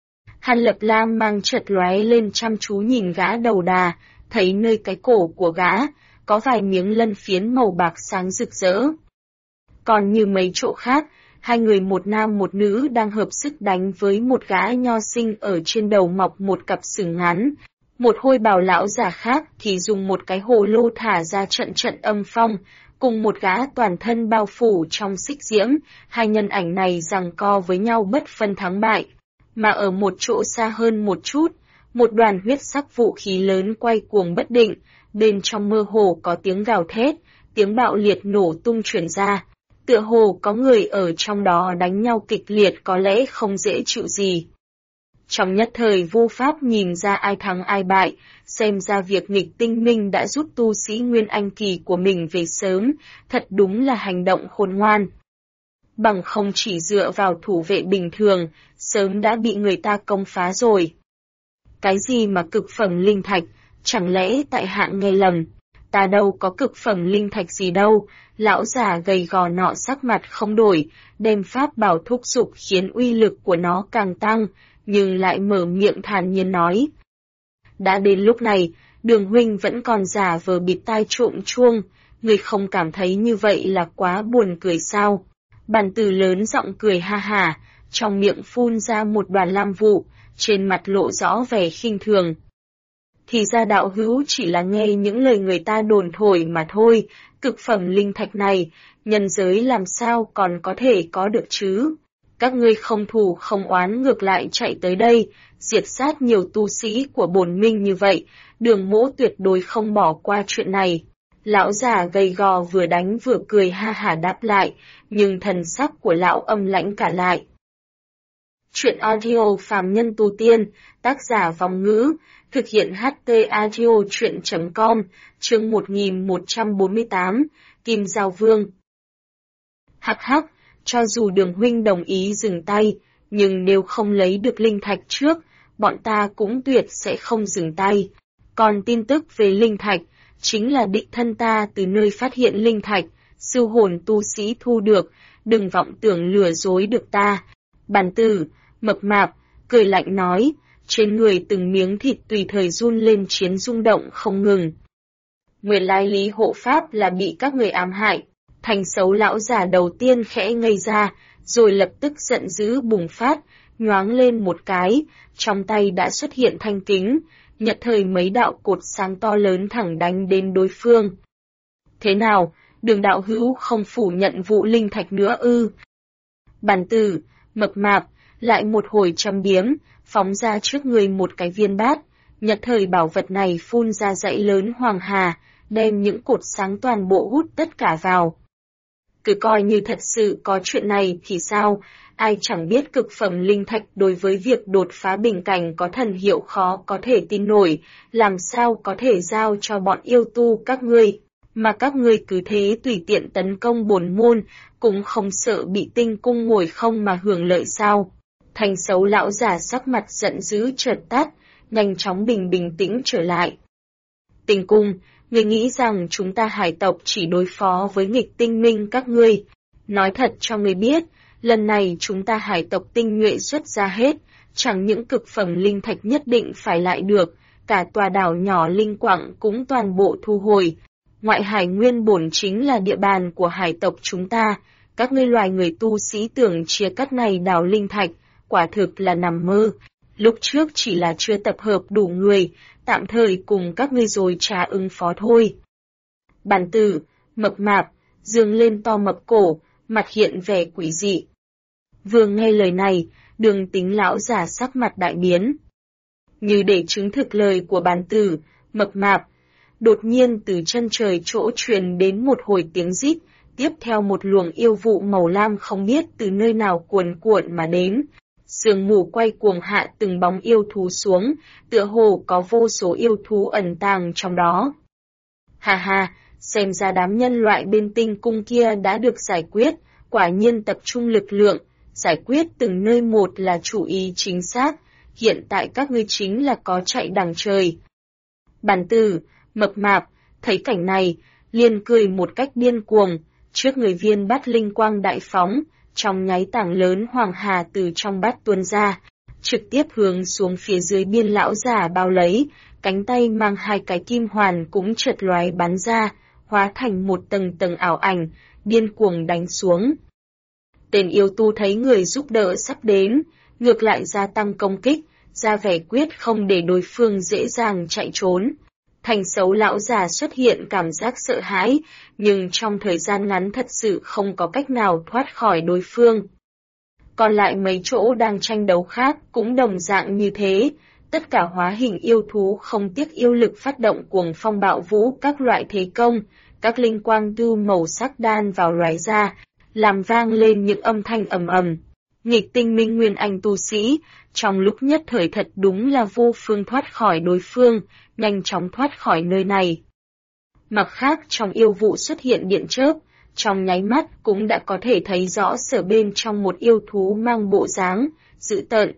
Hàn Lập Lam mang chợt lóe lên chăm chú nhìn gã đầu đà, thấy nơi cái cổ của gã, có vài miếng lân phiến màu bạc sáng rực rỡ. Còn như mấy chỗ khác, hai người một nam một nữ đang hợp sức đánh với một gã nho sinh ở trên đầu mọc một cặp sừng ngắn, Một hôi bào lão già khác thì dùng một cái hồ lô thả ra trận trận âm phong, cùng một gã toàn thân bao phủ trong xích diễm, hai nhân ảnh này giằng co với nhau bất phân thắng bại. Mà ở một chỗ xa hơn một chút, một đoàn huyết sắc vũ khí lớn quay cuồng bất định, bên trong mơ hồ có tiếng gào thét, tiếng bạo liệt nổ tung truyền ra. Tựa hồ có người ở trong đó đánh nhau kịch liệt có lẽ không dễ chịu gì. Trong nhất thời vô pháp nhìn ra ai thắng ai bại, xem ra việc nghịch tinh minh đã rút tu sĩ Nguyên Anh Kỳ của mình về sớm, thật đúng là hành động khôn ngoan. Bằng không chỉ dựa vào thủ vệ bình thường, sớm đã bị người ta công phá rồi. Cái gì mà cực phẩm linh thạch, chẳng lẽ tại hạ nghe lầm? Ta đâu có cực phẩm linh thạch gì đâu, lão già gầy gò nọ sắc mặt không đổi, đem pháp bảo thúc giục khiến uy lực của nó càng tăng, nhưng lại mở miệng thản nhiên nói. Đã đến lúc này, Đường huynh vẫn còn giả vờ bịt tai trộm chuông, người không cảm thấy như vậy là quá buồn cười sao? Bàn tử lớn giọng cười ha hả, trong miệng phun ra một đoàn lam vụ, trên mặt lộ rõ vẻ khinh thường. Thì ra đạo hữu chỉ là nghe những lời người ta đồn thổi mà thôi, cực phẩm linh thạch này, nhân giới làm sao còn có thể có được chứ? Các ngươi không thù không oán ngược lại chạy tới đây, diệt sát nhiều tu sĩ của bổn minh như vậy, Đường Mỗ tuyệt đối không bỏ qua chuyện này. Lão già gầy gò vừa đánh vừa cười ha hả đáp lại, nhưng thần sắc của lão âm lãnh cả lại. Chuyện audio phàm nhân tu tiên, tác giả Vòng Ngữ, thực hiện HT audio chuyện.com, chương 1148, Kim Giao Vương. Hắc hắc, cho dù Đường huynh đồng ý dừng tay, nhưng nếu không lấy được linh thạch trước, bọn ta cũng tuyệt sẽ không dừng tay. Còn tin tức về linh thạch, chính là đích thân ta từ nơi phát hiện linh thạch, sư hồn tu sĩ thu được, đừng vọng tưởng lừa dối được ta. Bàn tử, mập mạp, cười lạnh nói, trên người từng miếng thịt tùy thời run lên chiến rung động không ngừng. Nguyên lai Lý hộ pháp là bị các người ám hại. Thành xấu lão già đầu tiên khẽ ngây ra, rồi lập tức giận dữ bùng phát, nhoáng lên một cái, trong tay đã xuất hiện thanh kính, nhật thời mấy đạo cột sáng to lớn thẳng đánh đến đối phương. Thế nào, Đường đạo hữu không phủ nhận vụ linh thạch nữa ư? Bàn tử, mập mạp, lại một hồi châm biếm, phóng ra trước người một cái viên bát, nhật thời bảo vật này phun ra dãy lớn hoàng hà, đem những cột sáng toàn bộ hút tất cả vào. Cứ coi như thật sự có chuyện này thì sao, ai chẳng biết cực phẩm linh thạch đối với việc đột phá bình cảnh có thần hiệu khó có thể tin nổi, làm sao có thể giao cho bọn yêu tu các ngươi, mà các ngươi cứ thế tùy tiện tấn công bổn môn, cũng không sợ bị tinh cung ngồi không mà hưởng lợi sao. Thành xấu lão già sắc mặt giận dữ chợt tắt, nhanh chóng bình tĩnh trở lại. Tinh cung, ngươi nghĩ rằng chúng ta hải tộc chỉ đối phó với nghịch tinh minh các ngươi. Nói thật cho ngươi biết, lần này chúng ta hải tộc tinh nhuệ xuất ra hết, chẳng những cực phẩm linh thạch nhất định phải lại được, cả tòa đảo nhỏ linh quặng cũng toàn bộ thu hồi. Ngoại hải nguyên bổn chính là địa bàn của hải tộc chúng ta, các ngươi loài người tu sĩ tưởng chia cắt này đảo linh thạch, quả thực là nằm mơ. Lúc trước chỉ là chưa tập hợp đủ người, tạm thời cùng các ngươi rồi trả ứng phó thôi. Bàn tử, mập mạp, dương lên to mập cổ, mặt hiện vẻ quỷ dị. Vừa nghe lời này, Đường Tính lão già sắc mặt đại biến. Như để chứng thực lời của bàn tử, mập mạp, đột nhiên từ chân trời chỗ truyền đến một hồi tiếng rít, tiếp theo một luồng yêu vụ màu lam không biết từ nơi nào cuồn cuộn mà đến. Sương mù quay cuồng hạ từng bóng yêu thú xuống, tựa hồ có vô số yêu thú ẩn tàng trong đó. Hà hà, xem ra đám nhân loại bên tinh cung kia đã được giải quyết, quả nhiên tập trung lực lượng, giải quyết từng nơi một là chủ ý chính xác, hiện tại các ngươi chính là có chạy đằng trời. Bàn tử, mập mạp, thấy cảnh này, liền cười một cách điên cuồng, trước người viên bát linh quang đại phóng, trong nháy tảng lớn hoàng hà từ trong bát tuôn ra, trực tiếp hướng xuống phía dưới biên lão già bao lấy, cánh tay mang hai cái kim hoàn cũng chợt lóe bắn ra, hóa thành một tầng tầng ảo ảnh, điên cuồng đánh xuống. Tên yêu tu thấy người giúp đỡ sắp đến, ngược lại gia tăng công kích, ra vẻ quyết không để đối phương dễ dàng chạy trốn. Thành xấu lão già xuất hiện cảm giác sợ hãi, nhưng trong thời gian ngắn thật sự không có cách nào thoát khỏi đối phương. Còn lại mấy chỗ đang tranh đấu khác cũng đồng dạng như thế, tất cả hóa hình yêu thú không tiếc yêu lực phát động cuồng phong bạo vũ các loại thế công, các linh quang tư màu sắc đan vào lóe ra, làm vang lên những âm thanh ầm ầm. Nghịch tinh minh nguyên anh tu sĩ, trong lúc nhất thời thật đúng là vô phương thoát khỏi đối phương, nhanh chóng thoát khỏi nơi này. Mặt khác trong yêu vụ xuất hiện điện chớp, trong nháy mắt cũng đã có thể thấy rõ sở bên trong một yêu thú mang bộ dáng dữ tợn.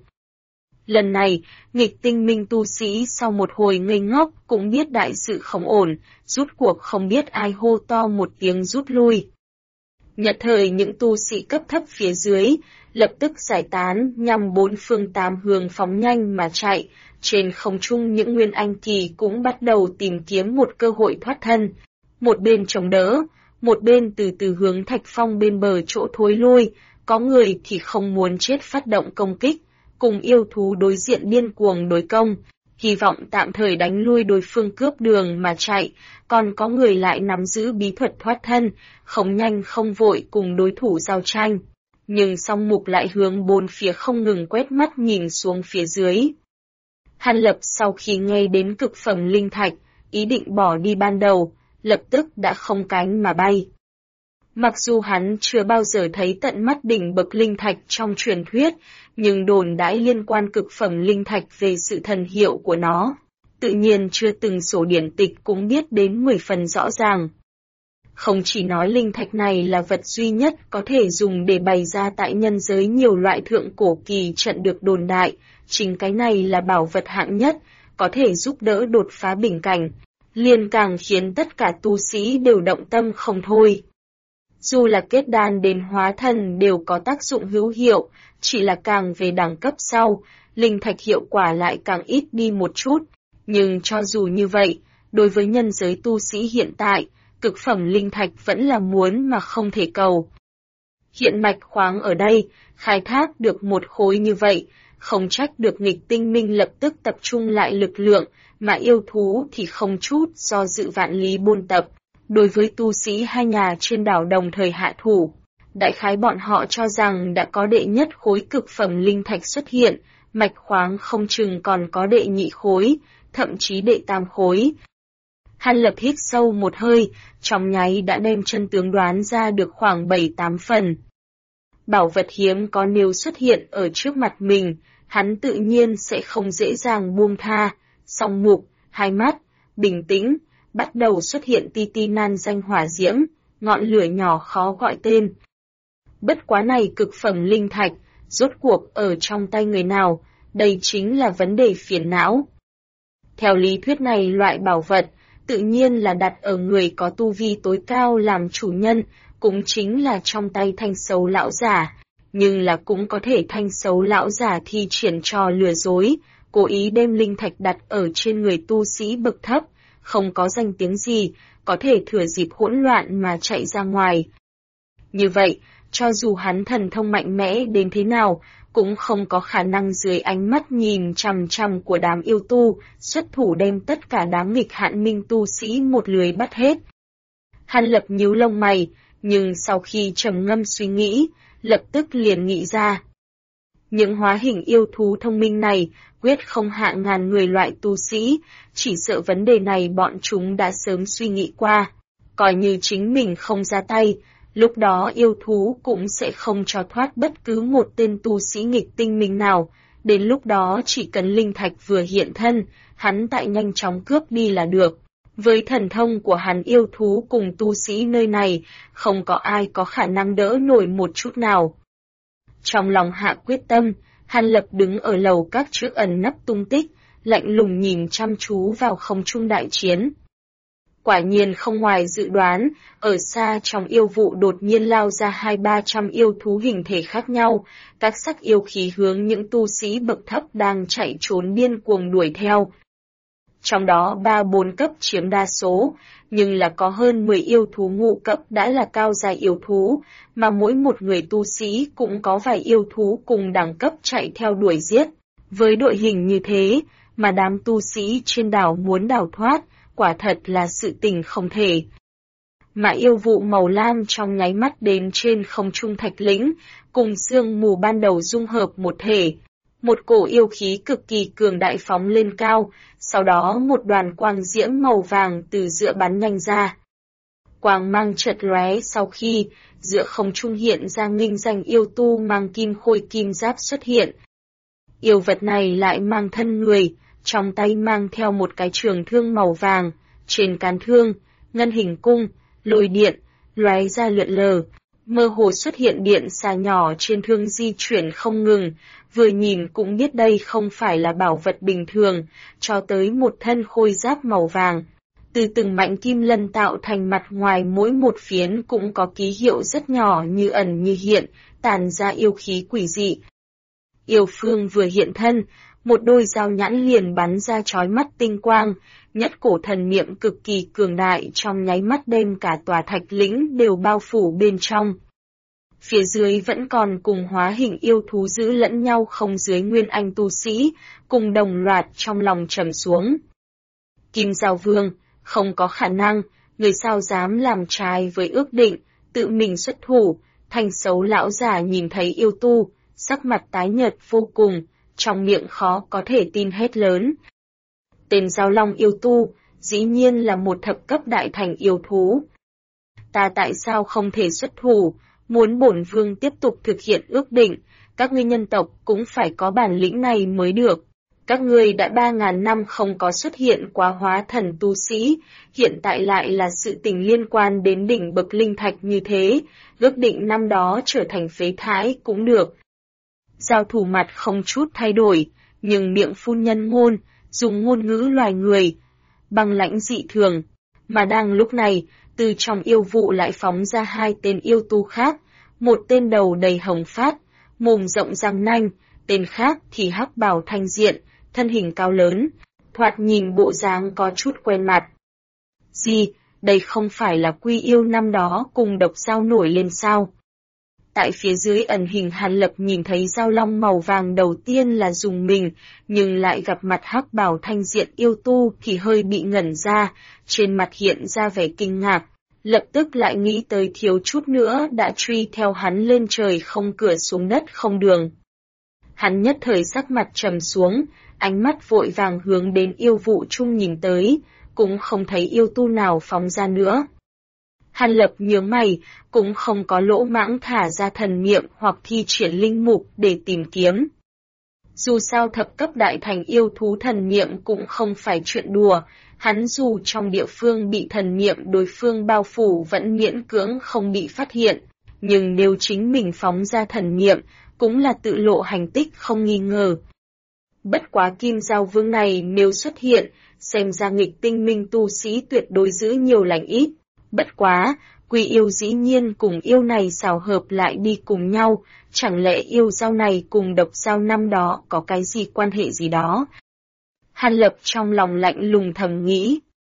Lần này, nghịch tinh minh tu sĩ sau một hồi ngây ngốc cũng biết đại sự không ổn, rút cuộc không biết ai hô to một tiếng rút lui. Nhất thời những tu sĩ cấp thấp phía dưới, lập tức giải tán nhằm bốn phương tám hướng phóng nhanh mà chạy, trên không trung những nguyên anh kỳ cũng bắt đầu tìm kiếm một cơ hội thoát thân. Một bên chống đỡ, một bên từ từ hướng Thạch Phong bên bờ chỗ thối lui, có người thì không muốn chết phát động công kích, cùng yêu thú đối diện điên cuồng đối công, hy vọng tạm thời đánh lui đối phương cướp đường mà chạy, còn có người lại nắm giữ bí thuật thoát thân, không nhanh không vội cùng đối thủ giao tranh. Nhưng song mục lại hướng bốn phía không ngừng quét mắt nhìn xuống phía dưới. Hàn Lập sau khi nghe đến cực phẩm linh thạch, ý định bỏ đi ban đầu, lập tức đã không cánh mà bay. Mặc dù hắn chưa bao giờ thấy tận mắt đỉnh bậc linh thạch trong truyền thuyết, nhưng đồn đãi liên quan cực phẩm linh thạch về sự thần hiệu của nó, tự nhiên chưa từng sổ điển tịch cũng biết đến 10 phần rõ ràng. Không chỉ nói linh thạch này là vật duy nhất có thể dùng để bày ra tại nhân giới nhiều loại thượng cổ kỳ trận được đồn đại, chính cái này là bảo vật hạng nhất, có thể giúp đỡ đột phá bình cảnh, liền càng khiến tất cả tu sĩ đều động tâm không thôi. Dù là kết đan đến hóa thần đều có tác dụng hữu hiệu, chỉ là càng về đẳng cấp sau, linh thạch hiệu quả lại càng ít đi một chút, nhưng cho dù như vậy, đối với nhân giới tu sĩ hiện tại, cực phẩm linh thạch vẫn là muốn mà không thể cầu. Hiện mạch khoáng ở đây, khai thác được một khối như vậy, không trách được nghịch tinh minh lập tức tập trung lại lực lượng, mà yêu thú thì không chút do dự vạn lý buôn tập. Đối với tu sĩ hai nhà trên đảo đồng thời hạ thủ, đại khái bọn họ cho rằng đã có đệ nhất khối cực phẩm linh thạch xuất hiện, mạch khoáng không chừng còn có đệ nhị khối, thậm chí đệ tam khối. Hàn Lập hít sâu một hơi, trong nháy đã đem chân tướng đoán ra được khoảng 7-8 phần. Bảo vật hiếm có nếu xuất hiện ở trước mặt mình, hắn tự nhiên sẽ không dễ dàng buông tha, song mục, hai mắt, bình tĩnh, bắt đầu xuất hiện ti ti nan danh hỏa diễm, ngọn lửa nhỏ khó gọi tên. Bất quá này cực phẩm linh thạch, rốt cuộc ở trong tay người nào, đây chính là vấn đề phiền não. Theo lý thuyết này loại bảo vật, tự nhiên là đặt ở người có tu vi tối cao làm chủ nhân, cũng chính là trong tay thanh xấu lão giả, nhưng là cũng có thể thanh xấu lão giả thi triển trò lừa dối, cố ý đem linh thạch đặt ở trên người tu sĩ bậc thấp, không có danh tiếng gì, có thể thừa dịp hỗn loạn mà chạy ra ngoài. Như vậy, cho dù hắn thần thông mạnh mẽ đến thế nào, cũng không có khả năng dưới ánh mắt nhìn chằm chằm của đám yêu tu, xuất thủ đem tất cả đám nghịch hạn minh tu sĩ một lưới bắt hết. Hàn Lập nhíu lông mày, nhưng sau khi trầm ngâm suy nghĩ, lập tức liền nghĩ ra. Những hóa hình yêu thú thông minh này, quyết không hạ ngàn người loại tu sĩ, chỉ sợ vấn đề này bọn chúng đã sớm suy nghĩ qua. Coi như chính mình không ra tay, lúc đó yêu thú cũng sẽ không cho thoát bất cứ một tên tu sĩ nghịch tinh minh nào, đến lúc đó chỉ cần linh thạch vừa hiện thân, hắn tại nhanh chóng cướp đi là được. Với thần thông của hắn yêu thú cùng tu sĩ nơi này, không có ai có khả năng đỡ nổi một chút nào. Trong lòng hạ quyết tâm, Hàn Lập đứng ở lầu các trước ẩn nấp tung tích, lạnh lùng nhìn chăm chú vào không trung đại chiến. Quả nhiên không ngoài dự đoán, ở xa trong yêu vụ đột nhiên lao ra 200-300 yêu thú hình thể khác nhau, các sắc yêu khí hướng những tu sĩ bậc thấp đang chạy trốn điên cuồng đuổi theo. Trong đó 3-4 cấp chiếm đa số, nhưng là có hơn 10 yêu thú ngũ cấp đã là cao giai yêu thú, mà mỗi một người tu sĩ cũng có vài yêu thú cùng đẳng cấp chạy theo đuổi giết. Với đội hình như thế, mà đám tu sĩ trên đảo muốn đào thoát, quả thật là sự tình không thể. Mà yêu vụ màu lam trong nháy mắt đến trên không trung thạch lĩnh, cùng sương mù ban đầu dung hợp một thể. Một cổ yêu khí cực kỳ cường đại phóng lên cao, sau đó một đoàn quang diễm màu vàng từ giữa bắn nhanh ra. Quang mang chợt lóe sau khi, giữa không trung hiện ra nghinh danh yêu tu mang kim khôi kim giáp xuất hiện. Yêu vật này lại mang thân người, trong tay mang theo một cái trường thương màu vàng, trên cán thương, ngân hình cung, lôi điện, lóe ra lượn lờ, mơ hồ xuất hiện điện xà nhỏ trên thương di chuyển không ngừng, vừa nhìn cũng biết đây không phải là bảo vật bình thường, cho tới một thân khôi giáp màu vàng. Từ từng mảnh kim lân tạo thành mặt ngoài mỗi một phiến cũng có ký hiệu rất nhỏ như ẩn như hiện, tản ra yêu khí quỷ dị. Yêu phương vừa hiện thân, một đôi dao nhãn liền bắn ra chói mắt tinh quang, nhất cổ thần niệm cực kỳ cường đại trong nháy mắt đem cả tòa thạch lĩnh đều bao phủ bên trong. Phía dưới vẫn còn cùng hóa hình yêu thú giữ lẫn nhau không dưới nguyên anh tu sĩ, cùng đồng loạt trong lòng trầm xuống. Kim Giao Vương, không có khả năng, người sao dám làm trái với ước định, tự mình xuất thủ, thanh xấu lão già nhìn thấy yêu tu, sắc mặt tái nhợt vô cùng, trong miệng khó có thể tin hét lớn. Tên Giao Long yêu tu, dĩ nhiên là một thập cấp đại thành yêu thú. Ta tại sao không thể xuất thủ, muốn bổn vương tiếp tục thực hiện ước định, các ngươi nhân tộc cũng phải có bản lĩnh này mới được. Các ngươi đã 3.000 năm không có xuất hiện quá hóa thần tu sĩ, hiện tại lại là sự tình liên quan đến đỉnh bậc linh thạch như thế, ước định năm đó trở thành phế thải cũng được. Giao thủ mặt không chút thay đổi, nhưng miệng phun nhân ngôn, dùng ngôn ngữ loài người, băng lãnh dị thường. Mà đang lúc này, từ trong yêu vụ lại phóng ra hai tên yêu tu khác, một tên đầu đầy hồng phát, mồm rộng răng nanh, tên khác thì hắc bào thanh diện, thân hình cao lớn, thoạt nhìn bộ dáng có chút quen mặt. Gì, đây không phải là Quy Yêu năm đó cùng độc dao nổi lên sao? Tại phía dưới ẩn hình Hàn Lập nhìn thấy Giao Long màu vàng đầu tiên là dùng mình, nhưng lại gặp mặt hắc bào thanh diện yêu tu thì hơi bị ngẩn ra, trên mặt hiện ra vẻ kinh ngạc, lập tức lại nghĩ tới thiếu chút nữa đã truy theo hắn lên trời không cửa xuống đất không đường. Hắn nhất thời sắc mặt trầm xuống, ánh mắt vội vàng hướng đến yêu vụ chung nhìn tới, cũng không thấy yêu tu nào phóng ra nữa. Hàn Lập nhướng mày, cũng không có lỗ mãng thả ra thần niệm hoặc thi triển linh mục để tìm kiếm. Dù sao thập cấp đại thành yêu thú thần niệm cũng không phải chuyện đùa, hắn dù trong địa phương bị thần niệm đối phương bao phủ vẫn miễn cưỡng không bị phát hiện, nhưng nếu chính mình phóng ra thần niệm, cũng là tự lộ hành tích không nghi ngờ. Bất quá Kim Giao Vương này nếu xuất hiện, xem ra nghịch tinh minh tu sĩ tuyệt đối giữ nhiều lành ít. Bất quá, Quy Yêu dĩ nhiên cùng yêu này xào hợp lại đi cùng nhau, chẳng lẽ yêu dao này cùng độc dao năm đó có cái gì quan hệ gì đó? Hàn Lập trong lòng lạnh lùng thầm nghĩ.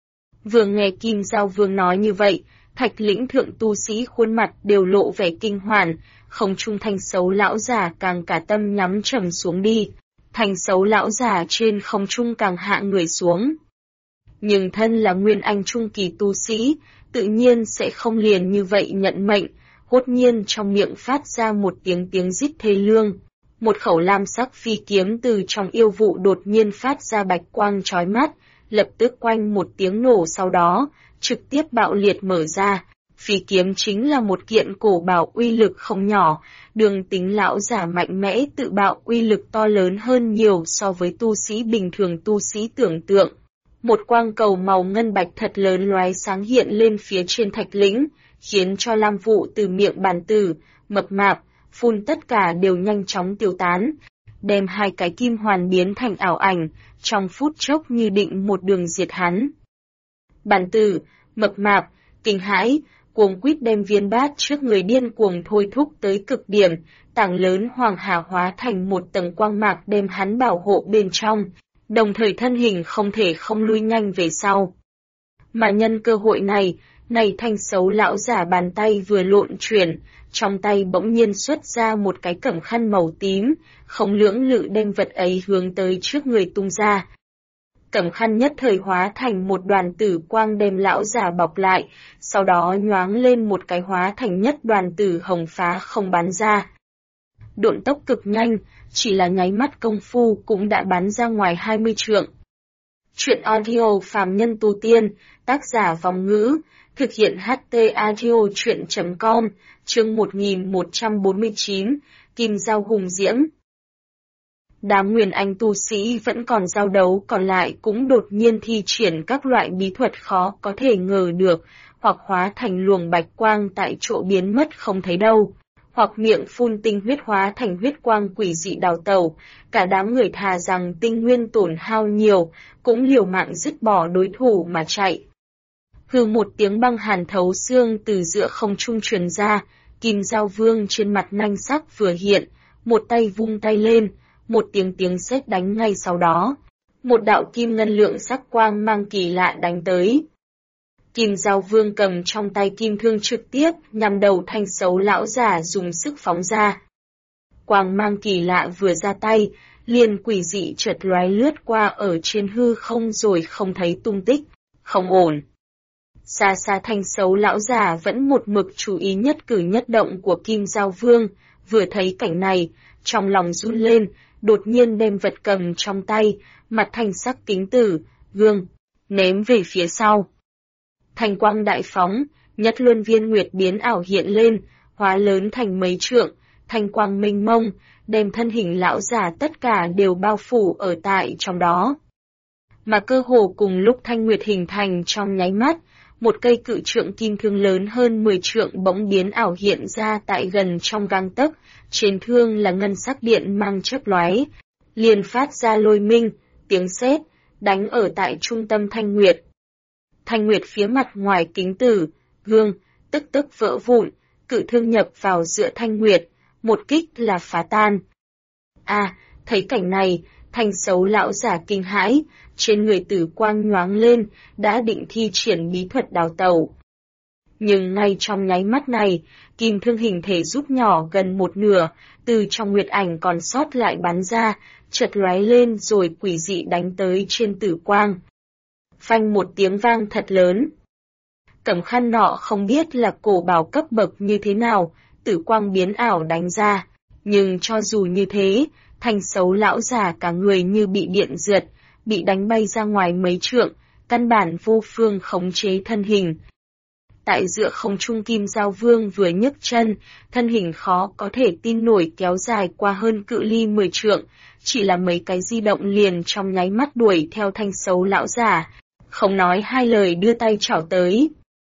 Vừa nghe Kim Giao Vương nói như vậy, thạch lĩnh thượng tu sĩ khuôn mặt đều lộ vẻ kinh hoàn, không trung thanh xấu lão già càng cả tâm nhắm trầm xuống đi. Thanh xấu lão già trên không trung càng hạ người xuống. Nhưng thân là nguyên anh trung kỳ tu sĩ, tự nhiên sẽ không liền như vậy nhận mệnh, hốt nhiên trong miệng phát ra một tiếng rít thê lương. Một khẩu lam sắc phi kiếm từ trong yêu vụ đột nhiên phát ra bạch quang chói mắt, lập tức quanh một tiếng nổ sau đó, trực tiếp bạo liệt mở ra. Phi kiếm chính là một kiện cổ bảo uy lực không nhỏ, đường tính lão giả mạnh mẽ tự bạo uy lực to lớn hơn nhiều so với tu sĩ bình thường tu sĩ tưởng tượng. Một quang cầu màu ngân bạch thật lớn lóe sáng hiện lên phía trên thạch lĩnh, khiến cho lam vụ từ miệng bàn tử, mập mạp, phun tất cả đều nhanh chóng tiêu tán, đem hai cái kim hoàn biến thành ảo ảnh, trong phút chốc như định một đường diệt hắn. Bàn tử, mập mạp, kinh hãi, cuồng quýt đem viên bát trước người điên cuồng thôi thúc tới cực điểm, tảng lớn hoàng hà hóa thành một tầng quang mạc đem hắn bảo hộ bên trong, đồng thời thân hình không thể không lui nhanh về sau. Mà nhân cơ hội này, Này thanh xấu lão giả bàn tay vừa lộn chuyển, trong tay bỗng nhiên xuất ra một cái cẩm khăn màu tím, không lưỡng lự đem vật ấy hướng tới trước người tung ra. Cẩm khăn nhất thời hóa thành một đoàn tử quang đem lão giả bọc lại, sau đó nhoáng lên một cái hóa thành nhất đoàn tử hồng phá không bắn ra. Độn tốc cực nhanh, chỉ là nháy mắt công phu cũng đã bắn ra ngoài 20 trượng. Chuyện audio phàm nhân tu tiên, tác giả Vòng Ngữ, thực hiện HT audio chuyện.com, chương 1149, Kim Giao Hùng Diễm. Đám Nguyên Anh tu sĩ vẫn còn giao đấu còn lại cũng đột nhiên thi triển các loại bí thuật khó có thể ngờ được, hoặc hóa thành luồng bạch quang tại chỗ biến mất không thấy đâu, hoặc miệng phun tinh huyết hóa thành huyết quang quỷ dị đào tẩu, cả đám người thà rằng tinh nguyên tổn hao nhiều, cũng liều mạng dứt bỏ đối thủ mà chạy. Hừ một tiếng băng hàn thấu xương từ giữa không trung truyền ra, Kim Giao Vương trên mặt nanh sắc vừa hiện, một tay vung tay lên, một tiếng sét đánh ngay sau đó. Một đạo kim ngân lượng sắc quang mang kỳ lạ đánh tới. Kim Giao Vương cầm trong tay kim thương trực tiếp nhằm đầu thanh xấu lão giả dùng sức phóng ra. Quang mang kỳ lạ vừa ra tay, liền quỷ dị chợt lóe lướt qua ở trên hư không rồi không thấy tung tích, không ổn. Xa xa thanh xấu lão giả vẫn một mực chú ý nhất cử nhất động của Kim Giao Vương, vừa thấy cảnh này, trong lòng run lên, đột nhiên đem vật cầm trong tay, mặt thanh sắc kính tử, gương, ném về phía sau. Thanh quang đại phóng, nhất luân viên nguyệt biến ảo hiện lên, hóa lớn thành mấy trượng, thanh quang mênh mông, đem thân hình lão giả tất cả đều bao phủ ở tại trong đó. Mà cơ hồ cùng lúc thanh nguyệt hình thành trong nháy mắt, một cây cự trượng kim thương lớn hơn 10 trượng bỗng biến ảo hiện ra tại gần trong gang tấc, trên thương là ngân sắc điện mang chớp lóe, liền phát ra lôi minh, tiếng sét, đánh ở tại trung tâm thanh nguyệt. Thanh nguyệt phía mặt ngoài kính tử, gương, tức vỡ vụn, cự thương nhập vào giữa thanh nguyệt, một kích là phá tan. Thấy cảnh này, thanh xấu lão giả kinh hãi, trên người tử quang nhoáng lên, đã định thi triển bí thuật đào tẩu. Nhưng ngay trong nháy mắt này, kim thương hình thể rút nhỏ gần một nửa, từ trong nguyệt ảnh còn sót lại bắn ra, chợt lóe lên rồi quỷ dị đánh tới trên tử quang. Phanh một tiếng vang thật lớn. Cẩm khăn nọ không biết là cổ bảo cấp bậc như thế nào, tử quang biến ảo đánh ra, nhưng cho dù như thế, thanh xấu lão già cả người như bị điện rượt, bị đánh bay ra ngoài mấy trượng, căn bản vô phương khống chế thân hình. Tại giữa không trung Kim Giao Vương vừa nhấc chân, thân hình khó có thể tin nổi kéo dài qua hơn cự ly 10 trượng, chỉ là mấy cái di động liền trong nháy mắt đuổi theo thanh xấu lão già, không nói hai lời đưa tay chảo tới.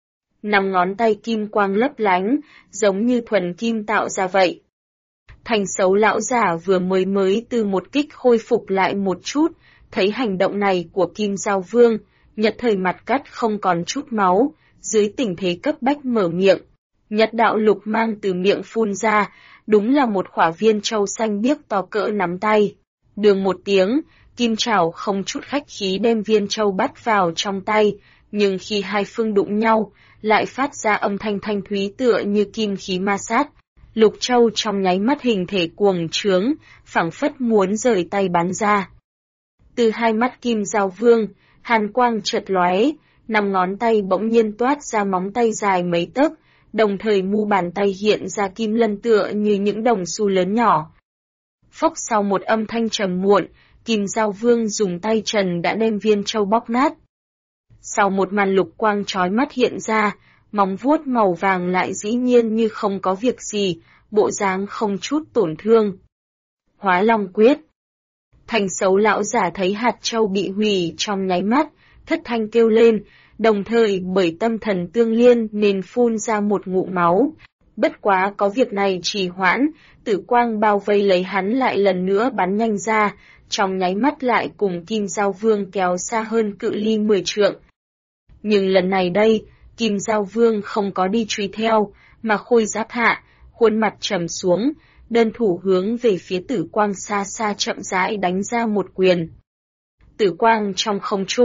5 ngón tay kim quang lấp lánh, giống như thuần kim tạo ra vậy. Thanh xấu lão già vừa mới từ một kích khôi phục lại một chút, thấy hành động này của Kim Giao Vương, nhất thời mặt cắt không còn chút máu, dưới tình thế cấp bách mở miệng. Nhật đạo lục mang từ miệng phun ra, đúng là một khỏa viên châu xanh biếc to cỡ nắm tay. Đường một tiếng, kim trảo không chút khách khí đem viên châu bắt vào trong tay, nhưng khi hai phương đụng nhau, lại phát ra âm thanh thanh thúy tựa như kim khí ma sát. Lục châu trong nháy mắt hình thể cuồng trướng, phảng phất muốn rời tay bắn ra. Từ hai mắt Kim Giao Vương, hàn quang chợt lóe, 5 ngón tay bỗng nhiên toát ra móng tay dài mấy tấc, đồng thời mu bàn tay hiện ra kim lân tựa như những đồng xu lớn nhỏ. Phốc sau một âm thanh trầm muộn, Kim Giao Vương dùng tay trần đã đem viên châu bóc nát. Sau một màn lục quang chói mắt hiện ra, móng vuốt màu vàng lại dĩ nhiên như không có việc gì, bộ dáng không chút tổn thương. Hóa Long Quyết. Thanh xấu lão giả thấy hạt châu bị hủy trong nháy mắt, thất thanh kêu lên, đồng thời bởi tâm thần tương liên nên phun ra một ngụm máu. Bất quá có việc này trì hoãn, tử quang bao vây lấy hắn lại lần nữa bắn nhanh ra, trong nháy mắt lại cùng Kim Giao Vương kéo xa hơn cự ly 10 trượng. Nhưng lần này đây, Kim Giao Vương không có đi truy theo, mà khôi giáp hạ, khuôn mặt trầm xuống, đơn thủ hướng về phía tử quang xa xa chậm rãi đánh ra một quyền. Tử quang trong không trung,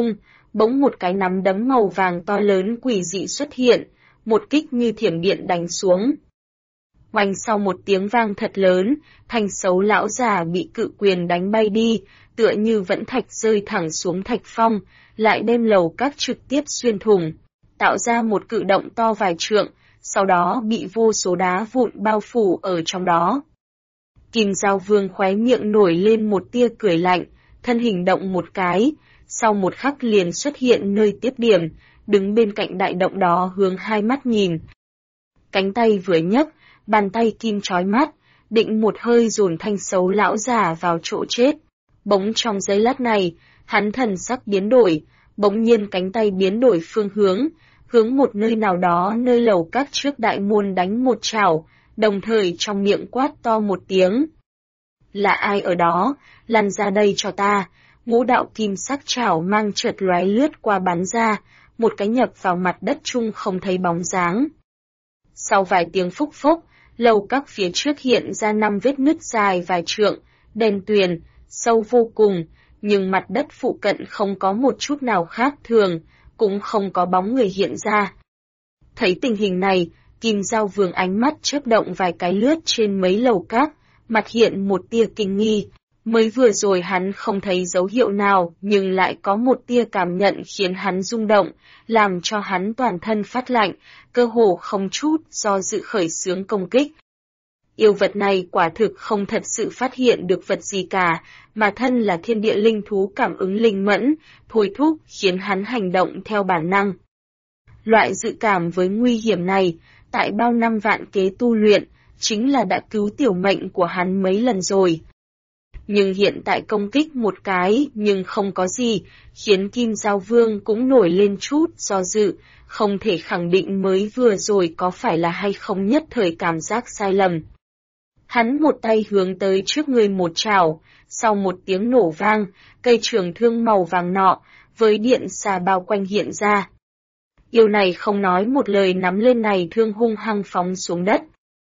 bỗng một cái nắm đấm màu vàng to lớn quỷ dị xuất hiện, một kích như thiểm điện đánh xuống. Oanh, sau một tiếng vang thật lớn, Thanh xấu lão già bị cự quyền đánh bay đi, tựa như vẫn thạch rơi thẳng xuống thạch phong, lại đem lầu các trực tiếp xuyên thủng, tạo ra một cự động to vài trượng, sau đó bị vô số đá vụn bao phủ ở trong đó. Kim Giao Vương khóe miệng nổi lên một tia cười lạnh, thân hình động một cái, sau một khắc liền xuất hiện nơi tiếp điểm, đứng bên cạnh đại động đó hướng hai mắt nhìn. Cánh tay vừa nhấc, bàn tay kim chói mắt, định một hơi dồn Thanh xấu lão già vào chỗ chết. Bỗng trong giây lát này, hắn thần sắc biến đổi, bỗng nhiên cánh tay biến đổi phương hướng một nơi nào đó nơi lầu các trước đại môn đánh một chảo, đồng thời trong miệng quát to một tiếng. Là ai ở đó, lăn ra đây cho ta, ngũ đạo kim sắc chảo mang chợt lóe lướt qua bắn ra, một cái nhập vào mặt đất chung không thấy bóng dáng. Sau vài tiếng phúc phúc, lầu các phía trước hiện ra 5 vết nứt dài vài trượng, đen tuyền, sâu vô cùng, nhưng mặt đất phụ cận không có một chút nào khác thường, cũng không có bóng người hiện ra. Thấy tình hình này, Kim Giao Vương ánh mắt chớp động vài cái lướt trên mấy lầu các, mặt hiện một tia kinh nghi. Mới vừa rồi hắn không thấy dấu hiệu nào, nhưng lại có một tia cảm nhận khiến hắn rung động, làm cho hắn toàn thân phát lạnh, cơ hồ không chút do dự khởi xướng công kích. Yêu vật này quả thực không thật sự phát hiện được vật gì cả, mà thân là thiên địa linh thú cảm ứng linh mẫn, thôi thúc khiến hắn hành động theo bản năng. Loại dự cảm với nguy hiểm này, tại bao năm vạn kế tu luyện, chính là đã cứu tiểu mệnh của hắn mấy lần rồi. Nhưng hiện tại công kích một cái nhưng không có gì, khiến Kim Giao Vương cũng nổi lên chút do dự, không thể khẳng định mới vừa rồi có phải là hay không, nhất thời cảm giác sai lầm. Hắn một tay hướng tới trước người một chảo, sau một tiếng nổ vang, cây trường thương màu vàng nọ, với điện xà bao quanh hiện ra. Yêu này không nói một lời nắm lên này thương hung hăng phóng xuống đất.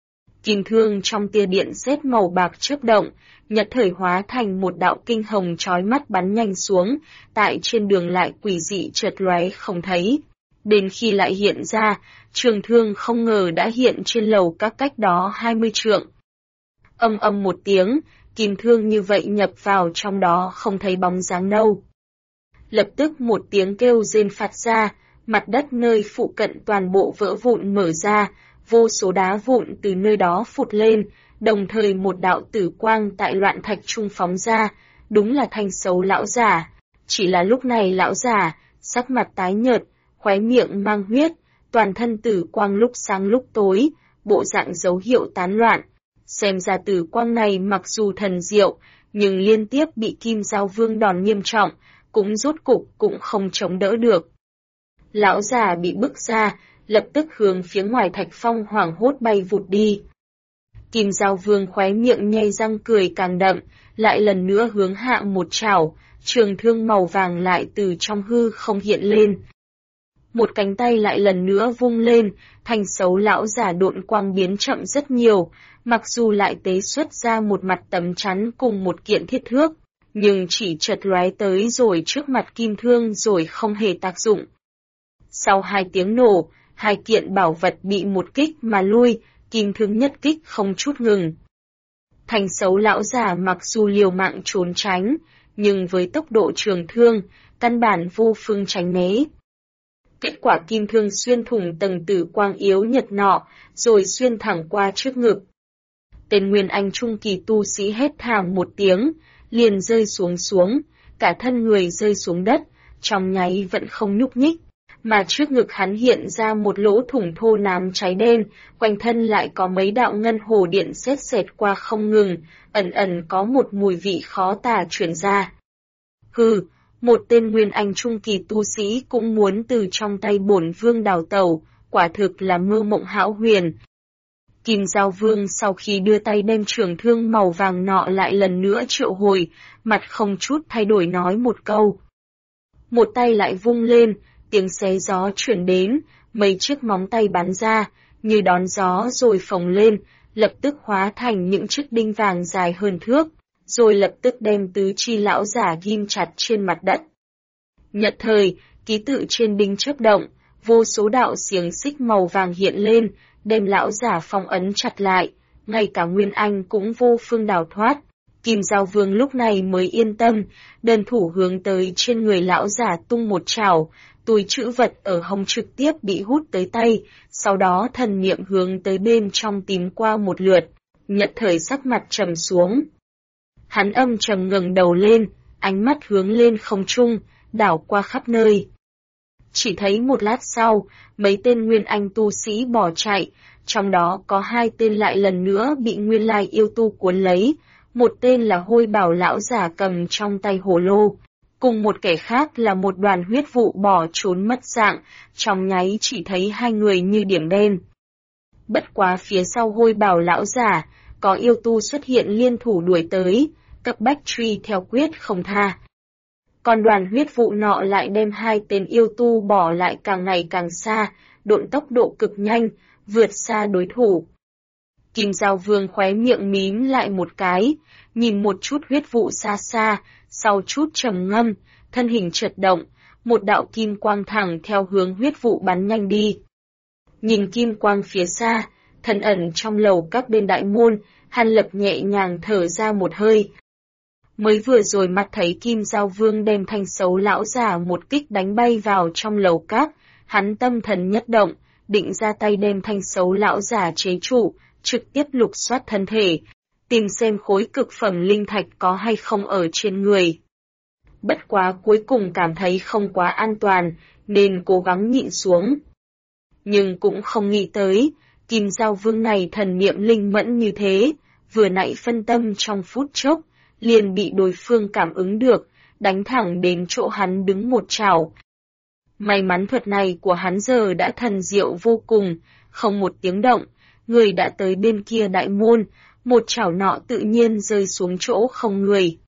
Kim thương trong tia điện sét màu bạc chớp động, nhật thời hóa thành một đạo kinh hồng chói mắt bắn nhanh xuống, tại trên đường lại quỷ dị chợt lóe không thấy. Đến khi lại hiện ra, trường thương không ngờ đã hiện trên lầu các cách đó 20 trượng. Âm âm một tiếng, kim thương như vậy nhập vào trong đó không thấy bóng dáng đâu. Lập tức một tiếng kêu rên phát ra, mặt đất nơi phụ cận toàn bộ vỡ vụn mở ra, vô số đá vụn từ nơi đó phụt lên, đồng thời một đạo tử quang tại loạn thạch trung phóng ra, đúng là Thanh xấu lão già. Chỉ là lúc này lão già, sắc mặt tái nhợt, khóe miệng mang huyết, toàn thân tử quang lúc sáng lúc tối, bộ dạng dấu hiệu tán loạn. Xem ra tử quang này mặc dù thần diệu, nhưng liên tiếp bị Kim Giao Vương đòn nghiêm trọng, cũng rốt cục cũng không chống đỡ được. Lão già bị bức ra, lập tức hướng phía ngoài thạch phong hoảng hốt bay vụt đi. Kim Giao Vương khóe miệng nhay răng cười càng đậm, lại lần nữa hướng hạ một chảo, trường thương màu vàng lại từ trong hư không hiện lên. Một cánh tay lại lần nữa vung lên, Thanh xấu lão già độn quang biến chậm rất nhiều, mặc dù lại tế xuất ra một mặt tấm chắn cùng một kiện thiết thước, nhưng chỉ chợt lóe tới rồi trước mặt kim thương rồi không hề tác dụng. Sau 2 tiếng nổ, 2 kiện bảo vật bị một kích mà lui, kim thương nhất kích không chút ngừng. Thanh xấu lão già mặc dù liều mạng trốn tránh, nhưng với tốc độ trường thương, căn bản vô phương tránh né. Kết quả kim thương xuyên thủng tầng tử quang yếu nhật nọ, rồi xuyên thẳng qua trước ngực. Tên Nguyên Anh trung kỳ tu sĩ hét thảm một tiếng, liền rơi xuống, cả thân người rơi xuống đất, trong nháy vẫn không nhúc nhích, mà trước ngực hắn hiện ra một lỗ thủng thô nám cháy đen, quanh thân lại có mấy đạo ngân hồ điện sét sệt qua không ngừng, ẩn ẩn có một mùi vị khó tả truyền ra. Hừ, một tên Nguyên Anh trung kỳ tu sĩ cũng muốn từ trong tay bổn vương đào tẩu, quả thực là mơ mộng hão huyền. Kim Giao Vương sau khi đưa tay đem trường thương màu vàng nọ lại lần nữa triệu hồi, mặt không chút thay đổi nói một câu. Một tay lại vung lên, tiếng xé gió chuyển đến, mấy chiếc móng tay bắn ra, như đón gió rồi phồng lên, lập tức hóa thành những chiếc đinh vàng dài hơn thước, rồi lập tức đem tứ chi lão giả ghim chặt trên mặt đất. Nhất thời, ký tự trên đinh chớp động, vô số đạo xiềng xích màu vàng hiện lên, đem lão giả phong ấn chặt lại, ngay cả Nguyên Anh cũng vô phương đào thoát. Kim Giao Vương lúc này mới yên tâm, đơn thủ hướng tới trên người lão giả tung một chảo, túi trữ vật ở hông trực tiếp bị hút tới tay, sau đó thần niệm hướng tới bên trong tìm qua một lượt, nhất thời sắc mặt trầm xuống. Hắn âm trầm ngẩng đầu lên, ánh mắt hướng lên không trung, đảo qua khắp nơi. Chỉ thấy một lát sau, mấy tên Nguyên Anh tu sĩ bỏ chạy, trong đó có 2 tên lại lần nữa bị nguyên lai yêu tu cuốn lấy, một tên là Hôi Bảo lão giả cầm trong tay hồ lô, cùng một kẻ khác là một đoàn huyết vụ bỏ trốn mất dạng, trong nháy chỉ thấy 2 người như điểm đen. Bất quá phía sau Hôi Bảo lão giả, có yêu tu xuất hiện liên thủ đuổi tới, cấp bách truy theo quyết không tha. Còn đoàn huyết vụ nọ lại đem 2 tên yêu tu bỏ lại càng ngày càng xa, độn tốc độ cực nhanh, vượt xa đối thủ. Kim Giao Vương khóe miệng mím lại một cái, nhìn một chút huyết vụ xa xa, sau chút trầm ngâm, thân hình chợt động, một đạo kim quang thẳng theo hướng huyết vụ bắn nhanh đi. Nhìn kim quang phía xa, thân ẩn trong lầu các bên đại môn, Hàn Lập nhẹ nhàng thở ra một hơi. Mới vừa rồi mặt thấy Kim Giao Vương đem Thanh Xấu lão giả một kích đánh bay vào trong lầu các, hắn tâm thần nhất động, định ra tay đem Thanh Xấu lão giả chế trụ, trực tiếp lục soát thân thể, tìm xem khối cực phẩm linh thạch có hay không ở trên người. Bất quá cuối cùng cảm thấy không quá an toàn, nên cố gắng nhịn xuống. Nhưng cũng không nghĩ tới, Kim Giao Vương này thần niệm linh mẫn như thế, vừa nãy phân tâm trong phút chốc, liền bị đối phương cảm ứng được, đánh thẳng đến chỗ hắn đứng một chảo. May mắn thuật này của hắn giờ đã thần diệu vô cùng, không một tiếng động, người đã tới bên kia đại môn, một chảo nọ tự nhiên rơi xuống chỗ không người.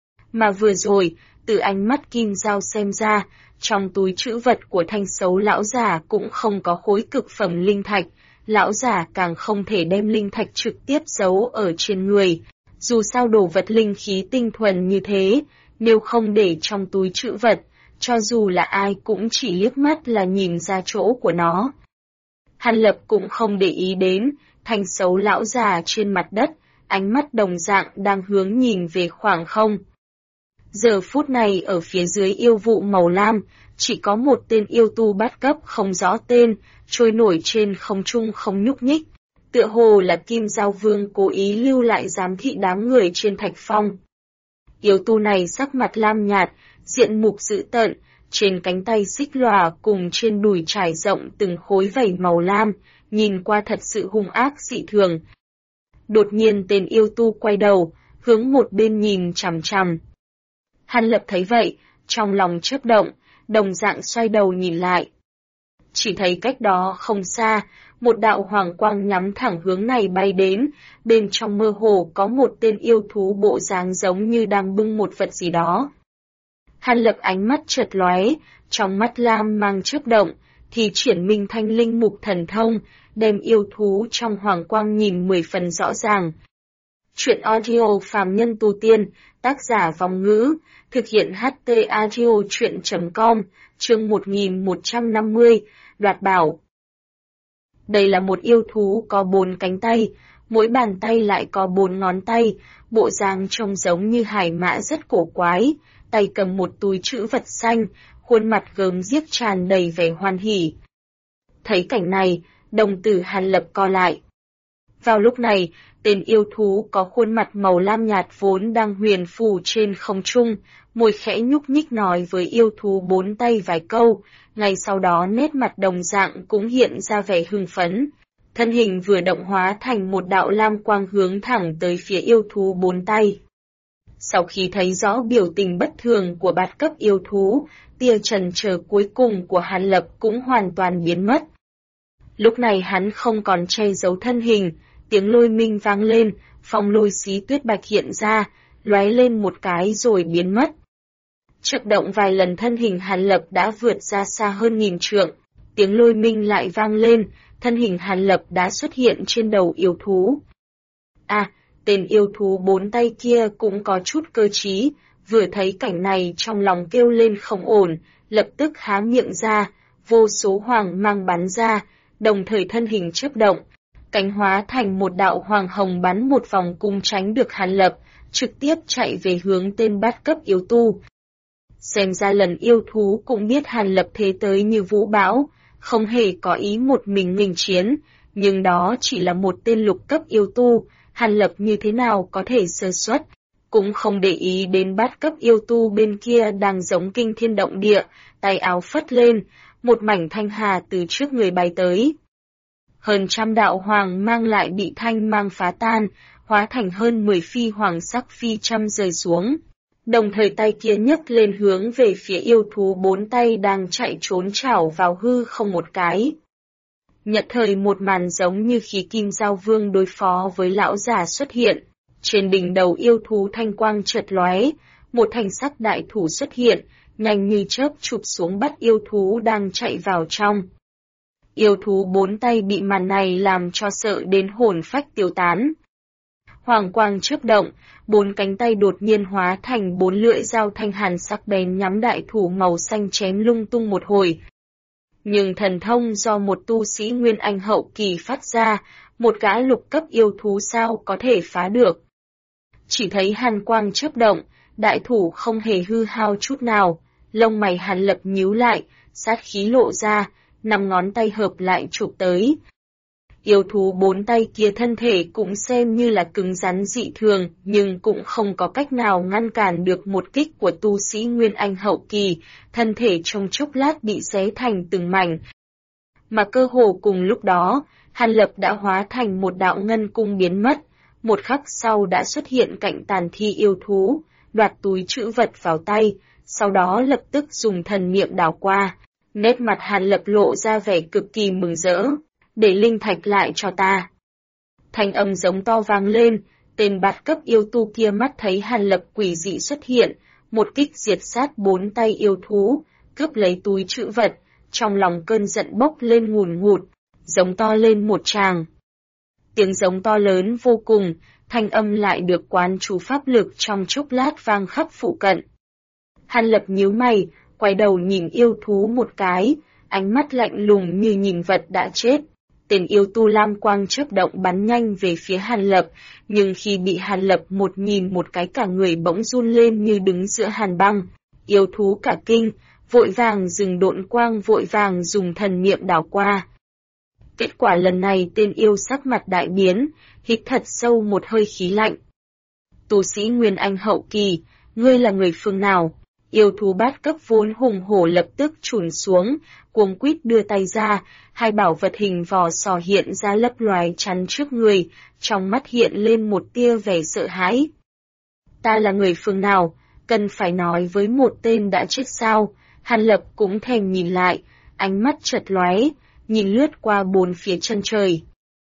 Mà vừa rồi, từ ánh mắt Kim Giao xem ra, trong túi trữ vật của Thanh Xấu lão giả cũng không có khối cực phẩm linh thạch, lão giả càng không thể đem linh thạch trực tiếp giấu ở trên người. Dù sao đồ vật linh khí tinh thuần như thế, nếu không để trong túi trữ vật, cho dù là ai cũng chỉ liếc mắt là nhìn ra chỗ của nó. Hàn Lập cũng không để ý đến, Thanh Xấu lão già trên mặt đất, ánh mắt đồng dạng đang hướng nhìn về khoảng không. Giờ phút này ở phía dưới yêu vụ màu lam, chỉ có một tên yêu tu bát cấp không rõ tên, trôi nổi trên không trung không nhúc nhích. Tựa hồ là Kim Giao Vương cố ý lưu lại giám thị đám người trên thạch phong. Yêu tu này sắc mặt lam nhạt, diện mục dữ tợn, trên cánh tay xích lòa cùng trên đùi trải rộng từng khối vảy màu lam, nhìn qua thật sự hung ác dị thường. Đột nhiên tên yêu tu quay đầu, hướng một bên nhìn chằm chằm. Hàn Lập thấy vậy, trong lòng chớp động, đồng dạng xoay đầu nhìn lại. Chỉ thấy cách đó không xa, một đạo hoàng quang nhắm thẳng hướng này bay đến, bên trong mơ hồ có một tên yêu thú bộ dáng giống như đang bưng một vật gì đó. Hàn Lập ánh mắt chợt lóe, trong mắt lam mang chớp động, thì triển minh thanh linh mục thần thông, đem yêu thú trong hoàng quang nhìn 10 phần rõ ràng. Chuyện audio phàm nhân tu tiên, tác giả Vong Ngữ, thực hiện HT audio chuyện.com, chương 1150, đoạt bảo. Đây là một yêu thú có 4 cánh tay, mỗi bàn tay lại có 4 ngón tay, bộ dáng trông giống như hải mã rất cổ quái, tay cầm một túi trữ vật xanh, khuôn mặt gớm ghiếc tràn đầy vẻ hoan hỉ. Thấy cảnh này, đồng tử Hàn Lập co lại. Vào lúc này, tên yêu thú có khuôn mặt màu lam nhạt vốn đang huyền phù trên không trung, môi khẽ nhúc nhích nói với yêu thú 4 tay vài câu, ngay sau đó nét mặt đồng dạng cũng hiện ra vẻ hưng phấn. Thân hình vừa động hóa thành một đạo lam quang hướng thẳng tới phía yêu thú 4 tay. Sau khi thấy rõ biểu tình bất thường của bát cấp yêu thú, tia chần chờ cuối cùng của Hàn Lập cũng hoàn toàn biến mất. Lúc này hắn không còn che giấu thân hình, tiếng lôi minh vang lên, phong lôi xí tuyết bạch hiện ra, lóe lên một cái rồi biến mất. Chợt động vài lần thân hình Hàn Lập đã vượt ra xa hơn 1000 trượng, tiếng lôi minh lại vang lên, thân hình Hàn Lập đã xuất hiện trên đầu yêu thú. À, tên yêu thú 4 tay kia cũng có chút cơ trí, vừa thấy cảnh này trong lòng kêu lên không ổn, lập tức há miệng ra, vô số hoàng mang bắn ra, đồng thời thân hình chớp động, cánh hóa thành một đạo hoàng hồng bắn một vòng cung tránh được Hàn Lập, trực tiếp chạy về hướng tên bát cấp yêu tu. Xem ra lần yêu thú cũng biết Hàn Lập thế tới như vũ bão, không hề có ý một mình nghênh chiến, nhưng đó chỉ là một tên lục cấp yêu tu, Hàn Lập như thế nào có thể sơ suất, cũng không để ý đến bát cấp yêu tu bên kia đang giống kinh thiên động địa, tay áo phất lên, một mảnh thanh hà từ trước người bay tới. Hơn trăm đạo hoàng mang lại bị thanh mang phá tan, hóa thành hơn 10 phi hoàng sắc phi châm rơi xuống. Đồng thời tay kia nhấc lên hướng về phía yêu thú 4 tay đang chạy trốn chảo vào hư không một cái. Nhận thời một màn giống như khí kim giao vương đối phó với lão già xuất hiện. Trên đỉnh đầu yêu thú thanh quang chợt lóe, một thanh sắc đại thủ xuất hiện, nhanh như chớp chụp xuống bắt yêu thú đang chạy vào trong. Yêu thú 4 tay bị màn này làm cho sợ đến hồn phách tiêu tán. Hoàng quang chớp động, 4 cánh tay đột nhiên hóa thành 4 lưỡi dao thanh hàn sắc bén nhắm đại thủ màu xanh chém lung tung một hồi. Nhưng thần thông do một tu sĩ Nguyên Anh hậu kỳ phát ra, một gã lục cấp yêu thú sao có thể phá được. Chỉ thấy hàn quang chớp động, đại thủ không hề hư hao chút nào, lông mày Hàn Lập nhíu lại, sát khí lộ ra, 5 ngón tay hợp lại chụp tới. Yêu thú 4 tay kia thân thể cũng xem như là cứng rắn dị thường, nhưng cũng không có cách nào ngăn cản được một kích của tu sĩ Nguyên Anh hậu kỳ, thân thể trong chốc lát bị xé thành từng mảnh. Mà cơ hồ cùng lúc đó, Hàn Lập đã hóa thành một đạo ngân cung biến mất, một khắc sau đã xuất hiện cạnh tàn thi yêu thú, đoạt túi trữ vật vào tay, sau đó lập tức dùng thần niệm đảo qua. Nét mặt Hàn Lập lộ ra vẻ cực kỳ mừng rỡ, để linh thạch lại cho ta. Thanh âm giống to vang lên, tên bát cấp yêu tu kia mắt thấy Hàn Lập quỷ dị xuất hiện, một kích diệt sát 4 tay yêu thú, cướp lấy túi trữ vật, trong lòng cơn giận bốc lên ngùn ngụt, giống to lên một tràng. Tiếng giống to lớn vô cùng, thanh âm lại được quán chú pháp lực trong chốc lát vang khắp phụ cận. Hàn Lập nhíu mày, quay đầu nhìn yêu thú một cái, ánh mắt lạnh lùng như nhìn vật đã chết. Tên yêu tu lam quang chớp động bắn nhanh về phía Hàn Lập, nhưng khi bị Hàn Lập nhìn một cái cả người bỗng run lên như đứng giữa hàn băng. Yêu thú cả kinh, vội vàng dừng độn quang vội vàng dùng thần niệm đảo qua. Kết quả lần này tên yêu sắc mặt đại biến, hít thật sâu một hơi khí lạnh. Tu sĩ Nguyên Anh hậu kỳ, ngươi là người phương nào? Yêu thú bát cấp vốn hùng hổ lập tức chùn xuống, cuống quýt đưa tay ra, hai bảo vật hình vò sò hiện ra lấp loài chắn trước người, trong mắt hiện lên một tia vẻ sợ hãi. Ta là người phương nào, cần phải nói với một tên đã chết sao? Hàn Lập cũng thèm nhìn lại, ánh mắt chợt lóe, nhìn lướt qua 4 phía chân trời.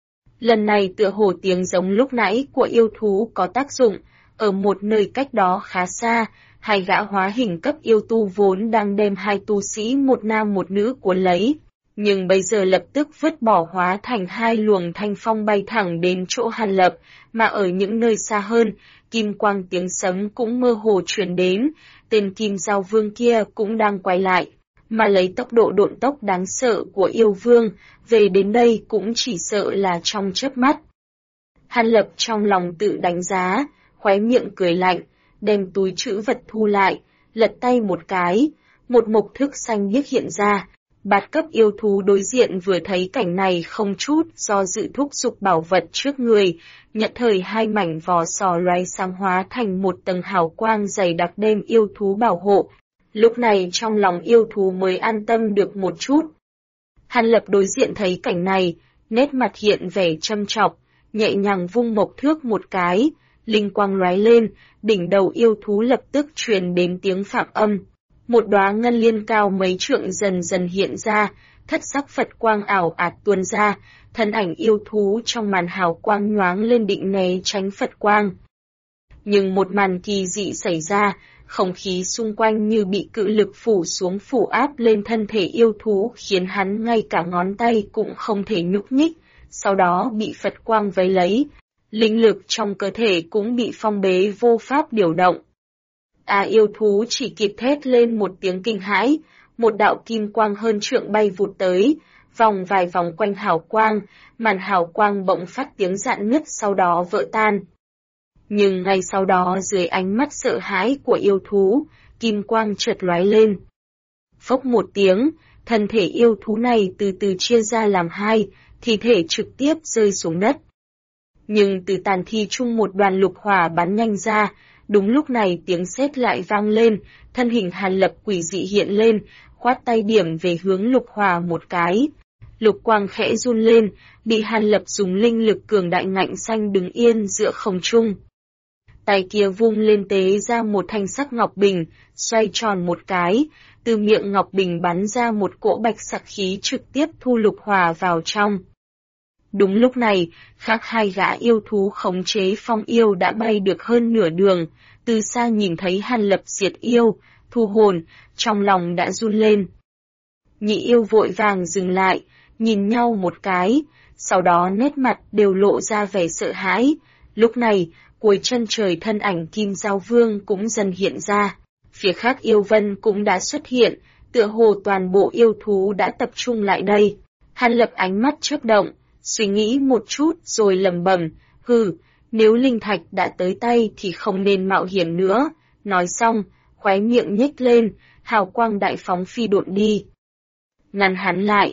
Lần này tựa hồ tiếng giống lúc nãy của yêu thú có tác dụng, ở một nơi cách đó khá xa, hai gã hóa hình cấp yêu tu vốn đang đem hai tu sĩ một nam một nữ cuốn lấy, nhưng bây giờ lập tức vứt bỏ hóa thành hai luồng thanh phong bay thẳng đến chỗ Hàn Lập, mà ở những nơi xa hơn, kim quang tiếng sấm cũng mơ hồ truyền đến, tên kim giao vương kia cũng đang quay lại, mà lấy tốc độ độn tốc đáng sợ của yêu vương, về đến đây cũng chỉ sợ là trong chớp mắt. Hàn Lập trong lòng tự đánh giá, khóe miệng cười lạnh, đem túi trữ vật thu lại, lật tay một cái, một mộc thức xanh biếc hiện ra. Bát cấp yêu thú đối diện vừa thấy cảnh này không chút do dự thúc giục bảo vật trước người, nhận thời hai mảnh vò sò loay sáng hóa thành một tầng hào quang dày đặc đem yêu thú bảo hộ. Lúc này trong lòng yêu thú mới an tâm được một chút. Hàn Lập đối diện thấy cảnh này, nét mặt hiện vẻ châm chọc, nhẹ nhàng vung mộc thước một cái, linh quang lóe lên, đỉnh đầu yêu thú lập tức truyền đến tiếng phạm âm. Một đóa ngân liên cao mấy trượng dần dần hiện ra, thất sắc Phật quang ảo ạt tuôn ra, thân ảnh yêu thú trong màn hào quang nhoáng lên định né tránh Phật quang. Nhưng một màn kỳ dị xảy ra, không khí xung quanh như bị cự lực phủ xuống phủ áp lên thân thể yêu thú khiến hắn ngay cả ngón tay cũng không thể nhúc nhích, sau đó bị Phật quang vây lấy. Linh lực trong cơ thể cũng bị phong bế vô pháp điều động. Yêu thú chỉ kịp thét lên một tiếng kinh hãi, một đạo kim quang hơn trượng bay vụt tới, vòng vài vòng quanh hào quang, màn hào quang bỗng phát tiếng rạn nứt sau đó vỡ tan. Nhưng ngay sau đó dưới ánh mắt sợ hãi của yêu thú, kim quang chợt lóe lên. Phốc một tiếng, thân thể yêu thú này từ từ chia ra làm hai, thi thể trực tiếp rơi xuống đất. Nhưng từ tàn thi chung một đoàn lục hỏa bắn nhanh ra, đúng lúc này tiếng sét lại vang lên, thân hình Hàn Lập quỷ dị hiện lên, khoát tay điểm về hướng lục hỏa một cái. Lục quang khẽ run lên, bị Hàn Lập dùng linh lực cường đại ngạnh xanh đứng yên giữa không trung. Tay kia vung lên tế ra một thanh sắc ngọc bình, xoay tròn một cái, từ miệng ngọc bình bắn ra một cỗ bạch sắc khí trực tiếp thu lục hỏa vào trong. Đúng lúc này, khác hai gã yêu thú khống chế phong yêu đã bay được hơn nửa đường, từ xa nhìn thấy Hàn Lập diệt yêu, thu hồn, trong lòng đã run lên. Nhị yêu vội vàng dừng lại, nhìn nhau một cái, sau đó nét mặt đều lộ ra vẻ sợ hãi. Lúc này, cuối chân trời thân ảnh Kim Giao Vương cũng dần hiện ra. Phía khác yêu vân cũng đã xuất hiện, tựa hồ toàn bộ yêu thú đã tập trung lại đây. Hàn Lập ánh mắt chớp động, suy nghĩ một chút rồi lẩm bẩm, nếu linh thạch đã tới tay thì không nên mạo hiểm nữa. Nói xong, khóe miệng nhếch lên, hào quang đại phóng phi độn đi. Ngăn hắn lại.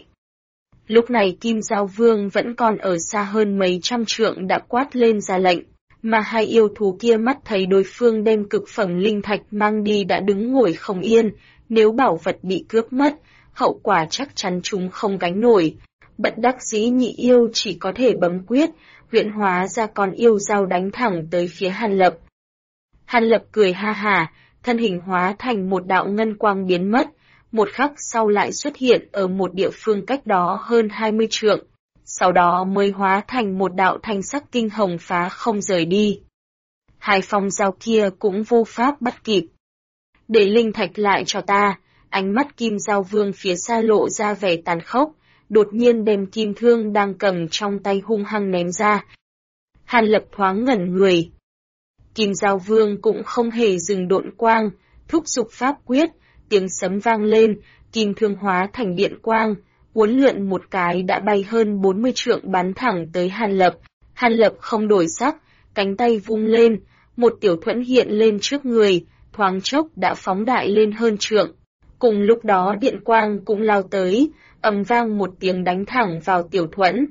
Lúc này Kim Giao Vương vẫn còn ở xa hơn mấy trăm trượng đã quát lên ra lệnh, mà hai yêu thú kia mắt thấy đối phương đem cực phẩm linh thạch mang đi đã đứng ngồi không yên, nếu bảo vật bị cướp mất, hậu quả chắc chắn chúng không gánh nổi. Bất đắc dĩ nhị yêu chỉ có thể bấm quyết, huyễn hóa ra con yêu dao đánh thẳng tới phía Hàn Lập. Hàn Lập cười ha hả, thân hình hóa thành một đạo ngân quang biến mất, một khắc sau lại xuất hiện ở một địa phương cách đó hơn 20 trượng, sau đó mới hóa thành một đạo thanh sắc kinh hồng phá không rời đi. Hai phong dao kia cũng vô pháp bắt kịp. Để linh thạch lại cho ta, ánh mắt Kim Giao Vương phía xa lộ ra vẻ tàn khốc, đột nhiên đem kim thương đang cầm trong tay hung hăng ném ra. Hàn Lập thoáng ngẩn người. Kim Giao Vương cũng không hề dừng độn quang, thúc giục pháp quyết, tiếng sấm vang lên, kim thương hóa thành điện quang, uốn lượn một cái đã bay hơn 40 trượng bắn thẳng tới Hàn Lập. Hàn Lập không đổi sắc, cánh tay vung lên, một tiểu thuẫn hiện lên trước người, thoáng chốc đã phóng đại lên hơn trượng. Cùng lúc đó điện quang cũng lao tới, ầm vang một tiếng đánh thẳng vào tiểu thuẫn.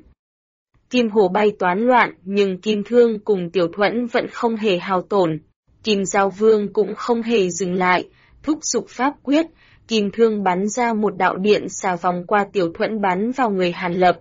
Kim hồ bay toán loạn nhưng kim thương cùng tiểu thuẫn vẫn không hề hao tổn. Kim Giao Vương cũng không hề dừng lại, thúc giục pháp quyết, kim thương bắn ra một đạo điện xà vòng qua tiểu thuẫn bắn vào người Hàn Lập.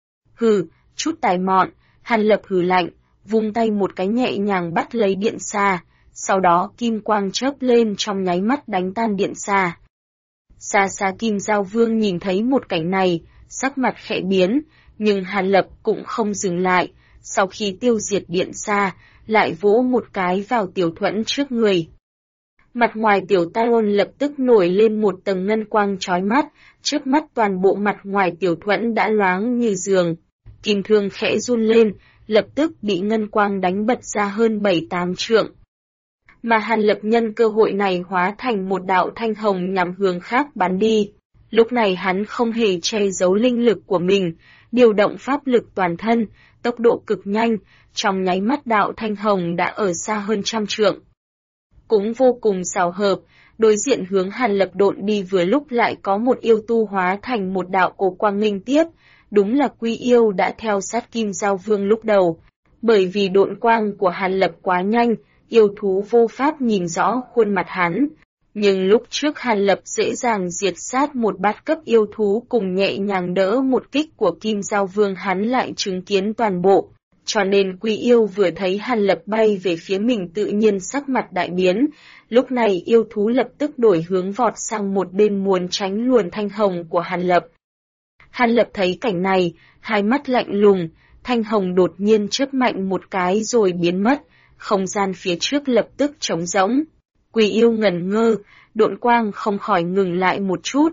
Chút tài mọn, Hàn Lập hừ lạnh, vung tay một cái nhẹ nhàng bắt lấy điện xà, sau đó kim quang chớp lên trong nháy mắt đánh tan điện xà. Xa xa Kim Giao Vương nhìn thấy một cảnh này, sắc mặt khẽ biến, nhưng Hàn Lập cũng không dừng lại, sau khi tiêu diệt điện xà, lại vỗ một cái vào tiểu thuẫn trước người. Mặt ngoài tiểu Taron lập tức nổi lên một tầng ngân quang chói mắt, trước mắt toàn bộ mặt ngoài tiểu thuẫn đã loáng như giường. Kim thương khẽ run lên, lập tức bị ngân quang đánh bật ra hơn 7-8 trượng. Mà Hàn Lập nhân cơ hội này hóa thành một đạo thanh hồng nhằm hướng khác bắn đi. Lúc này hắn không hề che giấu linh lực của mình, điều động pháp lực toàn thân, tốc độ cực nhanh, trong nháy mắt đạo thanh hồng đã ở xa hơn 100 trượng. Cũng vô cùng xảo hợp, đối diện hướng Hàn Lập độn đi vừa lúc lại có một yêu tu hóa thành một đạo cổ quang nghênh tiếp, đúng là Quy Yêu đã theo sát Kim Giao Vương lúc đầu. Bởi vì độn quang của Hàn Lập quá nhanh, yêu thú vô pháp nhìn rõ khuôn mặt hắn. Nhưng lúc trước Hàn Lập dễ dàng diệt sát một bát cấp yêu thú cùng nhẹ nhàng đỡ một kích của Kim Giao Vương, hắn lại chứng kiến toàn bộ. Cho nên Quy Yêu vừa thấy Hàn Lập bay về phía mình tự nhiên sắc mặt đại biến. Lúc này yêu thú lập tức đổi hướng vọt sang một bên muốn tránh luồn thanh hồng của Hàn Lập. Hàn Lập thấy cảnh này, hai mắt lạnh lùng, thanh hồng đột nhiên chớp mạnh một cái rồi biến mất, không gian phía trước lập tức trống rỗng. Quy Yêu ngẩn ngơ, độn quang không khỏi ngừng lại một chút.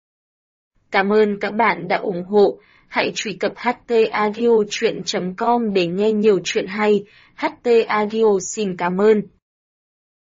Cảm ơn các bạn đã ủng hộ, hãy truy cập htaudio.com để nghe nhiều chuyện hay. HT Audio xin cảm ơn.